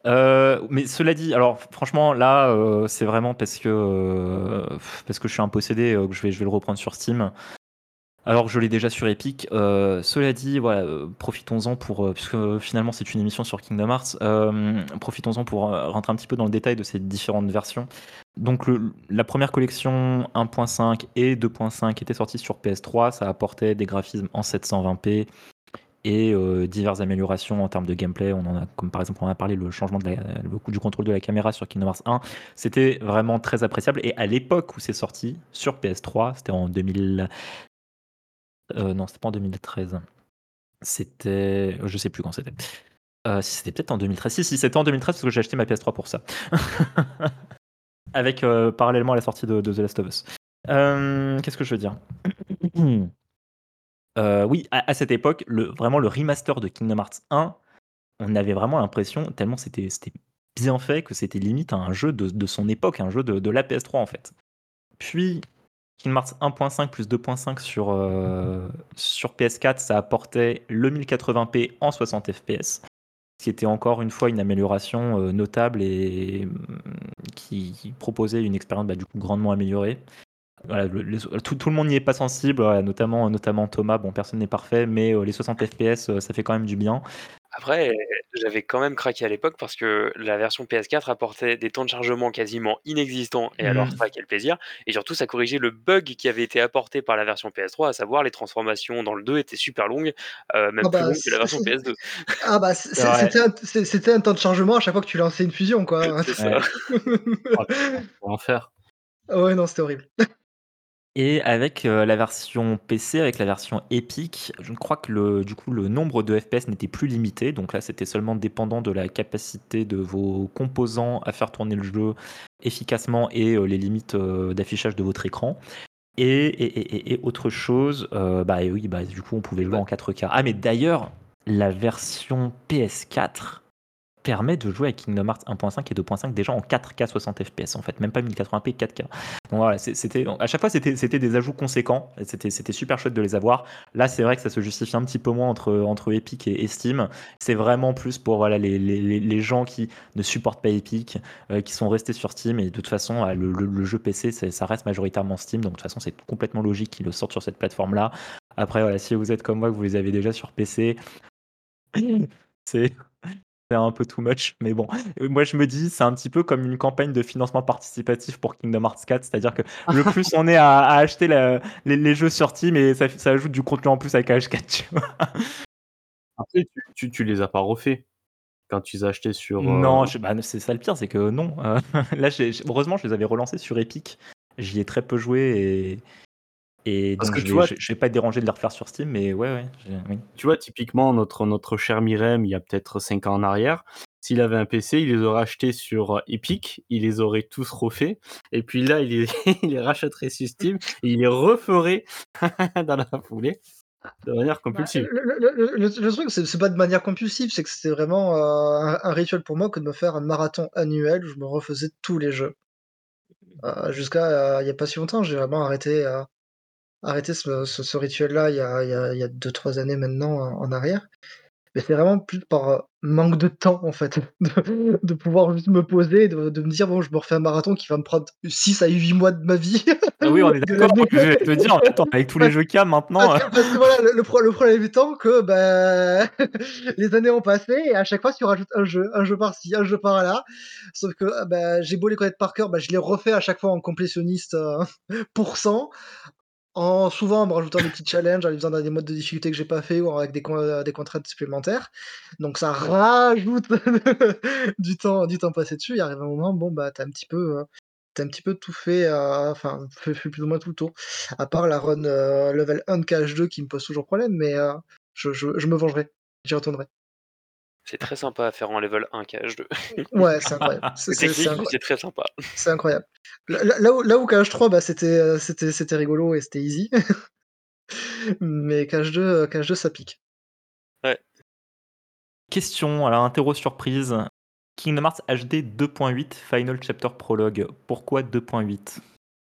Euh, mais cela dit, alors franchement là, euh, c'est vraiment parce que euh, parce que je suis un possédé euh, que je vais je vais le reprendre sur Steam. Alors que je l'ai déjà sur Epic. Euh, cela dit, voilà, euh, profitons-en pour euh, puisque euh, finalement c'est une émission sur Kingdom Hearts. Euh, profitons-en pour euh, rentrer un petit peu dans le détail de ces différentes versions. Donc le- la première collection un point cinq et deux point cinq était sortie sur P S trois. Ça apportait des graphismes en sept cent vingt p et euh, diverses améliorations en termes de gameplay. On en a, comme par exemple, on a parlé le changement de la- le coup du contrôle de la caméra sur Kingdom Hearts un. C'était vraiment très appréciable. Et à l'époque où c'est sorti sur P S trois, c'était en deux mille. Euh, non, c'était pas en deux mille treize. C'était, je sais plus quand c'était. Euh, si c'était peut-être en deux mille treize. Si, si, c'était en deux mille treize parce que j'ai acheté ma P S trois pour ça. Avec euh, parallèlement à la sortie de, de The Last of Us. Euh, Qu'est-ce que je veux dire? Euh, oui, à, à cette époque, le, vraiment le remaster de Kingdom Hearts un, on avait vraiment l'impression, tellement c'était c'était bien fait, que c'était limite un jeu de, de son époque, un jeu de, de la P S trois en fait. Puis Kingdom Hearts un point cinq plus deux point cinq sur, euh, sur P S quatre, ça apportait le mille quatre-vingts p en soixante F P S, ce qui était encore une fois une amélioration euh, notable et hum, qui, qui proposait une expérience bah, du coup grandement améliorée. Voilà, le- les- tout, tout le monde n'y est pas sensible, voilà, notamment, notamment Thomas. Bon, personne n'est parfait, mais euh, les soixante F P S, euh, ça fait quand même du bien. Après, j'avais quand même craqué à l'époque parce que la version P S quatre apportait des temps de chargement quasiment inexistants et alors Mm. ça, quel plaisir. Et surtout, ça corrigeait le bug qui avait été apporté par la version P S trois, à savoir les transformations dans le deux étaient super longues, euh, même Ah plus bah, longues que la c'est- version c'est- P S deux. ah bah, C'est c'est- vrai. c'était un, c'est- c'était un temps de chargement à chaque fois que tu lançais une fusion, quoi. C'est Ouais. ça. Oh, pour en faire. Ah ouais, non, c'était horrible. Et avec euh, la version P C, avec la version Epic, je crois que le, du coup, le nombre de F P S n'était plus limité. Donc là, c'était seulement dépendant de la capacité de vos composants à faire tourner le jeu efficacement et euh, les limites euh, d'affichage de votre écran. Et, et, et, et autre chose, euh, bah et oui, bah du coup, on pouvait jouer Bah, en quatre K. Ah, mais d'ailleurs, la version P S quatre permet de jouer avec Kingdom Hearts un point cinq et deux point cinq déjà en quatre K soixante F P S en fait, même pas mille quatre-vingts p, quatre K. Donc voilà, c'est- c'était à chaque fois c'était c'était des ajouts conséquents, et c'était c'était super chouette de les avoir. Là, c'est vrai que ça se justifie un petit peu moins entre entre Epic et, et Steam. C'est vraiment plus pour voilà les, les, les- les gens qui ne supportent pas Epic, euh, qui sont restés sur Steam, et de toute façon euh, le, le- le jeu P C c'est- ça reste majoritairement Steam, donc de toute façon c'est complètement logique qu'ils le sortent sur cette plateforme là. Après voilà, si vous êtes comme moi que vous les avez déjà sur P C, c'est c'est un peu too much, mais bon. Euh, Moi, je me dis, c'est un petit peu comme une campagne de financement participatif pour Kingdom Hearts quatre, c'est-à-dire que le plus on est à, à acheter la- les, les jeux sur Steam, et ça, ça ajoute du contenu en plus avec H quatre, tu vois. Après, tu, tu, tu les as pas refaits quand tu les as achetés sur. euh, Non, je- bah, c'est ça le pire, c'est que non. Euh, là, j'ai- j'ai- heureusement, je les avais relancés sur Epic. J'y ai très peu joué, et, et Parce donc que je tu vais, vois, je, je vais pas être dérangé de les refaire sur Steam, mais ouais, ouais. j'ai- oui. tu vois, typiquement, notre, notre cher Mirem, il y a peut-être cinq ans en arrière, s'il avait un P C, il les aurait achetés sur euh, Epic, il les aurait tous refaits, et puis là, il les, il les rachèterait sur Steam, et il les referait dans la foulée, de manière Bah, compulsive. le, le- le- le- le truc, c'est c'est pas de manière compulsive, c'est que c'était vraiment euh, un, un rituel pour moi que de me faire un marathon annuel où je me refaisais tous les jeux. Euh, jusqu'à euh, il y a pas si longtemps, j'ai vraiment arrêté, euh, arrêté ce, ce- ce rituel-là il y a, il y a, il y a deux, trois années maintenant en, en arrière. Mais c'est vraiment plus par euh, manque de temps, en fait, de, de pouvoir juste me poser, de, de me dire, bon, je me refais un marathon qui va me prendre six à huit mois de ma vie, Ah oui, on est de d'accord. l'année. Je vais te dire, attends, avec tous les jeux qu'il y a maintenant. Parce euh, que, parce que voilà, le, le pro- le problème étant que ben, les années ont passé et à chaque fois, tu rajoutes un jeu, un jeu par-ci, un jeu par-là. Sauf que ah ben, j'ai beau les connaître par cœur, ben, je les refais à chaque fois en complétionniste euh, pour cent. En, souvent en me rajoutant des petits challenges, en les faisant dans des modes de difficulté que j'ai pas fait ou avec des, con- euh, des contraintes supplémentaires. Donc ça rajoute du temps, du temps passé dessus. Il arrive un moment, bon bah t'as un petit peu, euh, t'as un petit peu tout fait, euh, enfin fait, fait plus ou moins tout le tour. À part la run euh, level un de K H deux qui me pose toujours problème, mais euh, je, je, je me vengerai, j'y retournerai. c'est très sympa à faire en level un K H deux. Ouais, c'est incroyable, c'est C'est c'est- c'est technique, mais incroyable, c'est très sympa. c'est incroyable. Là, là- là où, là où K H trois, bah, c'était, euh, c'était, c'était rigolo et c'était easy, mais K H deux, euh, K H deux ça pique. Ouais. Question, alors interro surprise. Kingdom Hearts H D deux point huit Final Chapter Prologue. Pourquoi deux point huit?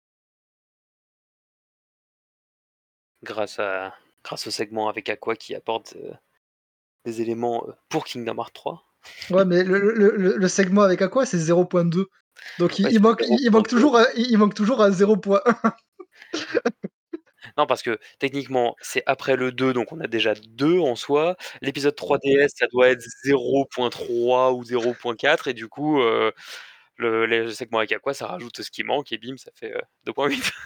Grâce à grâce au segment avec Aqua qui apporte euh, des éléments euh, pour Kingdom Hearts trois. Ouais, mais le, le, le, le segment avec Aqua, c'est zéro virgule deux. Donc il, Ouais, il c'est manque, il, il manque zéro virgule deux. toujours, à- il, il manque toujours à zéro virgule un. Non, parce que techniquement, c'est après le deux, donc on a déjà deux en soi. L'épisode trois D S, ça doit être zéro virgule trois ou zéro virgule quatre, et du coup, euh, le, le segment avec Aqua, ça rajoute ce qui manque, et bim, ça fait euh, deux virgule huit.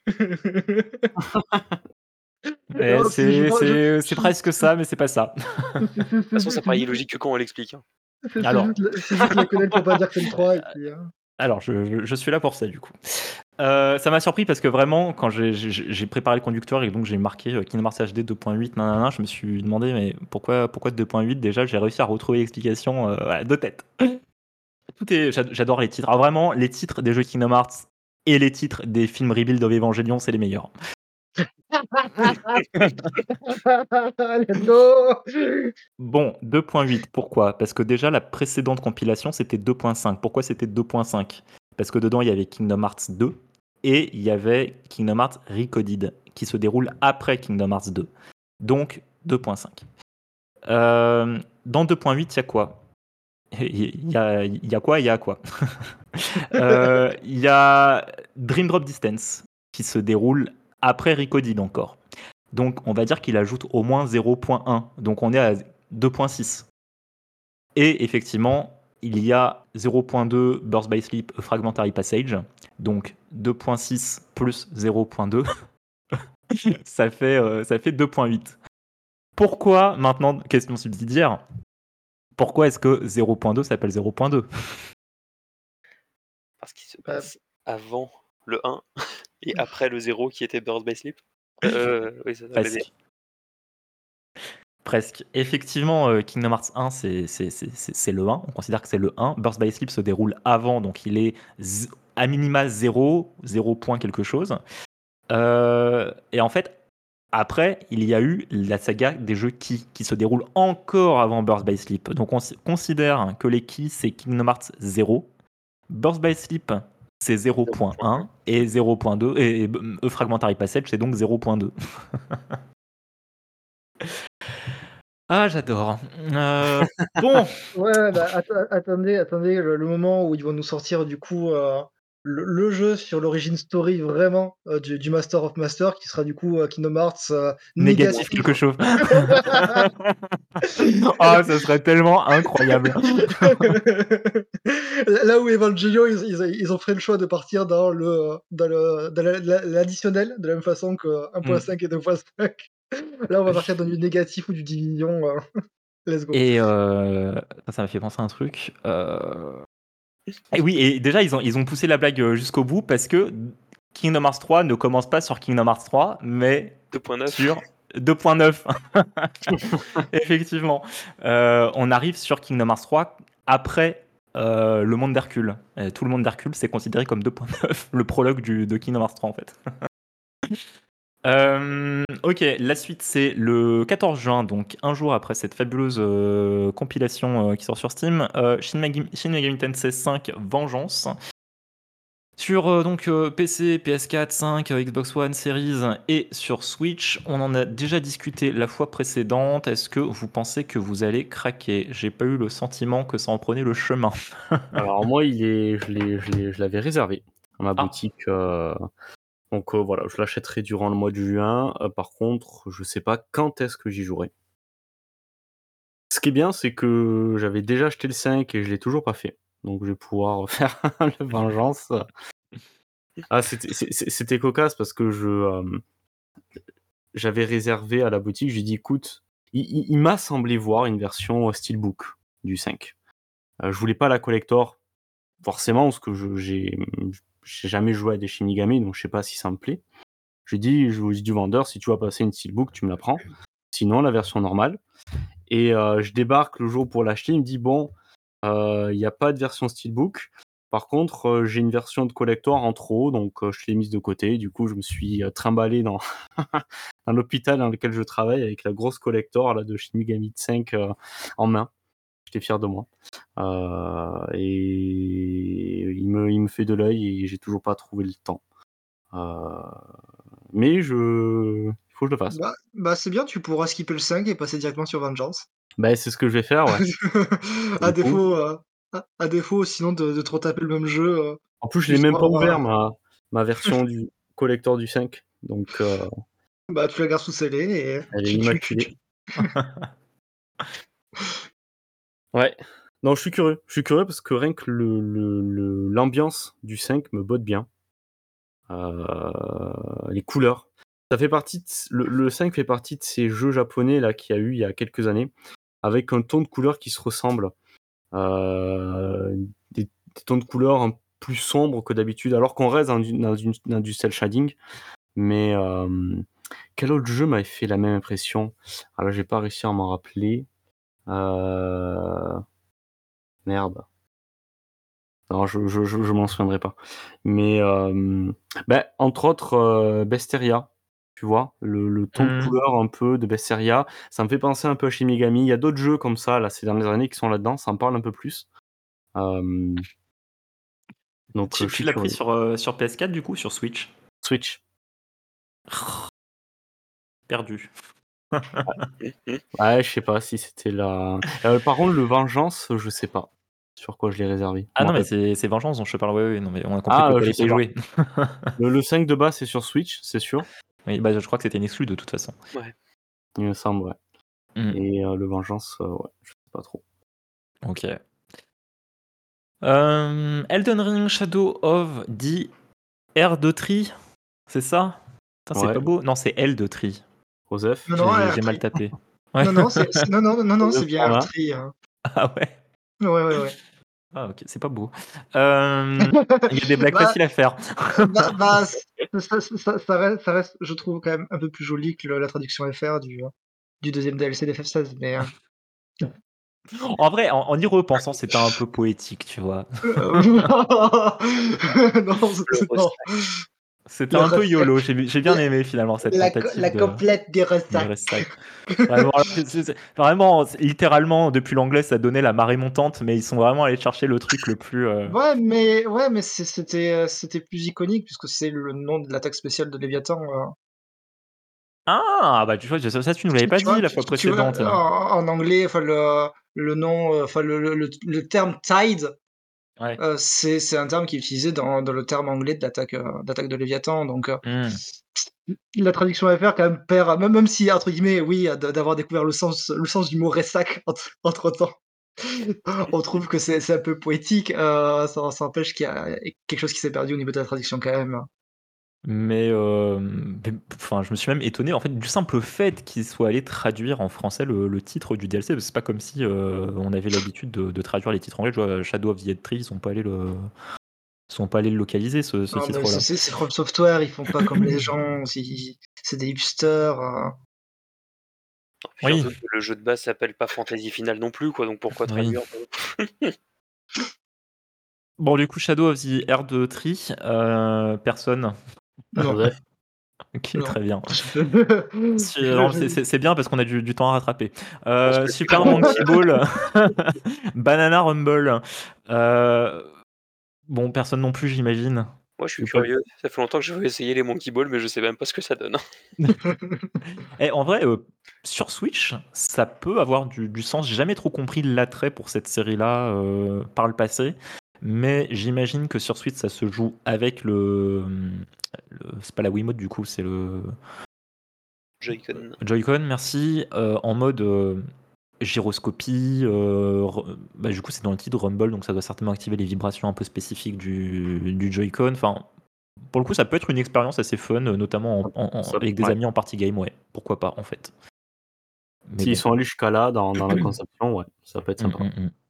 Eh, Non, c'est je c'est, pense- je- c'est, c'est je- presque ça, mais c'est pas ça. c'est- c'est- c'est- De toute façon, c'est- ça c'est paraît juste illogique que quand on l'explique, hein. c'est- c'est Alors, juste la- c'est juste la quenelle pour pas dire que c'est le trois. Et puis, euh, alors je, je- je suis là pour ça du coup. Euh, ça m'a surpris parce que vraiment, quand j'ai, j'ai- j'ai préparé le conducteur et donc j'ai marqué euh, Kingdom Hearts H D deux point huit, nanana, je me suis demandé mais pourquoi, pourquoi deux point huit. Déjà, j'ai réussi à retrouver l'explication euh, voilà, de tête. Tout est, j'a- j'adore les titres. Alors vraiment, les titres des jeux Kingdom Hearts et les titres des films Rebuild of Evangelion, c'est les meilleurs. Let's go. Bon, deux point huit, pourquoi? Parce que déjà, la précédente compilation, c'était deux point cinq. Pourquoi c'était deux point cinq? Parce que dedans, il y avait Kingdom Hearts deux et il y avait Kingdom Hearts Recoded, qui se déroule après Kingdom Hearts deux. Donc, deux point cinq. Euh, dans deux point huit, il y a quoi? Il y a, il y a quoi? Il y a quoi? Euh, Il y a Dream Drop Distance, qui se déroule après Recoded encore. Donc, on va dire qu'il ajoute au moins zéro virgule un. Donc, on est à deux virgule six. Et effectivement, il y a zéro virgule deux Burst by Sleep A Fragmentary Passage. Donc, deux virgule six plus zéro virgule deux. ça, fait, euh, ça fait deux virgule huit. Pourquoi, maintenant, question subsidiaire, pourquoi est-ce que zéro virgule deux s'appelle zéro virgule deux? Parce qu'il se Bah, passe avant le un et après le zéro qui était Birth by Sleep. Euh, oui, ça s'appelait bien. Presque. Presque. Effectivement, euh, Kingdom Hearts un, c'est, c'est, c'est, c'est- c'est le un. On considère que c'est le un. Burst by Sleep se déroule avant, donc il est z- à minima zéro, zéro point quelque chose. Euh, et en fait, après, il y a eu la saga des jeux Ki, qui se déroule encore avant Burst by Sleep. Donc on s- considère que les Ki, c'est Kingdom Hearts zéro. Burst by Sleep, c'est zéro virgule un. Et zéro virgule deux, et, et A Fragmentary Passage, c'est donc zéro virgule deux. Ah, j'adore. Euh, bon, ouais, bah, att- attendez, attendez le, le moment où ils vont nous sortir du coup euh, le, le jeu sur l'origine story vraiment euh, du, du Master of Master qui sera du coup euh, Kingdom Hearts euh, négatif négatif. quelque chose. Ah, ça serait tellement incroyable. Là où Evangelion, ils, ils, ils ont fait le choix de partir dans le dans le dans la- la- l'additionnel de la même façon que un virgule cinq et deux virgule cinq. Là, on va partir dans du négatif ou du division. euh, Let's go. Et euh, ça, ça m'a fait penser à un truc. Euh, Et oui, et déjà, ils ont, ils ont poussé la blague euh, jusqu'au bout parce que Kingdom Hearts trois ne commence pas sur Kingdom Hearts trois, mais deux virgule neuf. sur deux virgule neuf. Effectivement. Euh, on arrive sur Kingdom Hearts trois après euh, le monde d'Hercule. Et tout le monde d'Hercule, c'est considéré comme deux virgule neuf, le prologue du, de Kingdom Hearts trois, en fait. Euh, ok, la suite c'est le quatorze juin, donc un jour après cette fabuleuse euh, compilation euh, qui sort sur Steam, euh, Shin, Megami, Shin Megami Tensei cinq Vengeance. Sur euh, donc euh, P C, P S quatre, cinq, euh, Xbox One, Series et sur Switch, on en a déjà discuté la fois précédente. Est-ce que vous pensez que vous allez craquer? J'ai pas eu le sentiment que ça en prenait le chemin. Alors moi, il est, je l'ai, je l'ai- je l'avais réservé à ma Ah. boutique. euh, Donc euh, voilà, je l'achèterai durant le mois de juin. Euh, par contre, je sais pas quand est-ce que j'y jouerai. Ce qui est bien, c'est que j'avais déjà acheté le cinq et je l'ai toujours pas fait. Donc je vais pouvoir faire le vengeance. Ah, c'était, c'est- c'est- c'était cocasse parce que je euh, j'avais réservé à la boutique. J'ai dit, écoute, il, il- il m'a semblé voir une version euh, steelbook du cinq. Euh, je voulais pas la collector, forcément, parce que je, j'ai, j'ai jamais joué à des Shin Megami, donc je sais pas si ça me plaît. J'ai dit, je vous dis du vendeur, si tu vas passer une steelbook, tu me la prends. Sinon, la version normale. Et euh, je débarque le jour pour l'acheter. Il me dit, bon, il n'y a pas de version steelbook. Par contre, euh, j'ai une version de collector en trop, donc euh, je l'ai mise de côté. Du coup, je me suis euh, trimballé dans, dans l'hôpital dans lequel je travaille avec la grosse collector là, de Shin Megami cinq euh, en main. J'étais fier de moi. Euh, et il me, il me fait de l'œil et j'ai toujours pas trouvé le temps. Euh, mais je, il faut que je le fasse. Bah, bah c'est bien, tu pourras skipper le cinq et passer directement sur Vengeance. Bah, c'est ce que je vais faire, ouais. à Du coup, défaut, euh, à, à défaut, sinon de, de trop taper le même jeu. euh, en plus, je l'ai juste même pour pas avoir ouvert un- ma, ma version du collector du cinq, donc euh, Bah, tu la gardes sous scellé et elle est tu, tu, tu, immaculée. tu- Ouais. Non, je suis curieux. Je suis curieux parce que rien que le, le, le- l'ambiance du cinq me botte bien. Euh, les couleurs. Ça fait partie de- le, le cinq fait partie de ces jeux japonais là qu'il y a eu il y a quelques années, avec un ton de couleur qui se ressemble. Euh, des, des tons de couleur un plus sombres que d'habitude, alors qu'on reste dans du, dans du, dans du cel shading. Mais euh, quel autre jeu m'avait fait la même impression? Alors, j'ai pas réussi à m'en rappeler. Euh... Merde. Non, je, je, je, je m'en souviendrai pas. Mais, euh, ben, entre autres, euh, Besteria, tu vois, le, le ton de Hmm. couleur un peu de Besteria, ça me fait penser un peu à Shin Megami. Il y a d'autres jeux comme ça, là, ces dernières années, qui sont là-dedans, ça en parle un peu plus. Euh, donc, Tu, euh, je tu suis l'as pris curieux. sur, euh, sur P S quatre du coup, sur Switch? Switch. Perdu. Ouais, je sais pas si c'était la. Euh, par contre, le Vengeance, je sais pas sur quoi je l'ai réservé. Je Ah m'en non, mais rappelle plus. c'est c'est Vengeance dont je te parle, ouais, ouais, non, mais on a compris Ah, que euh, je t'allais pas sais y pas. jouer. Le, le cinq de base, c'est sur Switch, c'est sûr. Oui, bah, je crois que c'était une exclue de toute façon. Ouais. Il me semble, ouais. Hmm. Et euh, le Vengeance, euh, ouais, je sais pas trop. Ok. Euh, Elden Ring Shadow of the Air de Tree, c'est ça? Putain, c'est Ouais, pas beau? Non, c'est L de Tree. Joseph. Non, non, J'ai R j'ai mal tri. tapé. Ouais. Non, non, c'est c'est- non, non, non, non, Joseph c'est bien Format. R tri. hein. Ah ouais. Ouais, ouais, ouais. Ah ok, c'est pas beau. Euh, Il y a des blagues bah, faciles à faire. bah, bah, ça, ça, ça- ça reste, ça reste, je trouve, quand même un peu plus joli que le- la traduction F R du, du deuxième D L C d'F F seize. Mais, euh, En vrai, en, en y repensant, c'était un peu poétique, tu vois. euh, non, Le c'est- non. ressac. C'était Le un peu ressac. YOLO. J'ai j'ai bien aimé finalement cette La, co- tentative la de, complète des de ressacs. ressac. Vraiment, alors que c'est- c'est- vraiment, c'est- littéralement, depuis l'anglais, ça donnait la marée montante, mais ils sont vraiment allés chercher le truc le plus. euh, Ouais, mais, ouais, mais c'est- c'était euh, c'était plus iconique puisque c'est le nom de l'attaque spéciale de Léviathan. euh. Ah, bah tu vois, ça, ça, tu nous l'avais pas Tu vois, dit la tu, fois tu- tu vois, précédente. en, en anglais, enfin le, le nom, euh, enfin le, le, le- le terme tide, Ouais. euh, c'est c'est un terme qui est utilisé dans, dans le terme anglais de l'attaque euh, d'attaque de Léviathan. Donc euh, Hmm. la traduction F R quand même perd, même, même si entre guillemets, oui, d- d'avoir découvert le sens le sens du mot ressac entre, temps, on trouve que c'est c'est un peu poétique. Euh, ça, ça empêche qu'il y a quelque chose qui s'est perdu au niveau de la traduction quand même. Mais, euh, mais, enfin, je me suis même étonné en fait du simple fait qu'ils soient allés traduire en français le, le titre du D L C. Parce que c'est pas comme si euh, on avait l'habitude de, de traduire les titres anglais. Je vois Shadow of the Dead Tree, ils sont pas allés le, ils sont pas allés le localiser ce, ce Non, mais c'est titre-là. c'est- c'est From Software, ils font pas comme les gens, si- c'est des hipsters. euh. Puis Oui, surtout que le jeu de base s'appelle pas Fantasy Final non plus, quoi. Donc pourquoi oui. traduire? Bon, du coup, Shadow of the Air de Tree, euh, personne. Non, Joseph. Ok, non. très bien. Je- Su- non, c'est- C'est c'est bien parce qu'on a du, du temps à rattraper. Pense Euh, que c'est Super bon. Monkey Ball, Banana Rumble. Euh, bon, personne non plus, j'imagine. Moi, je suis C'est pas le- curieux. Ça fait longtemps que je veux essayer les Monkey Ball, mais je sais même pas ce que ça donne. Eh, en vrai, euh, sur Switch, ça peut avoir du, du sens. J'ai jamais trop compris l'attrait pour cette série-là euh, par le passé, mais j'imagine que sur Switch, ça se joue avec le, le- c'est pas la Wiimote du coup, c'est le Joy-Con. Joy-Con, merci, euh, en mode euh, gyroscopie. euh, re- bah, du coup, c'est dans le titre Rumble, donc ça doit certainement activer les vibrations un peu spécifiques du, du Joy-Con. Enfin, pour le coup, ça peut être une expérience assez fun, euh, notamment en- en- en- Ça- avec des ouais. amis en party game, ouais. Pourquoi pas, en fait. Mais S'ils bon. sont allés jusqu'à là dans, dans la conception, ouais, ça peut être Mm, sympa. mm, mm.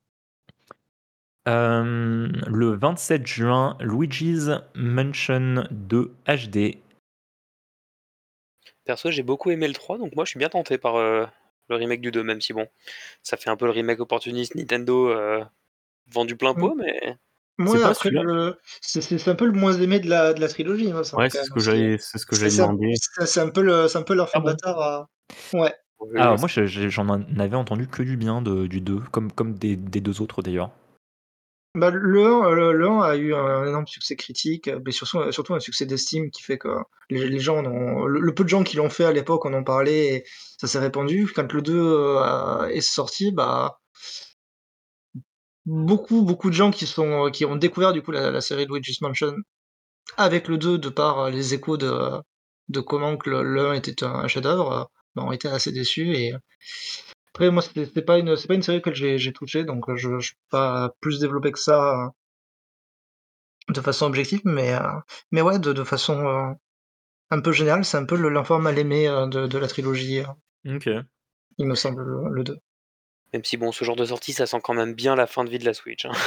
Euh, le vingt-sept juin, Luigi's Mansion deux H D. Perso, j'ai beaucoup aimé le trois, donc moi, je suis bien tenté par euh, le remake du deux, même si bon, ça fait un peu le remake opportuniste Nintendo euh, vendu plein pot, mais Moi, C'est pas après, celui-là. le- c'est c'est- c'est un peu le moins aimé de la, de la trilogie, moi, ça, Ouais, quand c'est ce même, que aussi. j'allais, c'est ce que C'est j'allais c'est un, demander. c'est- c'est un peu le, c'est un peu leur fait Ah bon bâtard à... Ouais. oui, Ah, oui, moi, je- je- j'en avais entendu que du bien de- du deux, comme, comme des, des deux autres d'ailleurs. Bah, le un, heu, le un a eu un énorme succès critique, heu, mais surtout surtout un succès d'estime qui fait que les les gens en ont le le peu de gens qui l'ont fait à l'époque en ont parlé et ça s'est répandu. Quand le deux, heu, a est sorti, bah, beaucoup, beaucoup de gens qui sont, qui ont découvert du coup la la série Luigi's Mansion avec le deux de par, heu, les échos de de comment que le le un était un chef-d'œuvre, heu, bah, ont été assez déçus et après moi c'est c'est pas une c'est pas une série que j'ai j'ai touchée donc heu, je je peux pas plus développer que ça, heu, de façon objective mais heu, mais ouais de de façon, heu, un peu générale, c'est un peu le l'enfant mal aimé, heu, de de la trilogie, heu, OK. il me semble le le deux. Même si bon, ce genre de sortie, ça sent quand même bien la fin de vie de la Switch, hein.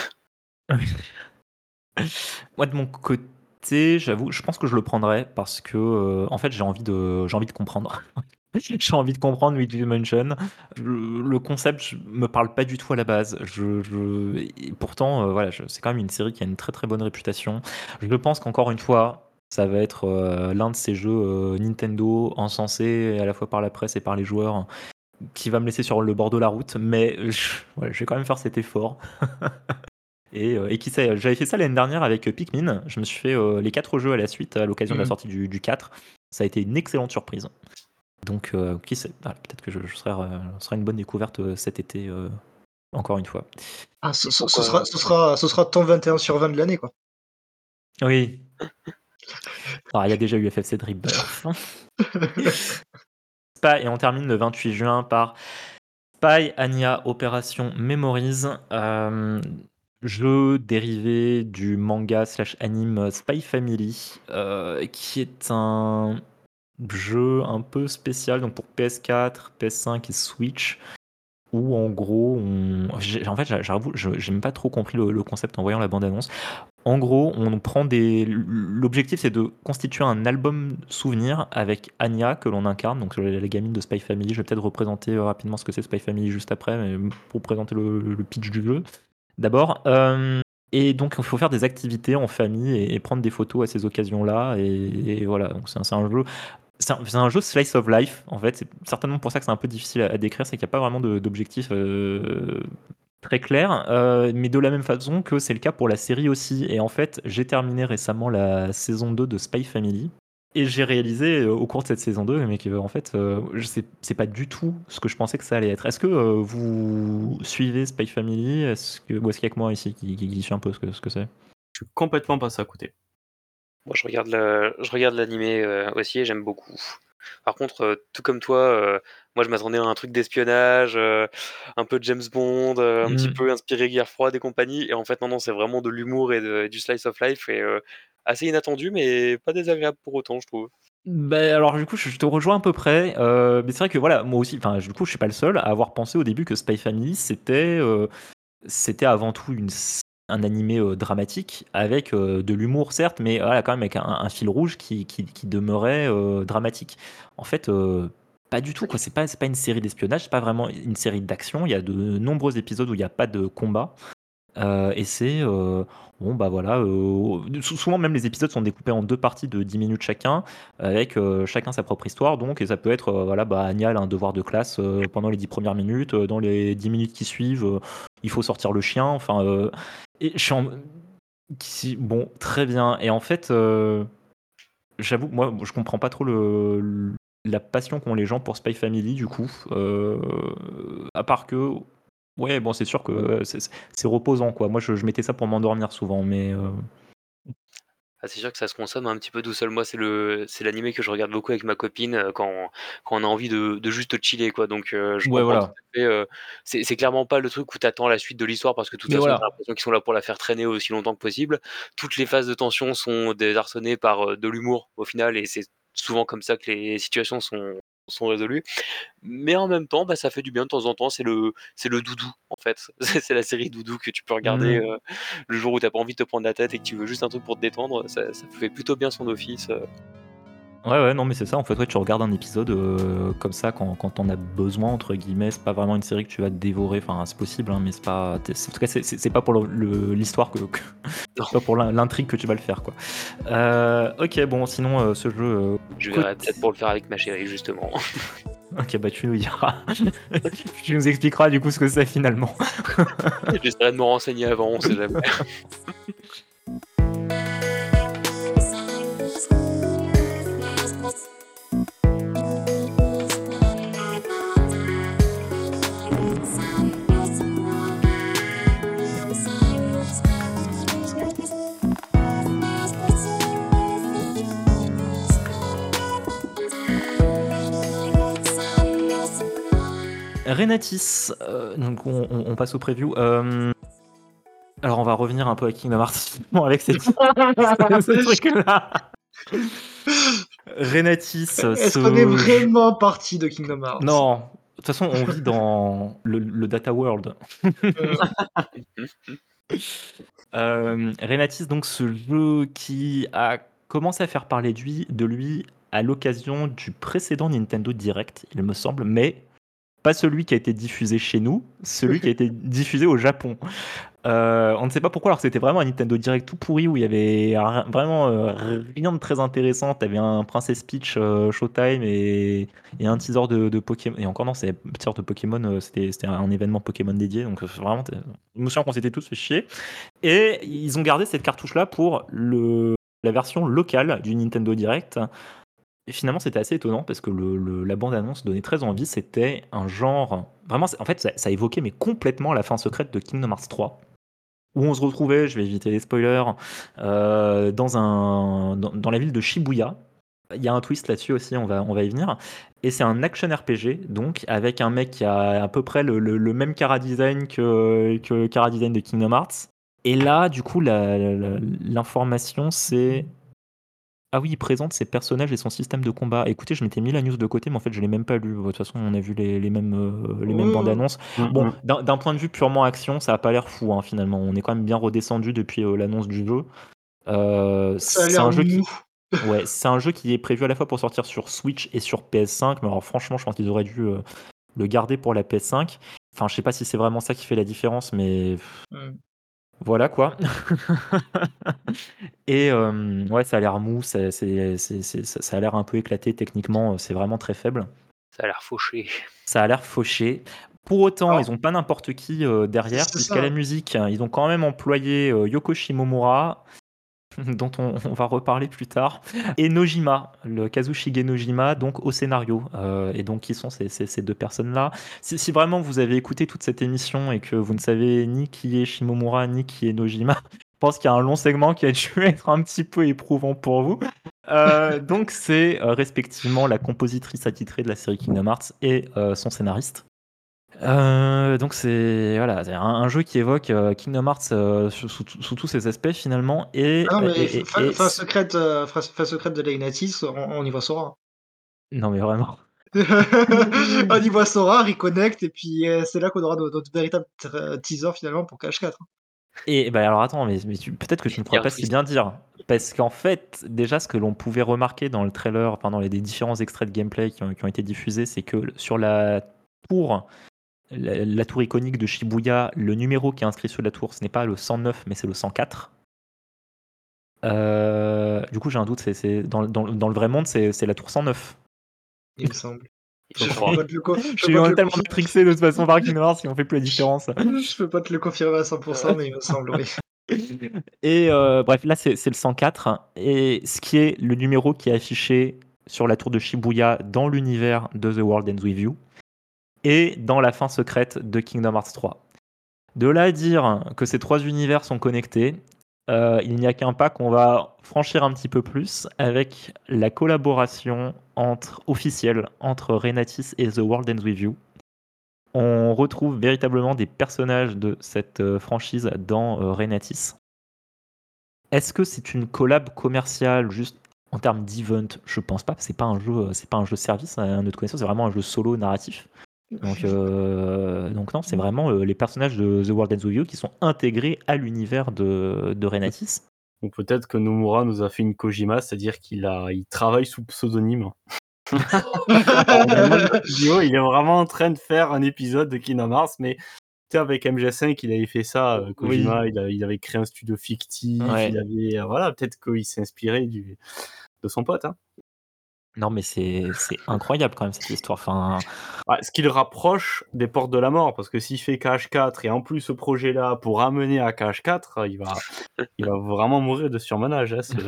Moi de mon côté, j'avoue, je pense que je le prendrais parce que, heu, en fait, j'ai envie de j'ai envie de comprendre. J'ai envie de comprendre Luigi's Mansion. Le le concept je me parle pas du tout à la base. Je je et pourtant, heu, voilà, je c'est quand même une série qui a une très, très bonne réputation. Je pense qu'encore une fois, ça va être, heu, l'un de ces jeux, heu, Nintendo encensés à la fois par la presse et par les joueurs, qui va me laisser sur le bord de la route, mais je ouais, je vais quand même faire cet effort. Et, euh, et qui sait, j'avais fait ça l'année dernière avec euh, Pikmin. Je me suis fait euh, les quatre jeux à la suite à l'occasion de la Mmh. sortie du, du quatre. Ça a été une excellente surprise. Donc, euh, qui sait, voilà, peut-être que je, je serai, euh, ce sera une bonne découverte euh, cet été, euh, encore une fois. Ah ce Et ce ce pourquoi sera ce sera ce sera ton vingt et un sur vingt de l'année, quoi. Oui. Alors, il y a déjà eu F F sept Rebirth. Spy, et on termine le vingt-huit juin par Spy Anya Operation Memories, euh, jeu dérivé du manga slash anime Spy Family, euh, qui est un jeu un peu spécial donc pour P S quatre, P S cinq et Switch, où en gros, on... j'ai- en fait, j'a- j'avoue, je j'ai même pas trop compris le, le concept en voyant la bande-annonce. En gros, on prend des. L'objectif, c'est de constituer un album souvenir avec Anya que l'on incarne, donc la, la gamine de Spy Family. Je vais peut-être représenter euh, rapidement ce que c'est Spy Family juste après, mais pour présenter le, le pitch du jeu. D'abord. Euh, et donc, il faut faire des activités en famille et, et prendre des photos à ces occasions-là. Et, et voilà, donc c'est un, c'est un jeu. C'est un, c'est un jeu slice of life, en fait. C'est certainement pour ça que c'est un peu difficile à, à décrire, c'est qu'il n'y a pas vraiment de- d'objectif euh, très clair, euh, mais de la même façon que c'est le cas pour la série aussi. Et en fait, j'ai terminé récemment la saison deux de Spy Family. Et j'ai réalisé euh, au cours de cette saison deux, mais que en fait, euh, je sais, c'est pas du tout ce que je pensais que ça allait être. Est-ce que euh, vous suivez Spy Family? Est-ce que, ou est-ce qu'il y a que moi ici qui, qui, qui suit un peu ce que, ce que c'est? Je suis complètement passé à côté. Moi, je regarde le je regarde l'animé, heu, aussi et j'aime beaucoup. Par contre, heu, tout comme toi, heu, moi je m'attendais à un truc d'espionnage, heu, un peu James Bond, heu, un petit Mm. peu inspiré guerre froide et compagnie et en fait non, non, c'est vraiment de l'humour et de du slice of life et heu, assez inattendu mais pas désagréable pour autant, je trouve. Ben alors du coup je je te rejoins à peu près, euh, mais c'est vrai que voilà moi aussi, enfin du coup je suis pas le seul à avoir pensé au début que Spy Family c'était euh, c'était avant tout une, s- un animé euh, dramatique avec euh, de l'humour certes, mais voilà quand même avec un, un fil rouge qui, qui, qui demeurait euh, dramatique. En fait euh, pas du tout Pas quoi, du c'est pas c'est pas une série d'espionnage, c'est pas vraiment une série d'action. Il y a de nombreux épisodes où il n'y a pas de combat. Euh, et c'est euh, bon bah voilà, euh, sou- souvent même les épisodes sont découpés en deux parties de dix minutes chacun, avec euh, chacun sa propre histoire. Donc et ça peut être euh, voilà, bah Anya elle a un devoir de classe euh, pendant les dix premières minutes, euh, dans les dix minutes qui suivent euh, il faut sortir le chien, enfin euh, et je suis en- qui- bon très bien. Et en fait euh, j'avoue moi je comprends pas trop le, le- la passion qu'ont les gens pour Spy Family du coup. Euh, à part que ouais, bon, c'est sûr que euh, c'est c'est reposant, quoi. Moi, je, je mettais ça pour m'endormir souvent, mais euh, Ah, c'est sûr que ça se consomme un petit peu tout seul. Moi, c'est le c'est l'animé que je regarde beaucoup avec ma copine, heu, quand quand on a envie de de juste chiller, quoi. Donc, heu, je ouais, comprends tout voilà. à fait, heu, c'est c'est clairement pas le truc où t'attends la suite de l'histoire parce que de toute Mais façon, tu voilà. l'impression qu'ils sont là pour la faire traîner aussi longtemps que possible. Toutes les phases de tension sont désarçonnées par, heu, de l'humour au final et c'est souvent comme ça que les situations sont sont résolues. Mais en même temps, bah, ça fait du bien de temps en temps. C'est le c'est le doudou, en fait. C'est c'est la série doudou que tu peux regarder, Hmm. heu, le jour où tu as pas envie de te prendre la tête et que tu veux juste un truc pour te détendre. Ça ça fait plutôt bien son office, heu. Ouais, ouais, non, mais c'est ça. En fait, ouais, tu regardes un épisode euh, comme ça quand, quand t'en as besoin, entre guillemets. C'est pas vraiment une série que tu vas dévorer. Enfin, c'est possible, hein, mais c'est pas. t'es- En tout cas, c'est- c'est c'est pas pour le- le- l'histoire que, que- Non, c'est pas pour l'in- l'intrigue que tu vas le faire, quoi. Euh, ok, bon, sinon, euh, ce jeu. euh, je verrai côté- peut-être pour le faire avec ma chérie, justement. Ok, bah tu nous diras. Tu nous expliqueras du coup ce que c'est finalement. J'essaierai de me renseigner avant, on sait jamais. Renatis, euh, donc on, on- on passe au preview. Euh, alors on va revenir un peu à Kingdom Hearts avec cette, ce truc-là. Renatis, Est-ce qu'on est ce jeu- vraiment parti de Kingdom Hearts? Non, de toute façon on vit dans le, le Data World. Euh, Euh, Renatis, donc ce jeu qui a commencé à faire parler de lui, de lui à l'occasion du précédent Nintendo Direct, il me semble, mais pas celui qui a été diffusé chez nous, celui qui a été diffusé au Japon. Euh, on ne sait pas pourquoi, alors que c'était vraiment un Nintendo Direct tout pourri où il y avait ri- vraiment euh, rien de très intéressant. T'avais un Princess Peach euh, Showtime et, et un teaser de, de Pokémon. Et encore non, c'est le teaser de Pokémon, euh, c'était c'était un événement Pokémon dédié. Donc euh, vraiment, t'es- je me souviens qu'on s'était tous fait chier. Et ils ont gardé cette cartouche-là pour le, la version locale du Nintendo Direct. Et finalement, c'était assez étonnant parce que le, le- la bande-annonce donnait très envie. C'était un genre. Vraiment, c'est- en fait, ça, ça évoquait mais complètement la fin secrète de Kingdom Hearts trois. Où on se retrouvait, je vais éviter les spoilers, euh, dans, un, dans, dans la ville de Shibuya. Il y a un twist là-dessus aussi, on va, on va y venir. Et c'est un action R P G, donc, avec un mec qui a à peu près le, le- le même chara design que, que le chara design de Kingdom Hearts. Et là, du coup, la- la- l'information, c'est. Ah oui, il présente ses personnages et son système de combat. Écoutez, je m'étais mis la news de côté, mais en fait, je l'ai même pas lu. De toute façon, on a vu les, les mêmes, euh, les mêmes bandes oh, annonces. Mm, Bon, mm. d'un d'un point de vue purement action, ça a pas l'air fou, hein, finalement. On est quand même bien redescendu depuis euh, l'annonce du jeu. Euh, ça a c'est l'air un jeu qui, mou. ouais, c'est un jeu qui est prévu à la fois pour sortir sur Switch et sur P S cinq. Mais alors, franchement, je pense qu'ils auraient dû euh, le garder pour la P S cinq. Enfin, je sais pas si c'est vraiment ça qui fait la différence, mais Hmm. voilà quoi. Et euh, ouais, ça a l'air mou, ça, c'est- c'est- c'est- ça ça a l'air un peu éclaté techniquement, euh, c'est vraiment très faible. Ça a l'air fauché. Ça a l'air fauché. Pour autant, Alors, ils n'ont pas n'importe qui euh, derrière, c'est puisqu'à la ça. musique, hein, ils ont quand même employé euh, Yoko Shimomura, dont on, on va reparler plus tard, et Nojima, le Kazushige Nojima, donc au scénario. Euh, et donc, qui sont ces, ces- ces deux personnes-là? Si, si vraiment vous avez écouté toute cette émission et que vous ne savez ni qui est Shimomura, ni qui est Nojima, je pense qu'il y a un long segment qui a dû être un petit peu éprouvant pour vous. Euh, donc, c'est euh, respectivement la compositrice attitrée de la série Kingdom Hearts et euh, son scénariste. Euh, donc c'est voilà, c'est un, un jeu qui évoque euh, Kingdom Hearts euh, sous, sous- sous tous ses aspects finalement et, Ah non, mais et, et- fin, et- fin secrète, euh, fin, fin secrète de Leinatis, on, on y voit Sora. non mais vraiment. On y voit Sora, Reconnect, et puis euh, c'est là qu'on aura notre, notre véritable tra- teaser finalement pour K H quatre. Et bah alors attends, mais, mais tu- peut-être que tu ne Il y pourras a un pas si twist. bien dire parce qu'en fait déjà ce que l'on pouvait remarquer dans le trailer, enfin dans les des différents extraits de gameplay qui ont, qui ont été diffusés, c'est que sur la tour, la, la tour iconique de Shibuya, le numéro qui est inscrit sur la tour, ce n'est pas le cent neuf mais c'est le cent quatre. Euh, du coup j'ai un doute, c'est, c'est- dans, dans- dans le vrai monde c'est c'est la tour cent neuf. Il me semble. Je Je, je crois. peux pas te le, co- je Je peux pas te suis le tellement confirmer. matrixé de toute façon par Kingdom Hearts, on fait plus la différence. Je peux pas te le confirmer à cent pour cent, mais il me semble, oui. Et euh, bref, là c'est c'est le cent quatre. Et ce qui est le numéro qui est affiché sur la tour de Shibuya dans l'univers de The World Ends With You et dans la fin secrète de Kingdom Hearts trois. De là à dire que ces trois univers sont connectés, euh, il n'y a qu'un pas qu'on va franchir un petit peu plus avec la collaboration entre, officielle entre Renatis et The World Ends With You. On retrouve véritablement des personnages de cette euh, franchise dans euh, Renatis. Est-ce que c'est une collab commerciale juste en termes d'event? Je pense pas. C'est pas un jeu, euh, c'est pas un jeu service à notre connaissance. C'est vraiment un jeu solo narratif. Donc, euh, donc non, c'est vraiment euh, les personnages de The World Ends With You qui sont intégrés à l'univers de, de Renatis. Ou peut-être que Nomura nous a fait une Kojima, c'est-à-dire qu'il a, il travaille sous pseudonyme. Alors, dans le monde du studio, il est vraiment en train de faire un épisode de Kingdom Hearts, mais tu sais, avec M G S cinq, il avait fait ça. euh, Kojima, Oui. il, a- il avait créé un studio fictif. Ouais. Il avait, euh, voilà, peut-être qu'il s'est inspiré du, de son pote. Hein. Non, mais c'est c'est incroyable quand même cette histoire. Enfin, Bah, ce qui le rapproche des portes de la mort, parce que s'il fait K H quatre et en plus ce projet-là pour ramener à K H quatre, il va, il va vraiment mourir de surmenage. Hein, c'est-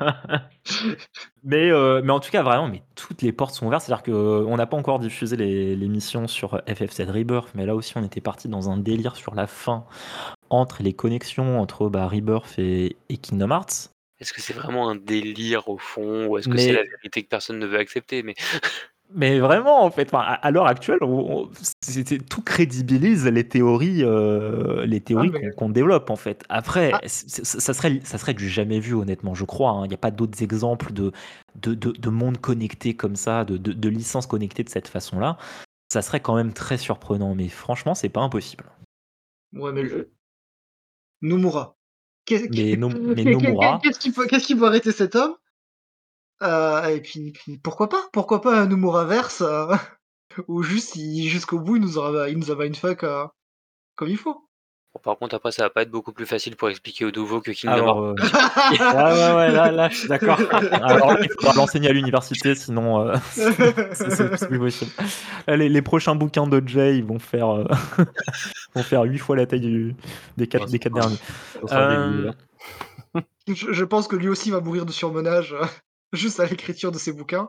mais, euh, mais en tout cas, vraiment, mais toutes les portes sont ouvertes. C'est-à-dire qu'on n'a pas encore diffusé les- l'émission sur F F sept Rebirth, mais là aussi, on était parti dans un délire sur la fin entre les connexions entre bah, Rebirth et, et Kingdom Hearts. Est-ce que c'est vraiment un délire au fond ou est-ce que c'est Mais la vérité que personne ne veut accepter? Mais Mais vraiment, en fait, enfin, à, à l'heure actuelle, on- on- c'est- c'est- tout crédibilise les théories, euh, les Ah, théories mais... qu'on qu'on développe, en fait. Après, ah, c'est- c'est- ça serait, ça serait du jamais vu, honnêtement, je crois. hein. Il n'y a pas d'autres exemples de, de, de, de monde connecté comme ça, de, de, de licences connectées de cette façon-là. Ça serait quand même très surprenant, mais franchement, c'est pas impossible. ouais, mais le... Nomura. Qu'est- Mais, no, mais qu'est- qu'est- Nomura, Qu'est-ce qui peut, qu'est-ce qui peut arrêter cet homme? Euh, et puis, puis pourquoi pas? Pourquoi pas un Nomura verse euh, où juste il- jusqu'au bout il nous aura, il nous aura une fuck euh, comme il faut. bon, par contre, après, ça va pas être beaucoup plus facile pour expliquer aux nouveaux que Kingdom alors, Hearts. euh, Ouais, ouais, ouais, là, là, je suis d'accord. alors il faudra l'enseigner à l'université, sinon euh, c'est c'est- c'est plus possible. Là, Les, les prochains bouquins de Jay, ils vont faire, euh, vont faire huit fois la taille du- des quatre, Ouais, des quatre ça sera- derniers. ça sera débile, Euh, hein. je, je pense que lui aussi va mourir de surmenage euh, juste à l'écriture de ses bouquins.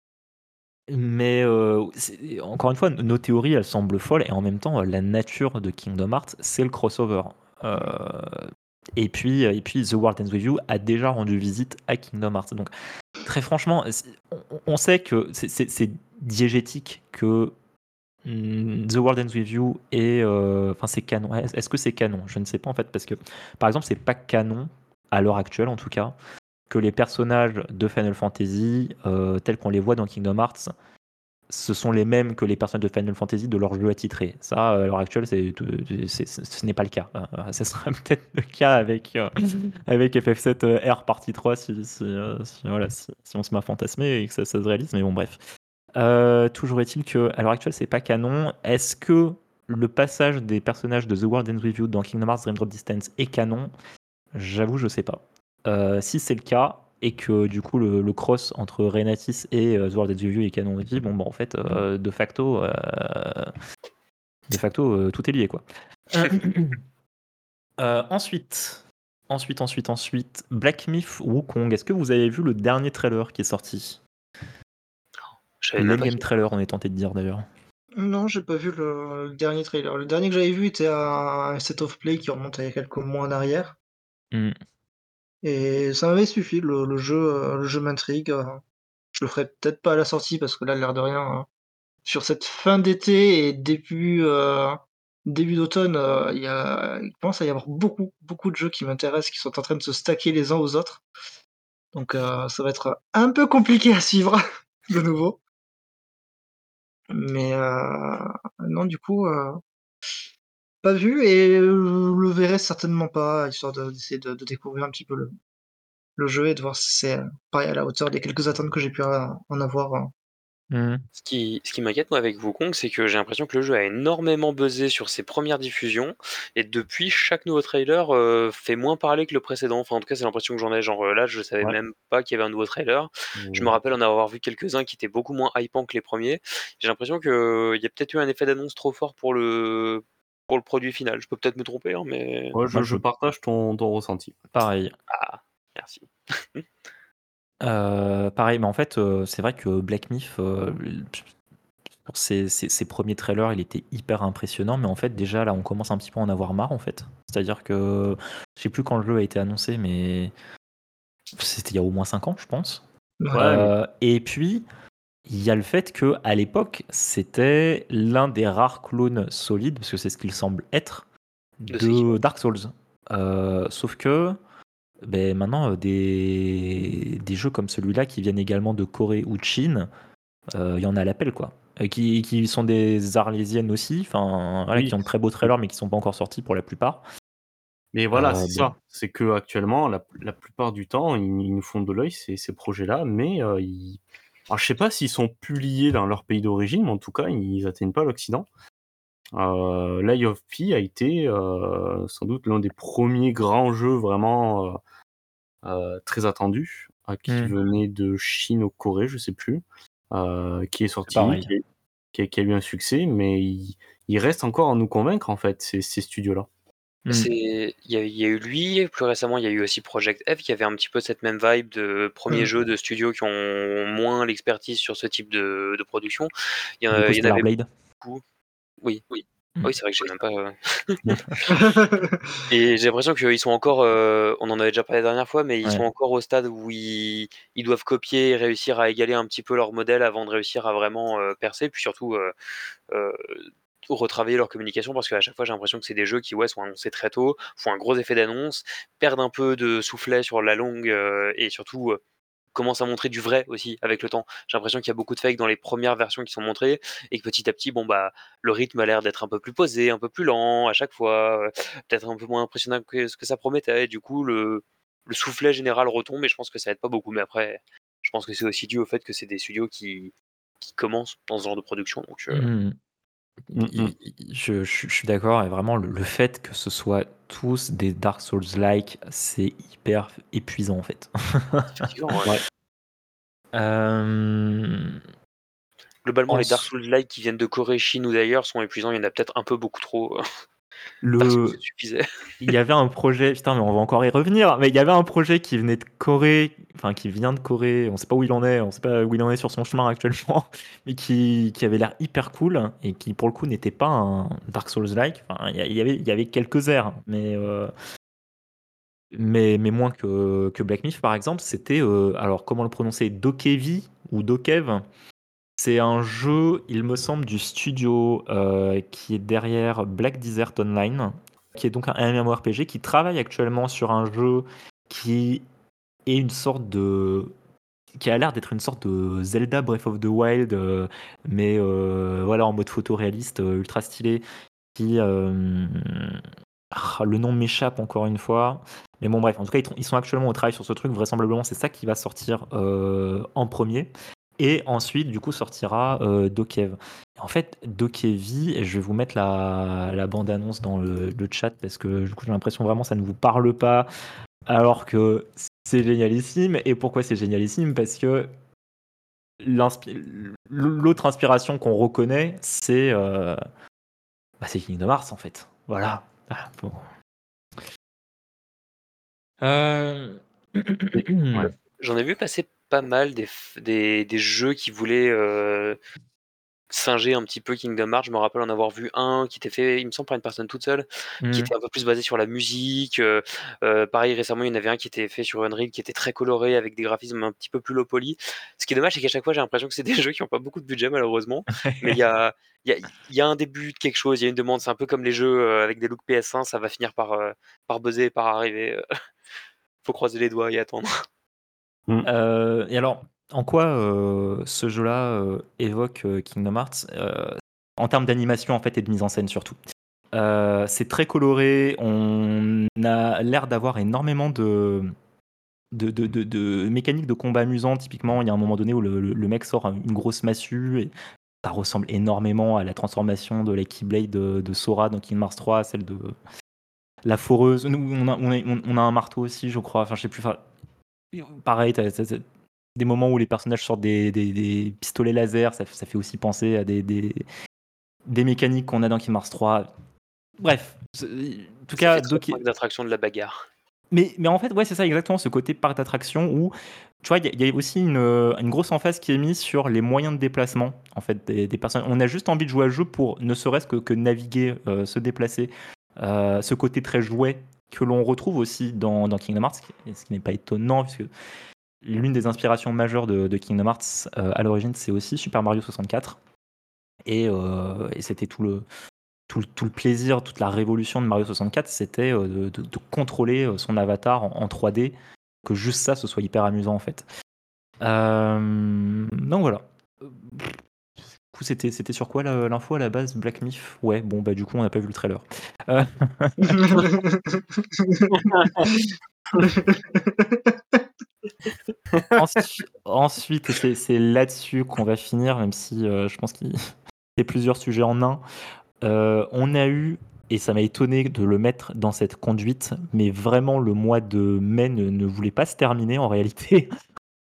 mais euh, c'est- encore une fois, nos théories, elles semblent folles, et en même temps, la nature de Kingdom Hearts, c'est le crossover. Euh, et puis, et puis, The World Ends With You a déjà rendu visite à Kingdom Hearts. Donc, très franchement, c'est- on, on sait que c'est- c'est c'est diégétique que Hmm, The World Ends With You est, euh, enfin c'est canon. Est- Est-ce que c'est canon? Je ne sais pas en fait parce que par exemple c'est pas canon à l'heure actuelle en tout cas que les personnages de Final Fantasy euh, tels qu'on les voit dans Kingdom Hearts, ce sont les mêmes que les personnages de Final Fantasy de leur jeu attitré. Ça à l'heure actuelle c'est, c'est- c'est- ce n'est pas le cas. Euh, Ce sera peut-être le cas avec euh, avec F F sept euh, R partie trois si, si, euh, si, voilà, si, si on se met à fantasmer et que ça, ça se réalise. Mais bon bref. Euh, toujours est-il que, à l'heure actuelle, c'est pas canon. Est-ce que le passage des personnages de The World Ends With You dans Kingdom Hearts Dream Drop Distance est canon? J'avoue, je sais pas. Euh, si c'est le cas, et que du coup le, le cross entre Renatis et euh, The World Ends With You est canon aussi, bon, bah en fait, euh, de facto, euh, de facto euh, tout est lié, quoi. Euh, ensuite, ensuite, ensuite, ensuite, Black Myth Wukong. Est-ce que vous avez vu le dernier trailer qui est sorti? Je savais même pas L'énième qu'il- trailer, on est tenté de dire d'ailleurs. Non, j'ai pas vu le, le dernier trailer. Le dernier que j'avais vu était un, un set of play qui remonte à il y a quelques mois en arrière. Hmm. Et ça m'avait suffi. Le, le jeu, euh, le jeu m'intrigue. euh. Je le ferai peut-être pas à la sortie parce que là, l'air de rien, hein, sur cette fin d'été et début, euh, début d'automne, euh, il y a, il commence à y avoir beaucoup, beaucoup de jeux qui m'intéressent, qui sont en train de se stacker les uns aux autres. Donc euh, ça va être un peu compliqué à suivre de nouveau. Mais euh, non, du coup, euh, pas vu et euh, le verrai certainement pas, histoire de- d'essayer de, de découvrir un petit peu le, le jeu et de voir si c'est euh, pareil à la hauteur des quelques attentes que j'ai pu euh, en avoir. euh. Hmm. Ce qui, ce qui m'inquiète moi avec Wukong, c'est que j'ai l'impression que le jeu a énormément buzzé sur ses premières diffusions, et depuis, chaque nouveau trailer euh, fait moins parler que le précédent. Enfin, en tout cas, c'est l'impression que j'en ai. Genre euh, là, je savais Ouais. même pas qu'il y avait un nouveau trailer. Je me Ouais. rappelle en avoir vu quelques-uns qui étaient beaucoup moins hypants que les premiers. J'ai l'impression qu'il y a peut-être eu un effet d'annonce trop fort pour le, pour le produit final. Je peux peut-être me tromper, hein, mais. Ouais, je, Moi, je je- partage ton, ton ressenti. Pareil. Ah, merci. Euh, pareil, mais en fait, euh, c'est vrai que Black Myth, euh, pour ses, ses- ses premiers trailers, il était hyper impressionnant, mais en fait, déjà, là, on commence un petit peu à en avoir marre, en fait. C'est-à-dire que, je sais plus quand le jeu a été annoncé, mais c'était il y a au moins cinq ans, je pense. Ouais. Ouais, mais Euh, et puis, il y a le fait que à l'époque, c'était l'un des rares clones solides, parce que c'est ce qu'il semble être, De de Sekiro. Dark Souls. Euh, sauf que ben, maintenant, euh, des, des jeux comme celui-là qui viennent également de Corée ou de Chine, euh, il y en a à l'appel, quoi. Euh, qui, qui sont des arlésiennes aussi, enfin, voilà, oui. qui ont de très beaux trailers, mais qui sont pas encore sortis pour la plupart. Mais voilà, Euh, c'est bon. ça. C'est que actuellement, la, la plupart du temps, ils, ils nous font de l'œil ces, ces projets-là, mais euh, ils... Alors, je sais pas s'ils sont publiés dans leur pays d'origine, mais en tout cas, ils atteignent pas l'Occident. Euh, Lies of P a été euh, sans doute l'un des premiers grands jeux vraiment euh, euh, très attendus. ah, qui Hmm. venait de Chine ou Corée, je sais plus, euh, qui est C'est sorti, pareil. qui, est- qui a, qui a eu un succès, mais il, il reste encore à nous convaincre, en fait, ces, ces studios-là. Hmm. C'est il y a il y a eu lui, plus récemment, il y a eu aussi Project F qui avait un petit peu cette même vibe de premiers Mm. jeux de studios qui ont moins l'expertise sur ce type de de production. Il y en Du coup, il y en Stellar avait Blade. beaucoup. Oui, oui. Hmm. Ah oui, c'est vrai que j'ai même pas, heu Hmm. et j'ai l'impression qu'ils sont encore, heu, on en avait déjà parlé la dernière fois, mais ils Ouais. sont encore au stade où ils ils doivent copier et réussir à égaler un petit peu leur modèle avant de réussir à vraiment, heu, percer. Puis surtout, heu heu, retravailler leur communication parce qu'à chaque fois, j'ai l'impression que c'est des jeux qui, ouais, sont annoncés très tôt, font un gros effet d'annonce, perdent un peu de soufflet sur la longue, heu et surtout, heu, commencent à montrer du vrai aussi avec le temps. J'ai l'impression qu'il y a beaucoup de fake dans les premières versions qui sont montrées et que petit à petit, bon, bah, le rythme a l'air d'être un peu plus posé, un peu plus lent à chaque fois, heu, peut-être un peu moins impressionnant que ce que ça promettait. Du coup, le le soufflet général retombe et je pense que ça aide pas beaucoup. Mais après, je pense que c'est aussi dû au fait que c'est des studios qui qui commencent dans ce genre de production donc heu Hmm. Mm, mm. Il- il- Je, je- je suis d'accord, et vraiment le, le fait que ce soit tous des Dark Souls-like, c'est hyper épuisant en fait. effectivement, ouais. Ouais. Euh, Globalement, les Dark ensuite, Souls-like qui viennent de Corée, Chine ou d'ailleurs sont épuisants. Il y en a peut-être un peu beaucoup trop. Dark Souls, ça le, suffisait. il y avait un projet, putain, mais on va encore y revenir, mais il y avait un projet qui venait de Corée, enfin qui vient de Corée, on sait pas où il en est, on sait pas où il en est sur son chemin actuellement, mais qui, qui avait l'air hyper cool et qui pour le coup n'était pas un Dark Souls-like. Enfin, il y, a- il y avait, il y avait quelques airs, mais euh, mais, mais moins que, que Black Myth par exemple. C'était, euh, alors comment le prononcer, Dokevi ou Dokev. C'est un jeu, il me semble, du studio euh, qui est derrière Black Desert Online, qui est donc un MMORPG qui travaille actuellement sur un jeu qui est une sorte de qui a l'air d'être une sorte de Zelda Breath of the Wild, euh, mais euh, voilà, en mode photoréaliste, euh, ultra stylé, qui euh, ah, le nom m'échappe encore une fois. Mais bon, bref, en tout cas, ils, ils sont actuellement au travail sur ce truc. Vraisemblablement, c'est ça qui va sortir euh, en premier. Et ensuite, du coup, sortira euh, Dokev. Et en fait, Dokevi, et je vais vous mettre la, la bande-annonce dans le, le chat parce que du coup, j'ai l'impression vraiment que ça ne vous parle pas, alors que c'est génialissime. Et pourquoi c'est génialissime? Parce que l'inspi- l'autre inspiration qu'on reconnaît, c'est euh, bah, c'est Kingdom Hearts, en fait. Voilà. Ah, bon. Euh... Et- ouais. J'en ai vu passer pas mal des, f- des, des jeux qui voulaient euh, singer un petit peu Kingdom Hearts. Je me rappelle en avoir vu un qui était fait, il me semble, par une personne toute seule, qui Hmm. était un peu plus basé sur la musique. euh, euh, pareil, récemment, il y en avait un qui était fait sur Unreal, qui était très coloré, avec des graphismes un petit peu plus low poly. Ce qui est dommage, c'est qu'à chaque fois, j'ai l'impression que c'est des jeux qui n'ont pas beaucoup de budget, malheureusement. Mais il y a, il y, a, il y a un début de quelque chose, il y a une demande. C'est un peu comme les jeux euh, avec des looks P S un, ça va finir par, euh, par buzzer, par arriver. euh. Faut croiser les doigts et attendre. Mm. Euh, et alors, en quoi euh, ce jeu-là euh, évoque euh, Kingdom Hearts euh, en termes d'animation en fait et de mise en scène surtout. Euh, c'est très coloré, on a l'air d'avoir énormément de, de, de, de, de mécaniques de combat amusantes. Typiquement, il y a un moment donné où le, le- le mec sort une grosse massue et ça ressemble énormément à la transformation de la Keyblade de, de Sora dans Kingdom Hearts trois, celle de la foreuse. Nous, on a, on a, on a un marteau aussi, je crois. Enfin, je sais plus. Enfin, pareil, t'as, t'as- t'as des moments où les personnages sortent des, des- des pistolets laser, ça, ça fait aussi penser à des, des, des mécaniques qu'on a dans Kingdom Hearts trois. Bref, c'est- en tout Ça fait cas, très Doki- parc d'attraction de la bagarre. mais, mais en fait, ouais, c'est ça exactement, ce côté parc d'attraction où, tu vois, il y, a- il y a aussi une, euh, une grosse emphase qui est mise sur les moyens de déplacement, en fait, des, des personnes. On a juste envie de jouer à le jeu pour ne serait-ce que, que naviguer, euh, se déplacer. Euh, ce côté très jouet que l'on retrouve aussi dans, dans Kingdom Hearts, ce qui, ce qui n'est pas étonnant, puisque l'une des inspirations majeures de, de Kingdom Hearts euh, à l'origine, c'est aussi Super Mario soixante-quatre. Et, euh, et c'était tout le, tout, le- tout le plaisir, toute la révolution de Mario soixante-quatre, c'était euh, de, de- de contrôler euh, son avatar en, en trois D, que juste ça, ce soit hyper amusant en fait. Euh, donc voilà. Euh, Du coup, c'était, c'était sur quoi la- l'info à la base? Black Myth? Ouais, bon, bah du coup, on n'a pas vu le trailer. Euh, ensuite, ensuite, et c'est, c'est là-dessus qu'on va finir, même si euh, je pense qu'il y a plusieurs sujets en un. Euh, on a eu, et ça m'a étonné de le mettre dans cette conduite, mais vraiment le mois de mai ne, ne voulait pas se terminer en réalité.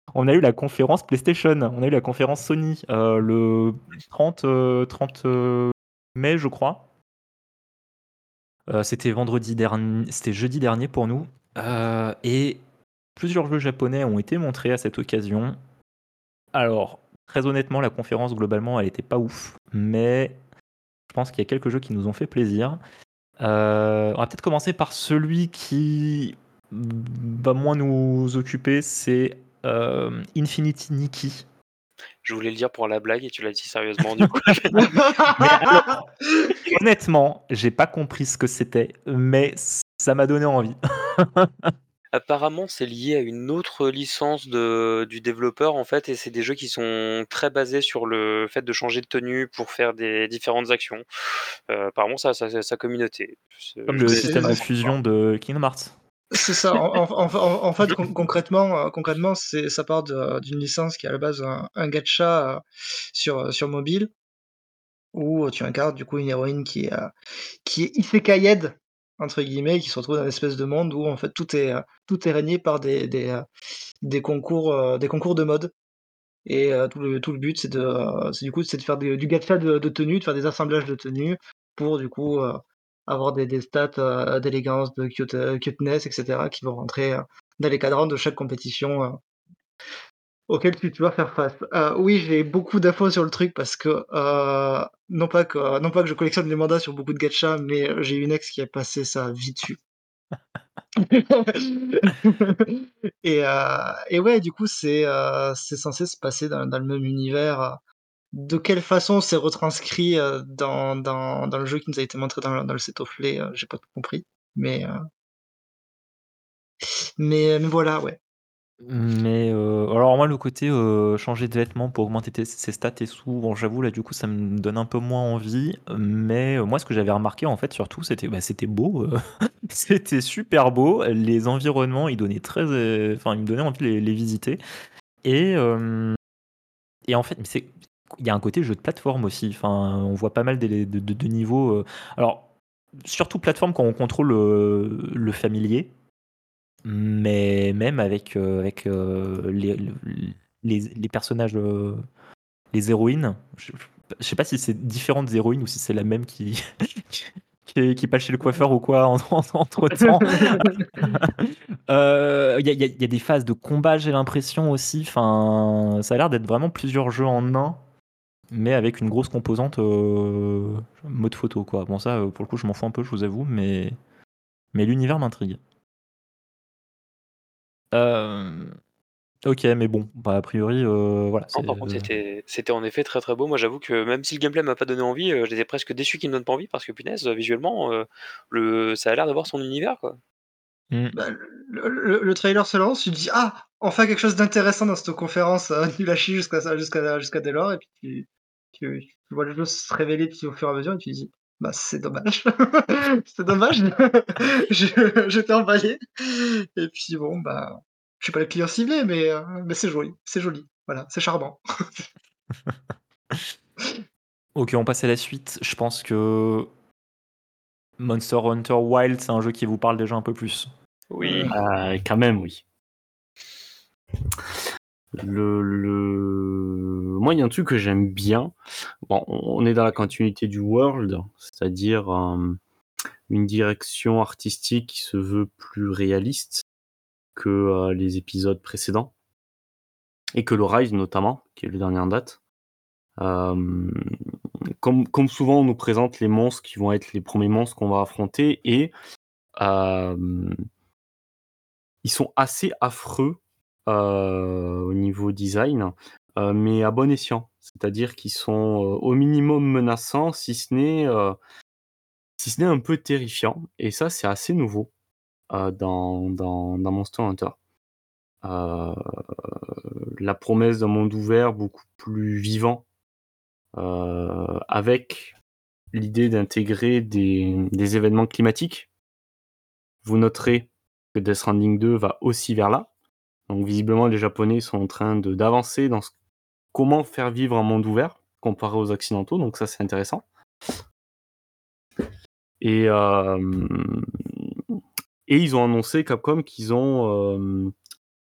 on a eu la conférence PlayStation, on a eu la conférence Sony euh, le trente, euh, trente euh, mai, je crois. Euh, c'était vendredi dernier, c'était jeudi dernier pour nous. Euh, et plusieurs jeux japonais ont été montrés à cette occasion. Alors, très honnêtement, la conférence globalement, elle était pas ouf, mais je pense qu'il y a quelques jeux qui nous ont fait plaisir. Euh, on va peut-être commencer par celui qui va moins nous occuper, c'est euh, Infinity Nikki. Je voulais le dire pour la blague et tu l'as dit sérieusement du coup. Mais alors, honnêtement, j'ai pas compris ce que c'était, mais ça m'a donné envie. Apparemment, c'est lié à une autre licence de, du développeur en fait, et c'est des jeux qui sont très basés sur le fait de changer de tenue pour faire des différentes actions. Euh, apparemment, ça, ça, c'est sa communauté. C'est- Comme je le vais- C'est système de fusion de Kingdom Hearts. c'est ça. En, en- en- en- en fait, con- concrètement, euh, concrètement, c'est ça part de- d'une licence qui est à la base un, un gacha euh, sur sur mobile où tu incarnes du coup une héroïne qui est euh, qui est isekaied entre guillemets, qui se retrouve dans une espèce de monde où en fait tout est euh, tout est régné par des des, euh, des concours euh, des concours de mode. Et euh, tout le tout le but c'est de euh, c'est du coup c'est de faire des- du gacha de, de tenues, de faire des assemblages de tenues pour du coup euh, avoir des, des stats euh, d'élégance, de cute, euh, cuteness, et cetera qui vont rentrer euh, dans les cadrans de chaque compétition euh, auquel tu, tu vas faire face. Euh, oui, j'ai beaucoup d'infos sur le truc parce que euh, non pas que non pas que je collectionne les mandats sur beaucoup de gachas, mais euh, j'ai une ex qui a passé sa vie dessus. et, euh, et ouais, du coup, c'est euh, c'est censé se passer dans, dans le même univers. euh. De quelle façon c'est retranscrit euh, dans, dans, dans le jeu qui nous a été montré dans, dans le set of play, euh, j'ai pas tout compris. Mais, euh, mais, mais voilà, ouais. Mais euh, alors moi le côté euh, changer de vêtements pour augmenter tes- ses stats et sous, bon j'avoue là du coup ça me donne un peu moins envie. Mais euh, moi ce que j'avais remarqué en fait surtout c'était bah, c'était beau, euh, c'était super beau. Les environnements ils donnaient très, euh, enfin ils me donnaient envie de les, les visiter. Et euh, et en fait mais c'est il y a un côté jeu de plateforme aussi. Enfin on voit pas mal des- de, de- de niveaux. euh, alors surtout plateforme quand on contrôle euh, le familier. Mais même avec, euh, avec euh, les, les, les personnages, euh, les héroïnes, je, je sais pas si c'est différentes héroïnes ou si c'est la même qui, qui, qui passe chez le coiffeur ou quoi en, en- entre temps. Euh, Il y, a, il y a- il y a des phases de combat, j'ai l'impression aussi. Enfin, ça a l'air d'être vraiment plusieurs jeux en un, mais avec une grosse composante euh, mode photo, quoi. Bon, ça, euh, pour le coup, je m'en fous un peu, je vous avoue, mais, mais l'univers m'intrigue. Euh, Ok, mais bon, bah, a priori, euh, voilà, Non, c'est. par contre, euh, c'était c'était en effet très très beau. Moi, j'avoue que même si le gameplay m'a pas donné envie, euh, j'étais presque déçu qu'il me donne pas envie parce que punaise, euh, visuellement, euh, le ça a l'air d'avoir son univers quoi. hmm. Bah, le, le- le trailer se lance, tu te dis ah, enfin quelque chose d'intéressant dans cette conférence euh, nul à chier jusqu'à ça, jusqu'à jusqu'à dès lors, et puis tu, tu, tu vois le jeu se révéler petit au fur et à mesure, et tu te dis bah c'est dommage, c'est dommage, Je- j'étais emballé, et puis bon bah je suis pas le client ciblé, mais euh, mais c'est joli, c'est joli, voilà, c'est charmant. Ok, on passe à la suite. Je pense que Monster Hunter Wild, c'est un jeu qui vous parle déjà un peu plus. Oui. Euh, quand même, oui. Le, le... Moi, il y a un truc que j'aime bien. Bon, on est dans la continuité du World, c'est-à-dire euh, une direction artistique qui se veut plus réaliste que euh, les épisodes précédents, et que le Rise notamment, qui est le dernier en date. Euh, comme, comme souvent, on nous présente les monstres qui vont être les premiers monstres qu'on va affronter, et euh, ils sont assez affreux euh, au niveau design, euh, mais à bon escient. C'est-à-dire qu'ils sont euh, au minimum menaçants, si ce n'est euh, si ce n'est un peu terrifiant. Et ça, c'est assez nouveau euh, dans, dans, dans Monster Hunter. Euh, la promesse d'un monde ouvert beaucoup plus vivant, euh, avec l'idée d'intégrer des, des événements climatiques. Vous noterez que Death Stranding deux va aussi vers là. Donc visiblement, les Japonais sont en train de d'avancer dans ce- comment faire vivre un monde ouvert comparé aux Occidentaux. Donc ça, c'est intéressant. Et, euh, et ils ont annoncé, Capcom, qu'ils ont euh,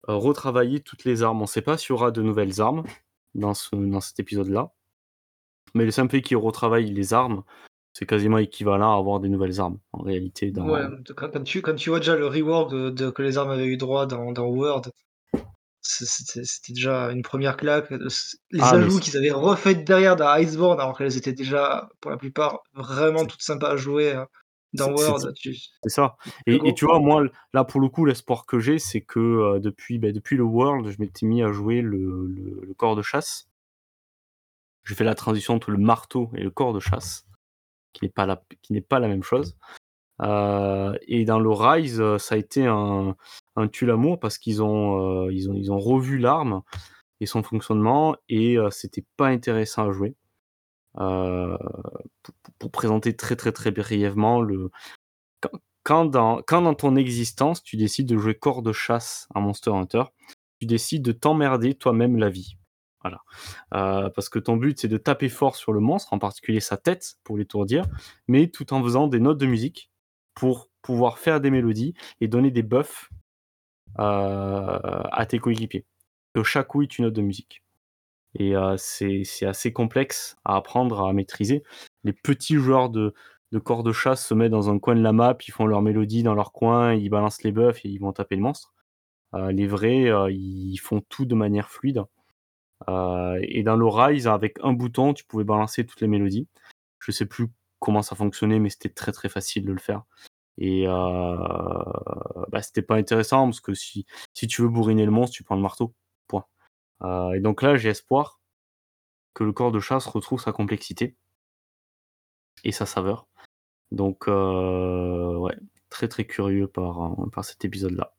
euh, retravailler toutes les armes. On ne sait pas s'il y aura de nouvelles armes dans, ce, dans cet épisode-là. Mais le simple fait qu'ils retravaillent les armes, c'est quasiment équivalent à avoir des nouvelles armes, en réalité. Dans... Ouais, quand, quand tu, quand tu vois déjà le rework de, de- que les armes avaient eu droit dans, dans World, c'est- c'était c'était déjà une première claque. Les Ah, mais ajouts c'est qu'ils avaient refaits derrière dans Iceborne, alors qu'elles étaient déjà, pour la plupart, vraiment toutes sympas à jouer euh, dans c'est- c'est- World. Tu... c'est ça. Let's Et, et go. tu vois, moi, là, pour le coup, l'espoir que j'ai, c'est que euh, depuis, ben, depuis le World, je m'étais mis à jouer le, le, le corps de chasse. J'ai fait la transition entre le marteau et le corps de chasse, qui n'est pas la, qui n'est pas la même chose. Euh, et dans le Rise, euh, ça a été un, un tue-l'amour parce qu'ils ont, euh, ils ont, ils ont revu l'arme et son fonctionnement, et euh, c'était pas intéressant à jouer. Euh, pour, pour présenter très très très brièvement, le... quand, quand, dans, quand dans ton existence, tu décides de jouer corps de chasse à Monster Hunter, tu décides de t'emmerder toi-même la vie. Voilà. Euh, parce que ton but, c'est de taper fort sur le monstre, en particulier sa tête, pour l'étourdir, mais tout en faisant des notes de musique pour pouvoir faire des mélodies et donner des buffs euh, à tes coéquipiers. Que chaque coup est une note de musique. Et euh, c'est, c'est assez complexe à apprendre à maîtriser. Les petits joueurs de, de corps de chasse se mettent dans un coin de la map, ils font leur mélodie dans leur coin, ils balancent les buffs et ils vont taper le monstre. Euh, les vrais, euh, ils font tout de manière fluide. Euh, et dans le Rise, avec un bouton, tu pouvais balancer toutes les mélodies. Je sais plus comment ça fonctionnait, mais c'était très très facile de le faire. Et euh, bah, c'était pas intéressant parce que si, si tu veux bourriner le monstre, tu prends le marteau. Point. Euh, et donc là, j'ai espoir que le corps de chasse retrouve sa complexité et sa saveur. Donc, euh, ouais, très très curieux par, par cet épisode-là.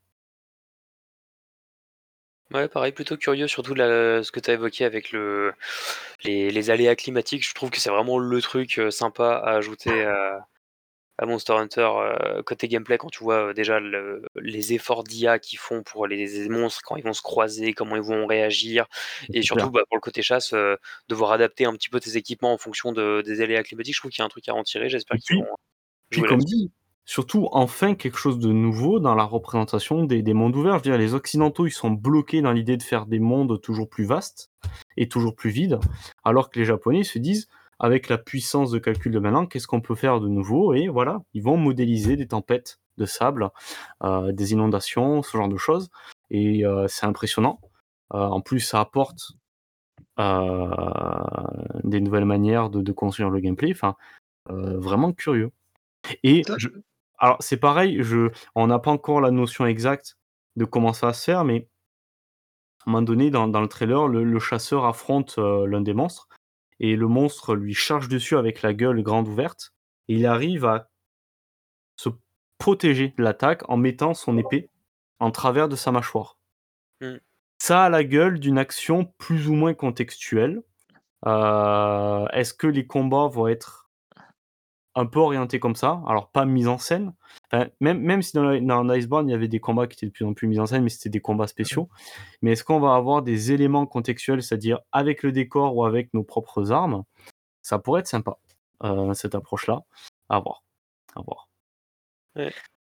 Ouais, pareil, plutôt curieux, surtout la- ce que tu as évoqué avec le, les, les aléas climatiques. Je trouve que c'est vraiment le truc euh, sympa à ajouter à, à Monster Hunter euh, côté gameplay, quand tu vois euh, déjà le- les efforts d'I A qu'ils font pour les, les monstres, quand ils vont se croiser, comment ils vont réagir, et C'est surtout clair. bah, pour le côté chasse, euh, devoir adapter un petit peu tes équipements en fonction de, des aléas climatiques. Je trouve qu'il y a un truc à en tirer. J'espère Et qu'ils puis, vont puis jouer comme là-dessus. dit, surtout enfin quelque chose de nouveau dans la représentation des, des mondes ouverts. Je veux dire, les Occidentaux, ils sont bloqués dans l'idée de faire des mondes toujours plus vastes et toujours plus vides, alors que les Japonais se disent, avec la puissance de calcul de maintenant, qu'est-ce qu'on peut faire de nouveau? Et voilà, ils vont modéliser des tempêtes de sable, euh, des inondations, ce genre de choses. Et euh, c'est impressionnant. Euh, en plus, ça apporte euh, des nouvelles manières de, de construire le gameplay. Enfin, euh, vraiment curieux. Et Ça, je, alors c'est pareil, je, on n'a pas encore la notion exacte de comment ça va se faire, mais à un moment donné, dans, dans le trailer, le, le chasseur affronte euh, l'un des monstres, et le monstre lui charge dessus avec la gueule grande ouverte, et il arrive à se protéger de l'attaque en mettant son épée en travers de sa mâchoire. Mm. Ça a la gueule d'une action plus ou moins contextuelle. Euh, est-ce que les combats vont être un peu orientés comme ça? Alors, pas mis en scène. Enfin, même, même si dans, la- dans Iceborne, il y avait des combats qui étaient de plus en plus mis en scène, mais c'était des combats spéciaux. Mais est-ce qu'on va avoir des éléments contextuels, c'est-à-dire avec le décor ou avec nos propres armes? Ça pourrait être sympa, euh, cette approche-là. À voir. À voir. Ouais.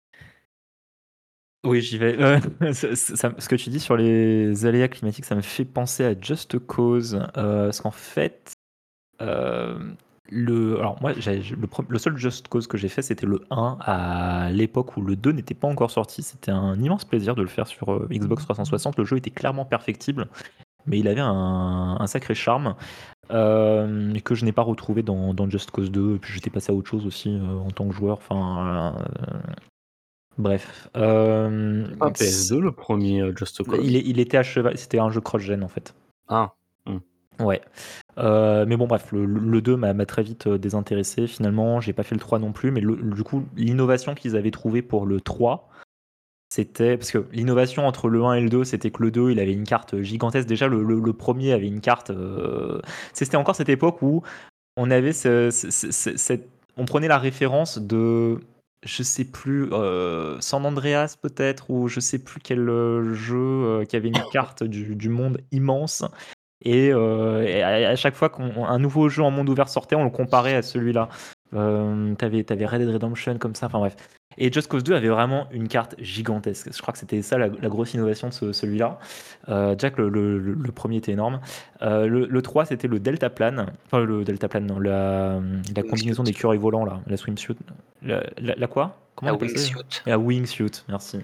Oui, j'y vais. Euh, ça- ça- ce que tu dis sur les aléas climatiques, ça me fait penser à Just Cause. Euh, parce qu'en fait, euh, le, alors moi, j'ai- le, pre- le seul Just Cause que j'ai fait, c'était le un à l'époque où le deux n'était pas encore sorti. C'était un immense plaisir de le faire sur euh, Xbox trois cent soixante. Le jeu était clairement perfectible, mais il avait un, un sacré charme euh, que je n'ai pas retrouvé dans, dans Just Cause deux. Et puis j'étais passé à autre chose aussi euh, en tant que joueur. Enfin, euh, bref. Euh, C'est pas P S deux le premier euh, Just Cause? il, est- il était à cheval, c'était un jeu cross-gen en fait. Ah. Ouais. Euh, mais bon, bref, le, le deux m'a m'a très vite euh, désintéressé. Finalement, j'ai pas fait le trois non plus. Mais le- du coup, l'innovation qu'ils avaient trouvée pour le trois, c'était. Parce que l'innovation entre le un et le deux, c'était que le deux, il avait une carte gigantesque. Déjà, le, le- le premier avait une carte. euh, C'était encore cette époque où on avait ce- ce- ce- ce- cette. On prenait la référence de. Je sais plus, euh, San Andreas peut-être, ou je sais plus quel euh, jeu euh, qui avait une carte du, du monde immense. Et, euh, et à, à chaque fois qu'un nouveau jeu en monde ouvert sortait, on le comparait à celui-là. Euh, t'avais, t'avais Red Dead Redemption comme ça, enfin bref. Et Just Cause deux avait vraiment une carte gigantesque. Je crois que c'était ça la, la grosse innovation de ce- celui-là. Euh, Jack, le, le- le- le premier était énorme. Euh, le, le trois, c'était le Deltaplane. Enfin, le Deltaplane, non, la, la combinaison Wingsuit. d'écureuils volants, là, la swimsuit. La, la, la quoi Comment La on appelle ça déjà wingsuit. La wingsuit, merci.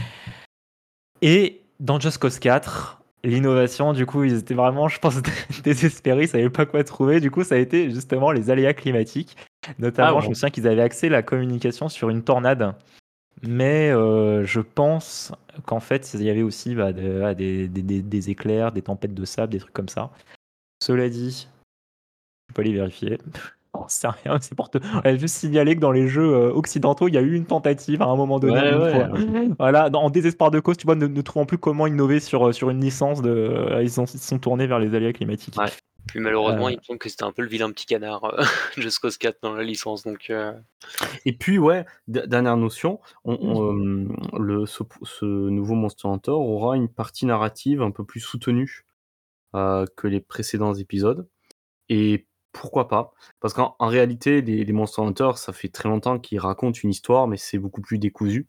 Et dans Just Cause quatre, l'innovation, du coup, ils étaient vraiment, je pense, désespérés, ils savaient pas quoi trouver. Du coup, ça a été justement les aléas climatiques. Notamment, Ah je ouais. me souviens qu'ils avaient axé la communication sur une tornade. Mais euh, je pense qu'en fait, il y avait aussi bah, de- ah, des, des- des- des éclairs, des tempêtes de sable, des trucs comme ça. Cela dit, je peux aller vérifier. On sait rien, c'est pour te... On a juste signalé que dans les jeux euh, occidentaux, il y a eu une tentative à un moment donné, Ouais, une ouais. fois. Voilà, dans- en désespoir de cause, tu vois, ne, ne trouvant plus comment innover sur, euh, sur une licence, de... euh, ils, sont, ils se sont tournés vers les aléas climatiques. Ouais. Puis malheureusement, Euh, il me semble que c'était un peu le vilain petit canard, euh, Just Cause quatre dans la licence. Donc, euh, Et puis, ouais, d- dernière notion, on, on, euh, le, ce, ce nouveau Monster Hunter aura une partie narrative un peu plus soutenue euh, que les précédents épisodes. Et pourquoi pas? Parce qu'en en réalité, les, les Monster Hunter, ça fait très longtemps qu'ils racontent une histoire, mais c'est beaucoup plus décousu.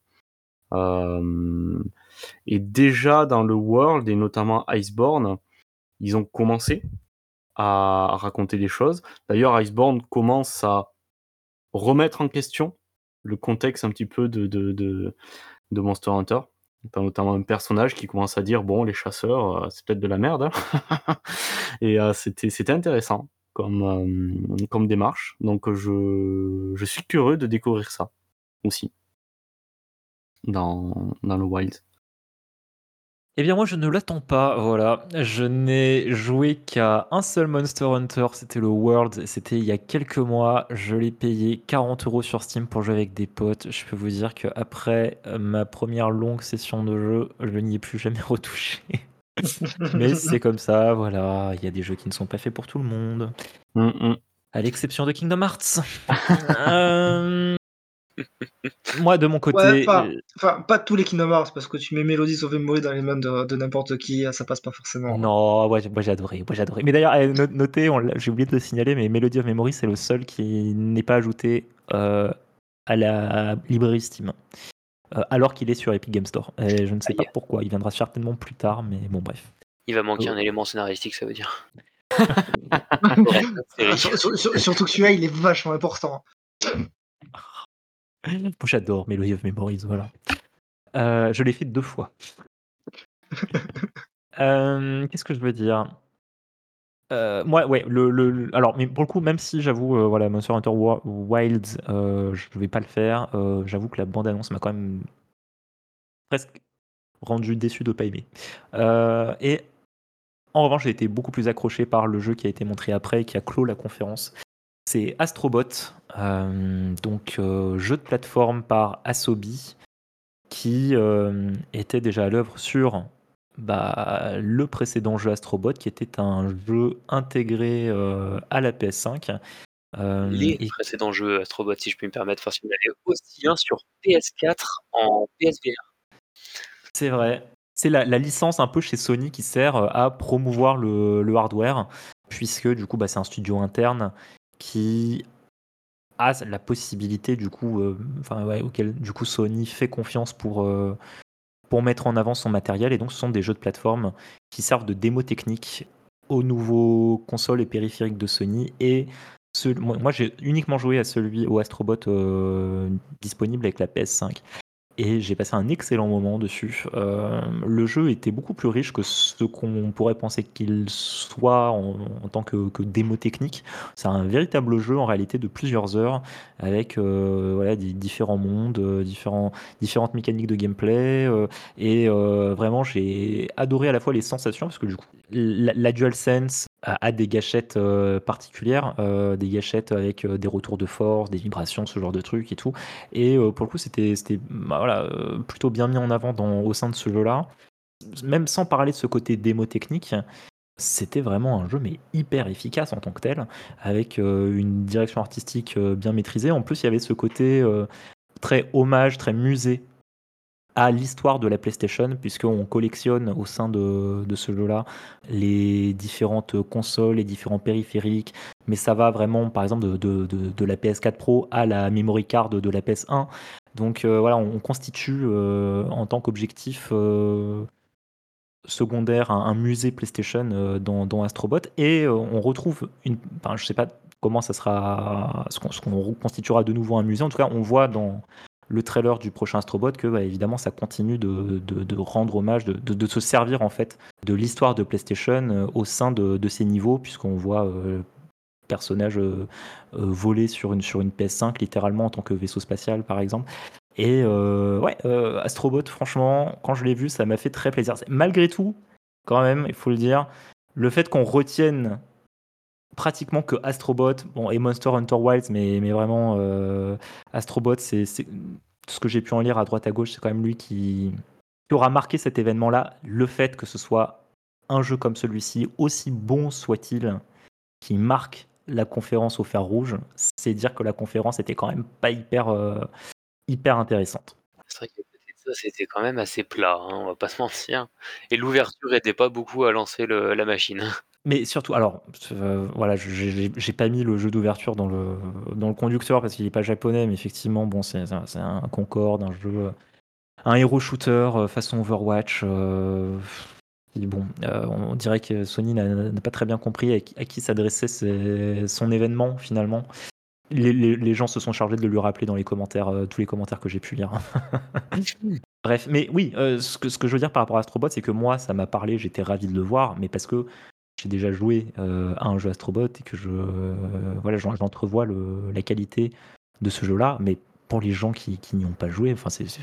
Euh, et déjà dans le World, et notamment Iceborne, ils ont commencé à raconter des choses. D'ailleurs, Iceborne commence à remettre en question le contexte un petit peu de, de, de, de Monster Hunter. T'as notamment un personnage qui commence à dire bon, les chasseurs, euh, c'est peut-être de la merde. Hein. Et euh, c'était, c'était intéressant comme, euh, comme démarche. Donc je, je suis curieux de découvrir ça aussi dans, dans le Wild. Eh bien, moi, je ne l'attends pas. Voilà. Je n'ai joué qu'à un seul Monster Hunter. C'était le World. C'était il y a quelques mois. Je l'ai payé quarante euros sur Steam pour jouer avec des potes. Je peux vous dire qu'après euh, ma première longue session de jeu, je n'y ai plus jamais retouché. Mais c'est comme ça. Voilà. Il y a des jeux qui ne sont pas faits pour tout le monde. Mm, mm. À l'exception de Kingdom Hearts. Euh, Moi, de mon Ouais, côté, enfin, euh, enfin, pas tous les Kingdom Hearts, parce que tu mets Melodies of Memory dans les mains de, de n'importe qui, ça passe pas forcément. hein. non, ouais, j'ai- moi j'ai adoré, moi j'ai adoré. Mais d'ailleurs, eh, no- notez, on l'a- j'ai oublié de le signaler, mais Melody of Memory, c'est le seul qui n'est pas ajouté euh, à la librairie Steam, euh, alors qu'il est sur Epic Game Store. Et je ne sais pas Aïe. pourquoi, il viendra certainement plus tard, mais bon, bref. il va manquer Oh. un élément scénaristique, ça veut dire. Bref, Ah, série. sur- sur- sur- surtout que celui-là, il est vachement important. Moi j'adore Melody of Memories, voilà. Euh, je l'ai fait deux fois. Euh, Qu'est-ce que je veux dire? Euh, moi, ouais, le, le- le- alors, mais pour le coup, même si j'avoue, euh, voilà, Monster Hunter Wa- Wilds, euh, je vais pas le faire. euh, j'avoue que la bande-annonce m'a quand même presque rendu déçu de pas aimer. Euh, et en revanche, j'ai été beaucoup plus accroché par le jeu qui a été montré après et qui a clos la conférence. C'est Astrobot, euh, donc euh, jeu de plateforme par Asobi, qui euh, était déjà à l'œuvre sur bah, le précédent jeu Astrobot, qui était un jeu intégré euh, à la P S cinq. Euh, Les et précédents jeux Astrobot, si je puis me permettre, parce qu'il y en avait aussi un sur P S quatre en P S V R. c'est vrai, c'est la, la licence un peu chez Sony qui sert euh, à promouvoir le, le hardware, puisque du coup, bah, c'est un studio interne qui a la possibilité, du coup, euh, enfin, ouais, auquel du coup Sony fait confiance pour, euh, pour mettre en avant son matériel. Et donc, ce sont des jeux de plateforme qui servent de démo technique aux nouveaux consoles et périphériques de Sony. Et ce- moi, moi, j'ai uniquement joué à celui au Astrobot euh, disponible avec la P S cinq. Et j'ai passé un excellent moment dessus. Euh, le jeu était beaucoup plus riche que ce qu'on pourrait penser qu'il soit en, en tant que, que démo technique. C'est un véritable jeu en réalité de plusieurs heures avec euh, voilà, des différents mondes, euh, différents, différentes mécaniques de gameplay. euh, et euh, vraiment, j'ai adoré à la fois les sensations parce que du coup, la, la DualSense a, a des gâchettes euh, particulières, euh, des gâchettes avec euh, des retours de force, des vibrations, ce genre de trucs et tout. Et euh, pour le coup, c'était c'était, bah, voilà, euh, plutôt bien mis en avant dans, au sein de ce jeu-là. Même sans parler de ce côté démo technique, c'était vraiment un jeu mais hyper efficace en tant que tel, avec euh, une direction artistique euh, bien maîtrisée. En plus, il y avait ce côté euh, très hommage, très musée à l'histoire de la PlayStation, puisqu'on collectionne au sein de, de ce jeu-là les différentes consoles, les différents périphériques, mais ça va vraiment, par exemple, de, de, de, de la P S quatre Pro à la memory card de la P S un. Donc euh, voilà, on constitue euh, en tant qu'objectif euh, secondaire un, un musée PlayStation euh, dans, dans Astrobot et euh, on retrouve une. Enfin, je sais pas comment ça sera, ce qu'on, ce qu'on reconstituera de nouveau un musée. En tout cas, on voit dans le trailer du prochain Astrobot que bah, évidemment ça continue de, de- de rendre hommage, de, de- de se servir en fait de l'histoire de PlayStation euh, au sein de, de ces niveaux, puisqu'on voit euh, personnage euh, euh, voler sur une, sur une P S cinq littéralement en tant que vaisseau spatial par exemple. Et euh, ouais, euh, Astrobot, franchement, quand je l'ai vu, ça m'a fait très plaisir. Malgré tout, quand même, il faut le dire, le fait qu'on retienne pratiquement que Astrobot, bon, et Monster Hunter Wilds, mais, mais vraiment, euh, Astrobot, c'est, c'est tout ce que j'ai pu en lire à droite à gauche, c'est quand même lui qui, qui aura marqué cet événement-là. Le fait que ce soit un jeu comme celui-ci, aussi bon soit-il, qui marque la conférence au fer rouge, c'est dire que la conférence était quand même pas hyper, euh, hyper intéressante. C'est vrai que peut-être ça, c'était quand même assez plat, hein, on va pas se mentir. Et l'ouverture aidait pas beaucoup à lancer le- la machine. Mais surtout, alors, euh, voilà, je- j'ai j'ai pas mis le jeu d'ouverture dans le, dans le conducteur parce qu'il est pas japonais, mais effectivement, bon, c'est c'est un, c'est un Concorde, un jeu, un hero shooter euh, façon Overwatch. euh, et bon, euh, on dirait que Sony n'a n'a pas très bien compris à qui, à qui s'adressait ses- son événement finalement. Les, les- les gens se sont chargés de le lui rappeler dans les commentaires, euh, tous les commentaires que j'ai pu lire. Bref, mais oui, euh, ce que, ce que je veux dire par rapport à Astrobot, c'est que moi, ça m'a parlé, j'étais ravi de le voir, mais parce que j'ai déjà joué euh, à un jeu Astrobot et que je euh, voilà, j'en- j'entrevois le, la qualité de ce jeu-là, mais pour les gens qui, qui n'y ont pas joué, enfin, c'est c'est-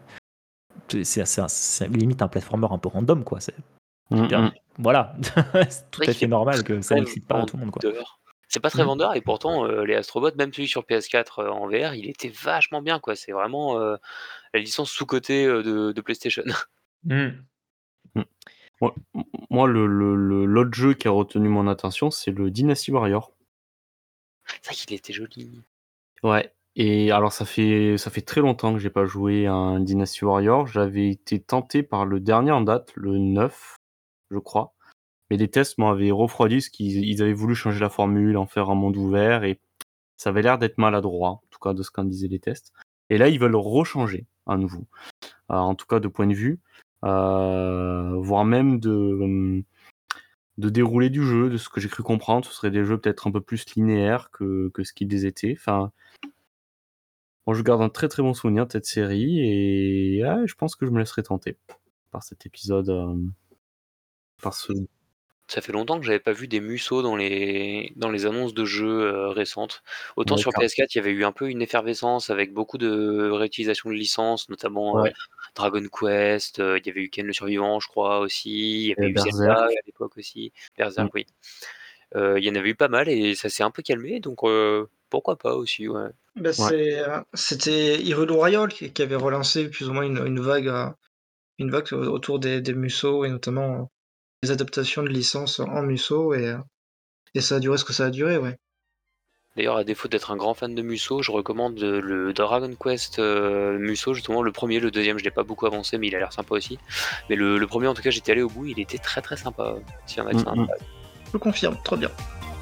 c'est- c'est un- c'est limite un platformer un peu random, quoi. C'est Mm, bien, mm. voilà, c'est tout C'est vrai à qu'il fait est normal que ça très n'excite pas tout le monde, quoi. vendeur. C'est pas très Mhm. vendeur et pourtant euh, les Astrobot, même celui sur P S quatre euh, en V R, il était vachement bien quoi. C'est vraiment euh, la licence sous-cotée euh, de, de PlayStation. Mhm. Moi, moi, le, le- le- l'autre jeu qui a retenu mon attention, c'est le Dynasty Warrior. C'est vrai qu'il était joli. Ouais. Et alors, ça fait, ça fait très longtemps que j'ai pas joué à un Dynasty Warrior. J'avais été tenté par le dernier en date, le neuf, je crois. Mais les tests m'avaient refroidi parce qu'ils ils avaient voulu changer la formule, en faire un monde ouvert, et ça avait l'air d'être maladroit, en tout cas de ce qu'en disaient les tests. Et là, ils veulent rechanger à nouveau, Euh, en tout cas de point de vue, euh, voire même de, hum, de dérouler du jeu, de ce que j'ai cru comprendre. Ce seraient des jeux peut-être un peu plus linéaires que, que ce qu'ils les étaient. Enfin, moi, je garde un très très bon souvenir de cette série, et ouais, je pense que je me laisserai tenter par cet épisode, euh, par ce... Ça fait longtemps que j'avais pas vu des Musso dans les, dans les annonces de jeux euh, récentes. Autant Ouais, sur car- P S quatre, il y avait eu un peu une effervescence avec beaucoup de réutilisation de licences, notamment euh, ouais. Dragon Quest, euh, il y avait eu Ken le Survivant, je crois, aussi. Il y avait Et eu Zelda Berserk. à l'époque aussi. Mm. Berserk, oui. Euh, il y en avait eu pas mal et ça s'est un peu calmé, donc euh, pourquoi pas aussi, ouais. Bah, Ouais. c'est, euh, c'était Hyrule Warrior qui, qui avait relancé plus ou moins une, une vague, euh, une vague autour des, des Musso et notamment euh, les adaptations de licences en Musso et, euh, et ça a duré ce que ça a duré, ouais. D'ailleurs, à défaut d'être un grand fan de Musso, je recommande euh, le Dragon Quest euh, Musso, justement le premier, le deuxième, je l'ai pas beaucoup avancé, mais il a l'air sympa aussi. Mais le, le premier, en tout cas, j'étais allé au bout, il était très très sympa. S'il y en a qui Mm, ça mm. intéresse. Je confirme, trop bien.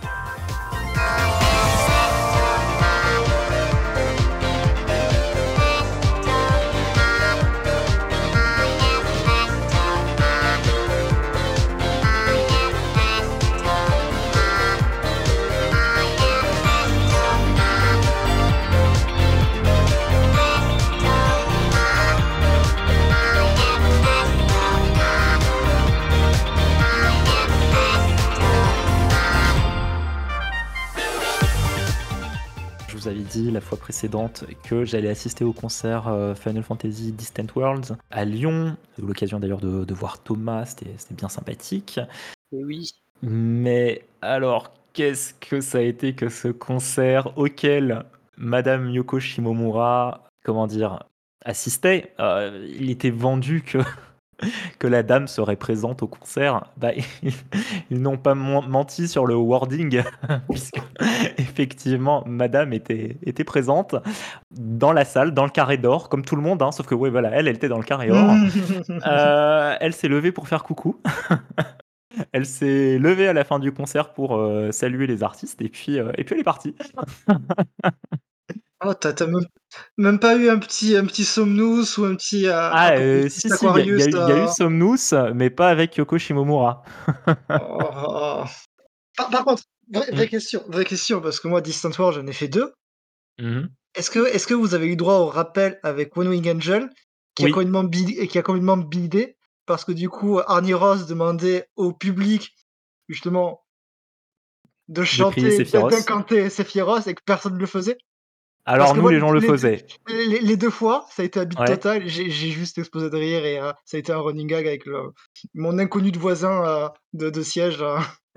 Je vous avais dit la fois précédente que j'allais assister au concert euh, Final Fantasy Distant Worlds à Lyon. J'ai eu l'occasion d'ailleurs de, de voir Thomas, c'était c'était bien sympathique. Mais oui. Mais alors, qu'est-ce que ça a été que ce concert auquel Madame Yoko Shimomura, comment dire, assistait? Euh, Il était vendu que que la dame serait présente au concert, bah, ils, ils n'ont pas mon- menti sur le wording, puisque effectivement, madame était, était présente dans la salle, dans le carré d'or, comme tout le monde, hein, sauf que, ouais, voilà, elle, elle était dans le carré or. Euh, elle s'est levée pour faire coucou. Elle s'est levée à la fin du concert pour euh, saluer les artistes, et puis, euh, et puis elle est partie. Oh, t'as as même même pas eu un petit un petit Somnus ou un petit, heu, Ah, heu, Apophis si, si, il y a il y Aquarius, a eu il y a eu heu? Somnus, mais pas avec Yoko Shimomura. Oh, oh. Par par contre, vraie vraie Mmh. question vraie question parce que moi Distant World j'en ai fait deux. Mmh mh. Est-ce que est-ce que vous avez eu droit au rappel avec One Wing Angel qui a Oui, complètement bid et qui a complètement bidé? Parce que du coup, Arnie Ross demandait au public, justement, de de crier chanter, d'in Sephiroth. d'incanter Sephiroth et que personne ne le faisait? Parce Alors que nous, moi les gens le les deux faisaient. les les deux fois, ça a été un bide Ouais. total, j'ai j'ai juste explosé de rire et heu, ça a été un running gag avec le mon inconnu de voisin, heu, de de siège, heu.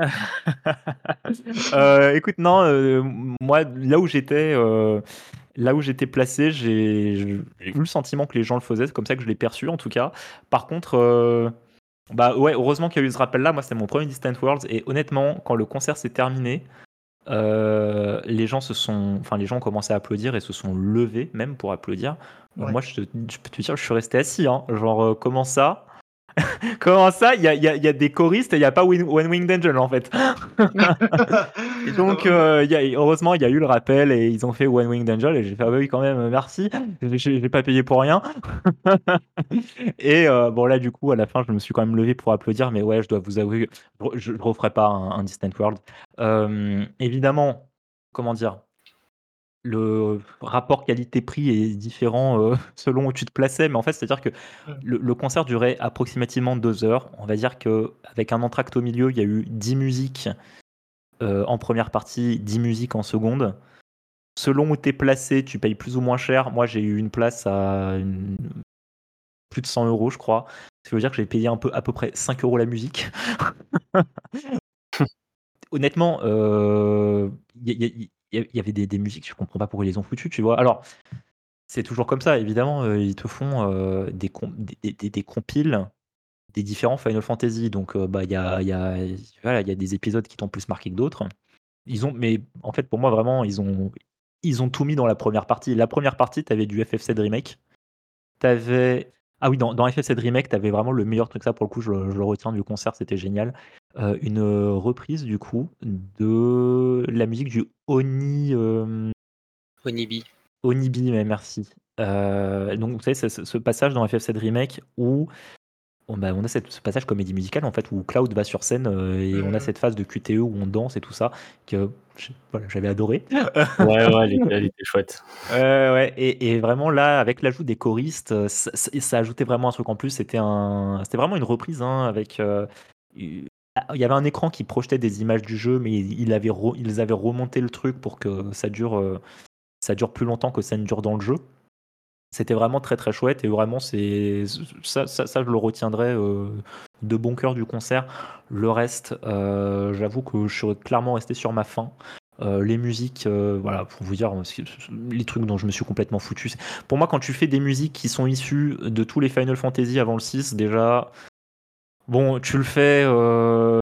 Heu, écoute, non, heu, m moi, là où j'étais, heu, là où j'étais placé, j'ai je j'ai eu le sentiment que les gens le faisaient. C'est comme ça que je l'ai perçu, en tout cas. Par contre, heu, bah, ouais, heureusement qu'il y a eu ce rappel-là. Moi, c'était mon premier Distant Worlds et honnêtement, quand le concert s'est terminé, heu, les gens se sont enfin, les gens ont commencé à applaudir et se sont levés même pour applaudir. Heu, Ouais. moi, je te je peux te dire, je suis resté assis, hein, genre, heu, comment ça? Comment ça? Il y a il y a il y a des choristes et il y a pas Win One Winged Angel, en fait. Et Ah donc, bah bah heu, il y a heureusement, il y a eu le rappel et ils ont fait One Winged Angel et j'ai fait: «Ah bah oui, quand même, heu, merci, j'ai j'ai pas payé pour rien». Et heu, bon là, du coup, à la fin, je me suis quand même levé pour applaudir, mais ouais, je dois vous avouer, re je je referai pas un un Distant World. Hem, évidemment, comment dire? Le rapport qualité-prix est différent, heu, selon où tu te plaçais, mais en fait, c'est-à-dire que mmh, le le concert durait approximativement deux heures. On va dire qu'avec un entracte au milieu, il y a eu dix musiques, heu, en première partie, dix musiques en seconde. Selon où tu es placé, tu payes plus ou moins cher. Moi, j'ai eu une place à une plus de cent euros, je crois. Ce qui veut dire que j'ai payé un peu à peu près cinq euros la musique. Honnêtement, heu, il y a il y a il y avait des des musiques, je comprends pas pourquoi ils les ont foutues, tu vois? Alors, c'est toujours comme ça, évidemment, heu, ils te font, heu, des com des des des des compiles des différents Final Fantasy, donc heu, bah, il y a il y a voilà, il y a des épisodes qui t'ont plus marqué que d'autres. Ils ont mais en fait, pour moi, vraiment, ils ont ils ont tout mis dans la première partie. La première partie, tu avais du F F sept Remake, tu avais ah oui, dans dans F F sept Remake, tu avais vraiment le meilleur truc, ça, pour le coup, je le je le retiens du concert, c'était génial. Heu, une, heu, reprise, du coup, de la musique du Oni, hem, Onibi. Onibi, ouais, merci. Heu, donc vous savez, c'est ce ce passage dans F F sept Remake où on bah, on a cette ce passage comédie musicale, en fait, où Cloud va sur scène, heu et on a mmh. cette phase de Q T E où on danse et tout ça, que je voilà, j'avais adoré. Ouais, ouais, elle était, elle était chouette. Ouais, ouais et et vraiment là, avec l'ajout des choristes, heu, ça ça ça ajoutait vraiment un truc en plus. C'était un c'était vraiment une reprise, hein, avec, heu, u ah, il y avait un écran qui projetait des images du jeu, mais il avait re ils avaient remonté le truc pour que ça dure, heu, ça dure plus longtemps que ça ne dure dans le jeu. C'était vraiment très, très chouette et vraiment c'est ça ça ça je le retiendrai, heu, de bon cœur du concert. Le reste, heu, j'avoue que je suis clairement resté sur ma faim. Heu, les musiques, heu, voilà, pour vous dire, ce les trucs dont je me suis complètement foutu, c'est pour moi, quand tu fais des musiques qui sont issues de tous les Final Fantasy avant le six, déjà, bon, tu le fais, heu,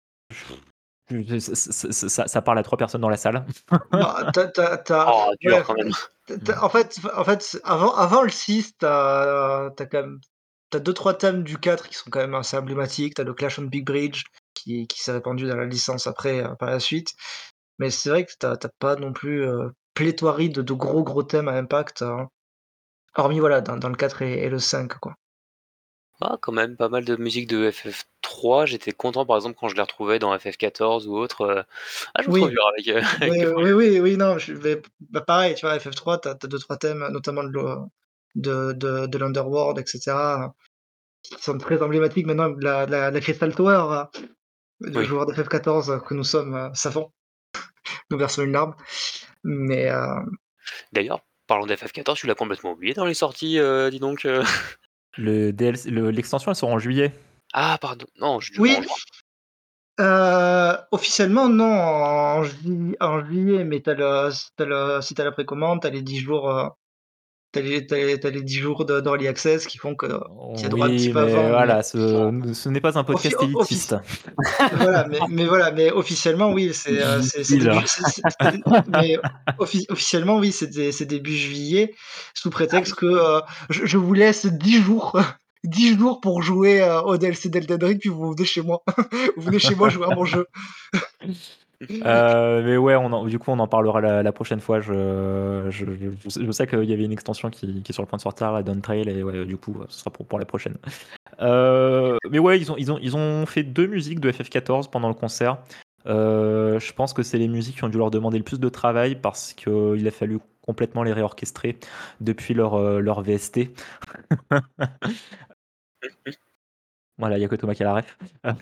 tu ça ça ça ça parle à trois personnes dans la salle. Bah, tu as tu as tu as Oh, dur ouais, quand même. tu tu Mmh. en fait en fait, avant avant le six, tu as tu as quand même tu as deux trois thèmes du quatre qui sont quand même assez emblématiques. Tu as le Clash on Big Bridge qui qui s'est répandu dans la licence après, heu, par la suite. Mais c'est vrai que tu as tu as pas non plus, heu, pléthorie de de gros, gros thèmes à impact, hein, hormis voilà, dans dans le quatre et et le cinq quoi. Ah, quand même pas mal de musique de F F trois. J'étais content, par exemple, quand je les retrouvais dans F F quatorze ou autre, heu, ah, je me trouve Oui, dur avec, heu, avec oui, les oui, oui, oui, non, je vais bah, pareil, tu vois, F F trois, tu as tu as deux trois thèmes, notamment de l'o de de de l'Underworld et cetera, qui sont très emblématiques maintenant de la de la de la Crystal Tower, heu, de oui. joueurs de F F quatorze que nous sommes, heu, savons. Nous versons une larme. Mais, heu, D'ailleurs, parlant de F F quatorze, tu l'as complètement oublié dans les sorties, heu, dis donc, heu. Le D L C le l'extension, elle sort en juillet. Ah pardon, non, je oui, en juin. heu, officiellement non, en jui en juillet, mais tu as le tu as le si tu as la précommande, tu as les dix jours, heu, tu as les tu as les tu as les dix jours de d'early access qui font que tu y as droit un petit Oui, peu mais avant, mais voilà, ce ce n'est pas un offi podcast o offic élitiste. voilà, mais mais voilà, mais officiellement oui, c'est, heu, c'est c'est Difficile, début là. c'est c'est c'est dé mais offi officiellement oui, c'est dé c'est début juillet, sous Ah prétexte oui. que, heu, je je vous laisse dix jours, dix jours pour jouer, heu, au D L C d'Elden Ring, puis vous venez chez moi. Vous venez chez moi jouer à mon jeu. Euh, mais ouais, on en- du coup, on en parlera la, la prochaine fois. Je, je, je, sais je sais qu'il y avait une extension qui, qui est sur le point de sortir, la Dawn Trail, et ouais, du coup, ce sera pour, pour la prochaine. Euh, mais ouais, ils ont, ils, ont, ils ont fait deux musiques de F F quatorze pendant le concert. Euh, je pense que c'est les musiques qui ont dû leur demander le plus de travail parce qu'il a fallu complètement les réorchestrer depuis leur, euh, leur V S T. Voilà, il n'y a que Thomas qui a la ref.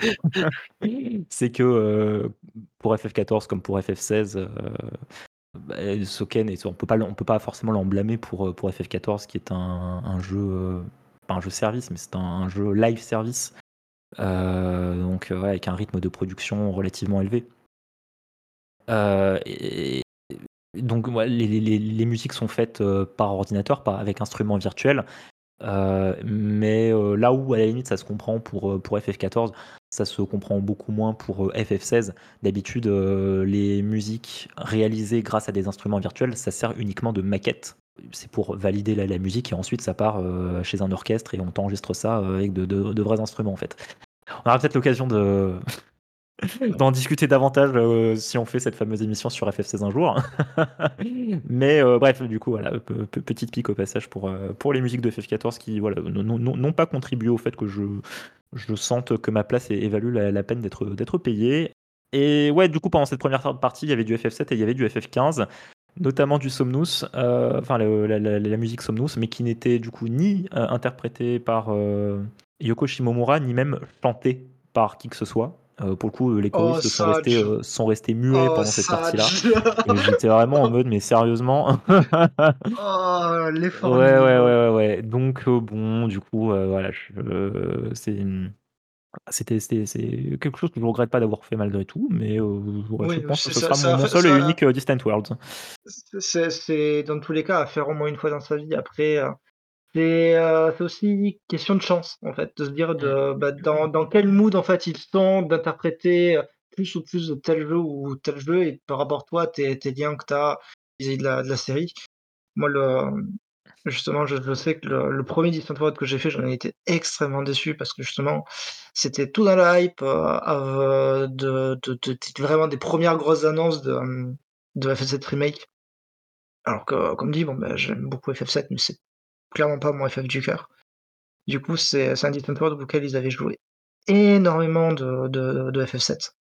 C'est que euh, pour F F quatorze comme pour F F seize, euh, bah, Soken, et on peut pas, on peut pas forcément l'en blâmer pour, euh, pour F F quatorze qui est un, un jeu, euh, pas un jeu service, mais c'est un, un jeu live service, euh, donc euh, ouais, avec un rythme de production relativement élevé. Euh, et, donc ouais, les, les, les, musiques sont faites euh, par ordinateur, par, avec instruments virtuels. Euh, mais euh, là où à la limite ça se comprend pour, pour F F quatorze, ça se comprend beaucoup moins pour F F seize. D'habitude, euh, les musiques réalisées grâce à des instruments virtuels, ça sert uniquement de maquette. C'est pour valider la, la musique et ensuite ça part euh, chez un orchestre et on t'enregistre ça avec de, de, de vrais instruments en fait. On aura peut-être l'occasion de d'en discuter davantage euh, si on fait cette fameuse émission sur F F seize un jour. Mais euh, bref, du coup, voilà, pe- pe- petite pique au passage pour, euh, pour les musiques de F F quatorze qui voilà, n'ont pas contribué au fait que je, je sente que ma place évalue la, la peine d'être d'être payée. Et ouais, du coup, pendant cette première partie, il y avait du F F sept et il y avait du F F quinze, notamment du Somnus, euh, enfin la, la, la, la musique Somnus, mais qui n'était du coup ni euh, interprétée par euh, Yoko Shimomura, ni même chantée par qui que ce soit. Euh, pour le coup, les Oh, choristes sont restés, Sage. euh, sont restés muets Oh, pendant cette partie-là. Sage. Et j'étais vraiment en mode, mais sérieusement. Oh, l'effort Ouais, ouais, ouais, minimum. ouais, ouais. Donc, euh, bon, du coup, euh, voilà, je- euh, c'est, c'était, c'était, c'est quelque chose que je ne regrette pas d'avoir fait malgré tout, mais euh, ouais, je Oui, pense que c'est ce ça, sera mon, ça, mon fait- seul et ça, unique euh, Distant Worlds. c'est c'est dans tous les cas à faire au moins une fois dans sa vie. Après, euh, c'est euh, c'est aussi question de chance, en fait, de se dire de, bah, dans, dans quel mood en fait ils sont d'interpréter euh, plus ou plus de tel jeu ou tel jeu et par rapport à toi, tes, tes liens que tu as vis-à-vis de la, de la série. Moi, le, justement, je, je sais que le, le premier Distant World que j'ai fait, j'en ai été extrêmement déçu parce que justement, c'était tout dans la hype euh, euh, de, de, de- de- vraiment des premières grosses annonces de, euh, de F F sept Remake. Alors que, comme dit, bon, ben, j'aime beaucoup F F sept, mais c'est clairement pas mon F F du cœur. Du coup, c'est c'est un Distant World auquel ils avaient joué énormément de, de, de F F sept.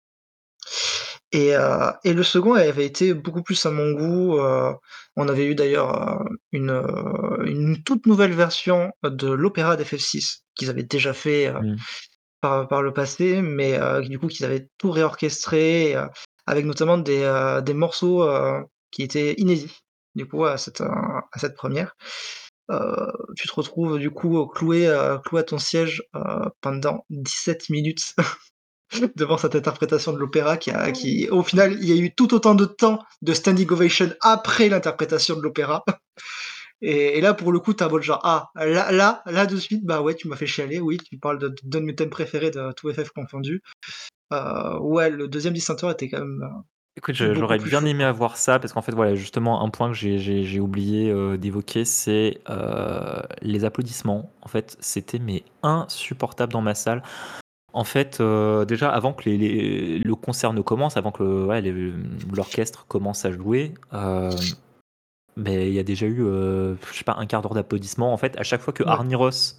Et, euh, et le second avait été beaucoup plus à mon goût. euh, on avait eu d'ailleurs euh, une, euh, une toute nouvelle version de l'opéra d'F F six qu'ils avaient déjà fait euh, Mm. par, par le passé, mais euh, du coup qu'ils avaient tout réorchestré, euh, avec notamment des, euh, des morceaux euh, qui étaient inédits, du coup, à cette, euh, à cette première. Euh, tu te retrouves du coup cloué, euh, cloué à ton siège euh, pendant dix-sept minutes devant cette interprétation de l'opéra qui, a, qui, au final, il y a eu tout autant de temps de standing ovation après l'interprétation de l'opéra. Et, et là, pour le coup, t'as un mode genre, ah, là, là, là, de suite, bah ouais, tu m'as fait chialer, oui, tu parles de- d'un de, mes thèmes préférés de tout F F confondu. Euh, ouais, le deuxième Dissenteur était quand même euh, Écoute, je- beaucoup j'aurais plus bien chaud, aimé quoi. avoir ça, parce qu'en fait, voilà, justement, un point que j'ai, j'ai- j'ai oublié euh, d'évoquer, c'est euh, les applaudissements. En fait, c'était mais insupportable dans ma salle. En fait, euh, déjà, avant que les- les- le concert ne commence, avant que le- ouais, les- l'orchestre commence à jouer, euh, ben, il y a déjà eu, euh, je sais pas, un quart d'heure d'applaudissements. En fait, à chaque fois que Ouais. Arnie Ross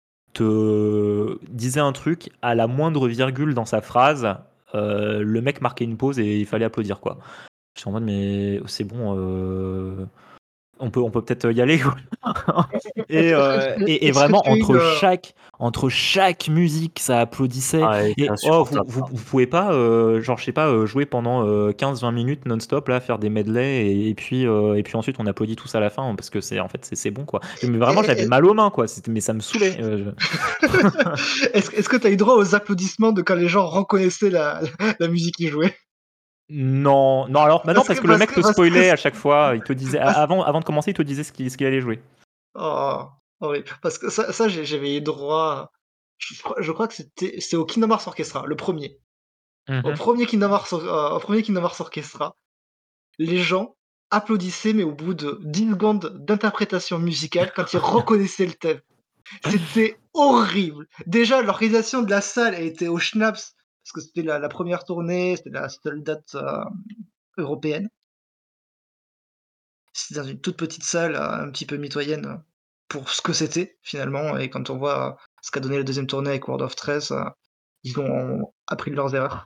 te disait un truc, à la moindre virgule dans sa phrase, euh, le mec marquait une pause et il fallait applaudir, quoi. Je suis en mode, mais c'est bon, euh, on peut, on peut peut-être y aller. Est-ce et, euh, est-ce- et, et est-ce que vraiment, tu as eu entre le... chaque, entre chaque musique, ça applaudissait. Ah, ouais, c'est Et oh, vous, insupportable. vous, vous pouvez pas, euh, genre, je sais pas, euh, jouer pendant euh, quinze vingt minutes non-stop, là, faire des medley, et, et puis, euh, et puis ensuite on applaudit tous à la fin, parce que c'est en fait, c'est c'est bon, quoi. Mais vraiment, j'avais est- mal aux mains, quoi. C'était- Mais ça me saoulait. euh, je- Est-ce est-ce que tu as eu droit aux applaudissements de quand les gens reconnaissaient la, la musique qu'ils jouaient? Non, non, alors, bah non, Parce parce que, que le parce mec que, te parce que, spoilait à chaque fois, il te disait, parce- avant, avant de commencer, il te disait ce qu'il ce qu'il allait jouer. oh, horrible. Parce que ça, ça j'ai- j'avais eu droit. Je crois, je crois que c'était c'est au Kingdom Hearts Orchestra, le premier. Au Mhm. premier Kingdom Hearts, euh, au premier Kingdom Hearts Orchestra, les gens applaudissaient, mais au bout de dix secondes d'interprétation musicale, quand ils reconnaissaient le thème. C'était horrible. Déjà, l'organisation de la salle était au schnaps, parce que c'était la, la première tournée, c'était la seule date euh, européenne. C'était dans une toute petite salle, euh, un petit peu mitoyenne euh, pour ce que c'était finalement. Et quand on voit euh, ce qu'a donné la deuxième tournée avec World of Stress, euh, ils ont appris de leurs erreurs.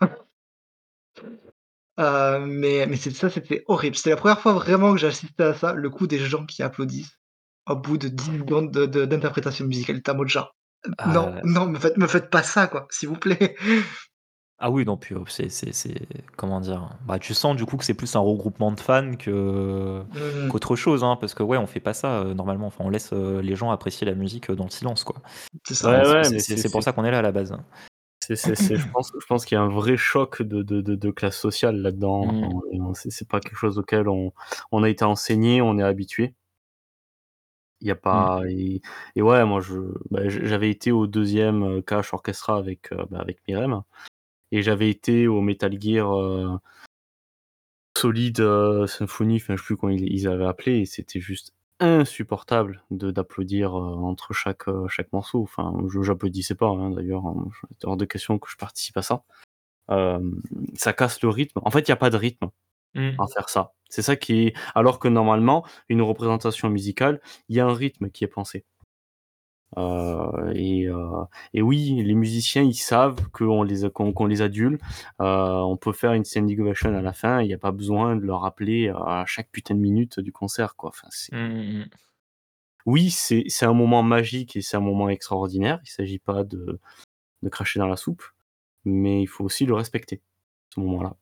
Euh, mais mais c'est ça, c'était horrible. C'était la première fois vraiment que j'assistais à ça, le coup des gens qui applaudissent au bout de dix secondes de, de- d'interprétation musicale. T'as en mode genre, non, Euh, non, me faites, me faites pas ça, quoi, s'il vous plaît. Ah oui, non, puis euh, c'est, c'est, c'est- comment dire, bah tu sens du coup que c'est plus un regroupement de fans que Mhm, qu'autre chose, hein, parce que ouais, on fait pas ça euh, normalement. Enfin, on laisse euh, les gens apprécier la musique euh, dans le silence, quoi. c'est ça. Ouais, Et c'est ouais, c'est- mais c'est- c'est c'est pour c'est- ça qu'on est là à la base. c'est- c'est- c'est- je pense, je pense qu'il y a un vrai choc de, de, de, de classe sociale là-dedans. Mm. On- on- C'est c'est pas quelque chose auquel on, on a été enseigné, on est habitué. Il y a pas et, et ouais, moi je bah, j- j'avais été au deuxième euh, Clash Orchestra avec euh, bah, avec Myrem et j'avais été au Metal Gear euh, Solid euh, Symphony, enfin je sais plus comment ils, ils avaient appelé et c'était juste insupportable de d'applaudir euh, entre chaque euh, chaque morceau. Enfin, je j'applaudissais pas hein, d'ailleurs, hein, c'était hors de question que je participe à ça. Euh, Ça casse le rythme. En fait, il y a pas de rythme Mm. à faire ça. C'est ça qui est alors que normalement, une représentation musicale, il y a un rythme qui est pensé. Euh, et, euh, et oui, les musiciens, ils savent qu'on les, a- qu'on, qu'on les adule. Euh, on peut faire une standing ovation à la fin. Il n'y a pas besoin de leur rappeler à chaque putain de minute du concert, quoi. Enfin, c'est... Mm, mm. Oui, c'est, c'est un moment magique et c'est un moment extraordinaire. Il ne s'agit pas de, de cracher dans la soupe, mais il faut aussi le respecter, ce moment-là.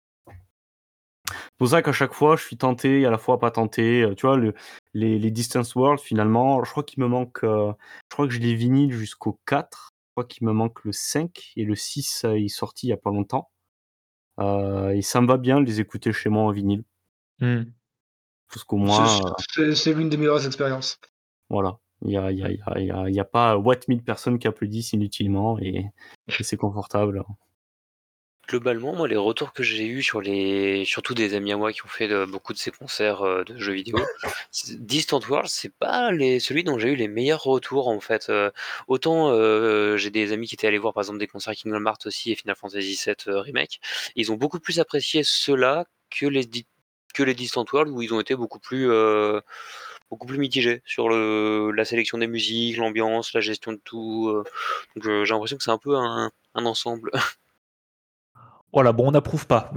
C'est pour ça qu'à chaque fois, je suis tenté, à la fois pas tenté. Euh, Tu vois, le, les, les Distance World, finalement, je crois qu'il me manque. euh, je crois que je les vinyle jusqu'au quatre. Je crois qu'il me manque le cinq et le six euh, il est sorti il y a pas longtemps. Euh, et ça me va bien de les écouter chez moi en vinyle. Mm. Parce qu'au C'est- moins, euh, C'est c'est l'une des meilleures expériences. voilà. Il n'y a, il y a, il y a, il y a, il y a pas Watt mille personnes qui applaudissent inutilement et, et c'est confortable. Globalement, moi, les retours que j'ai eus sur les, surtout des amis à moi qui ont fait de- beaucoup de ces concerts euh, de jeux vidéo, c'est- Distant World, c'est pas les, celui dont j'ai eu les meilleurs retours en fait. Euh, autant euh, j'ai des amis qui étaient allés voir par exemple des concerts Kingdom Hearts aussi et Final Fantasy sept euh, Remake, ils ont beaucoup plus apprécié ceux-là que les di- que les Distant World où ils ont été beaucoup plus euh, beaucoup plus mitigés sur le, la sélection des musiques, l'ambiance, la gestion de tout. euh. Donc euh, j'ai l'impression que c'est un peu un, un ensemble. Voilà, bon, on n'approuve pas.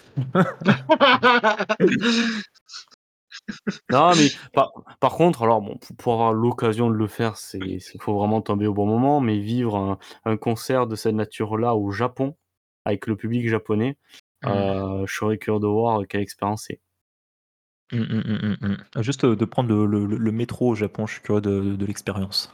Non, mais par, par contre, alors bon, pour, pour avoir l'occasion de le faire, c'est, il faut vraiment tomber au bon moment, mais vivre un, un concert de cette nature-là au Japon, avec le public japonais, Mm. euh, je serais curieux de voir quelle expérience c'est. Mm, mm, mm, mm, mm. Juste euh, de prendre le, le- le métro au Japon, je suis curieux de, de- de l'expérience.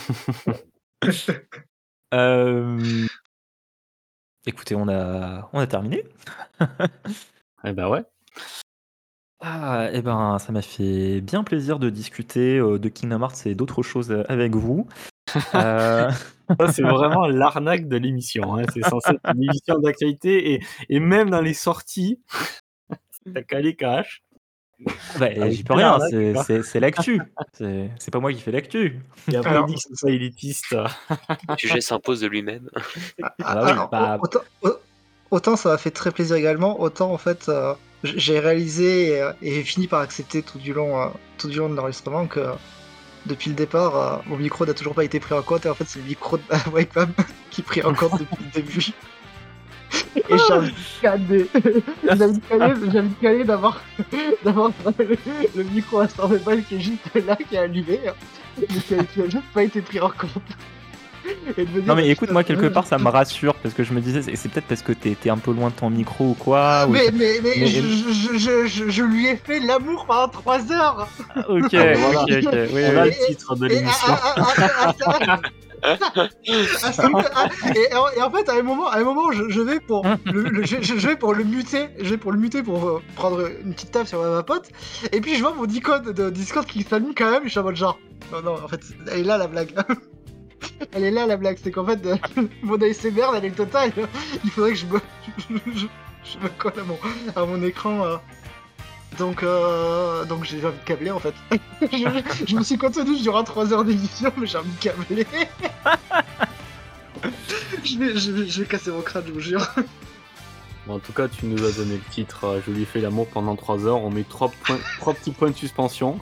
Euh, Écoutez, on a, on a terminé. Eh ben ouais. Ah, eh ben, ça m'a fait bien plaisir de discuter euh, de Kingdom Hearts et d'autres choses euh, avec vous. Euh, Ça, c'est vraiment l'arnaque de l'émission. Hein. C'est censé être une émission d'actualité et, et même dans les sorties, t'as calé cash. bah, Ah, j'y peux quelle rien, arnaque, c'est, quoi. c'est, c'est l'actu. C'est, c'est pas moi qui fais l'actu. Et après, Alors, il dit que c'est pas élitiste. Le sujet s'impose de lui-même. ah, Ah bah oui, alors, bah, autant, au- autant ça m'a fait très plaisir également, autant en fait euh, j- j'ai réalisé et, euh, et j'ai fini par accepter tout du long, euh, tout du long de l'enregistrement que euh, depuis le départ, euh, mon micro n'a toujours pas été pris en compte et en fait c'est le micro de la webcam qui est pris en compte depuis le début. Et j'ai envie de caler, j'ai envie de caler, j'ai envie de caler d'avoir, d'avoir le, le micro à cent vingt balles qui est juste là, qui est allumé, hein, mais qui a, qui a juste pas été pris en compte. Et de me dire, non mais bah, écoute, putain, moi quelque ouais, part ça me rassure parce que je me disais, c'est, c'est peut-être parce que t'es, t'es un peu loin de ton micro ou quoi. Ou... Mais, mais, mais, mais- je, je, je, je, je lui ai fait l'amour pendant trois heures. Ah, ok, Voilà. ok, ok, oui, On a oui. le titre de Et, l'émission. à- à- à- à- à- à- à ce- à- et, en- et en fait, à un moment, à un moment, je, je vais pour le, le- je, je- je vais pour le muter, je vais pour le muter pour euh, prendre une petite table sur ma pote. Et puis je vois mon Discord de Discord qui s'allume quand même. Je suis en mode genre, non non, en fait, elle est là la blague. Elle est là la blague, c'est qu'en fait, euh, mon A S M R, elle est totale. Il faudrait que je me, je, je- je me colle à mon, à mon écran. euh. Donc, euh, donc j'ai envie de câbler en fait. je, je me suis contenu durant trois heures d'édition, mais j'ai envie de câbler. je, vais, je, vais, je vais casser mon crâne, je vous jure. Bon, en tout cas, tu nous as donné le titre euh, Je lui fais l'amour pendant trois heures. On met trois, points, trois petits points de suspension.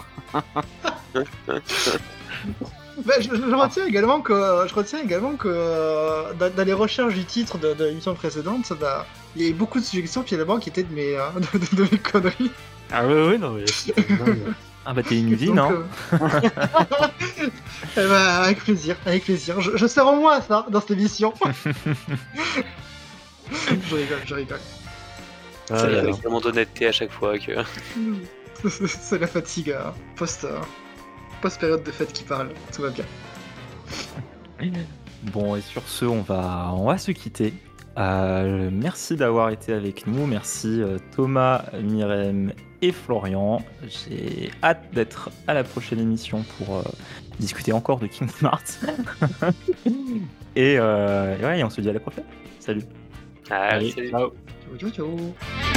Bah, je, je retiens également que, je retiens également que euh, dans, dans les recherches du titre de, de l'émission précédente, ça va- il y a eu beaucoup de suggestions finalement qui étaient de mes, euh, de, de- de mes conneries. Ah oui, oui, non, mais... c'est dingue. Ah bah t'es une usine, Donc, hein. euh, eh bah, avec plaisir, avec plaisir. Je, je sers au moins à ça dans cette émission. je rigole, je rigole. Ah C'est là là. avec tellement d'honnêteté à chaque fois que. C'est la fatigue euh, post, euh, post-période de fête qui parle. Tout va bien. Bon, et sur ce, on va, on va se quitter. Euh, merci d'avoir été avec nous. Merci euh, Thomas, Myrem et Florian. J'ai hâte d'être à la prochaine émission pour euh, discuter encore de Kingdom Hearts. et, euh, et ouais, on se dit à la prochaine. Salut. Ah, Allez, salut. ciao. Ciao, ciao, ciao.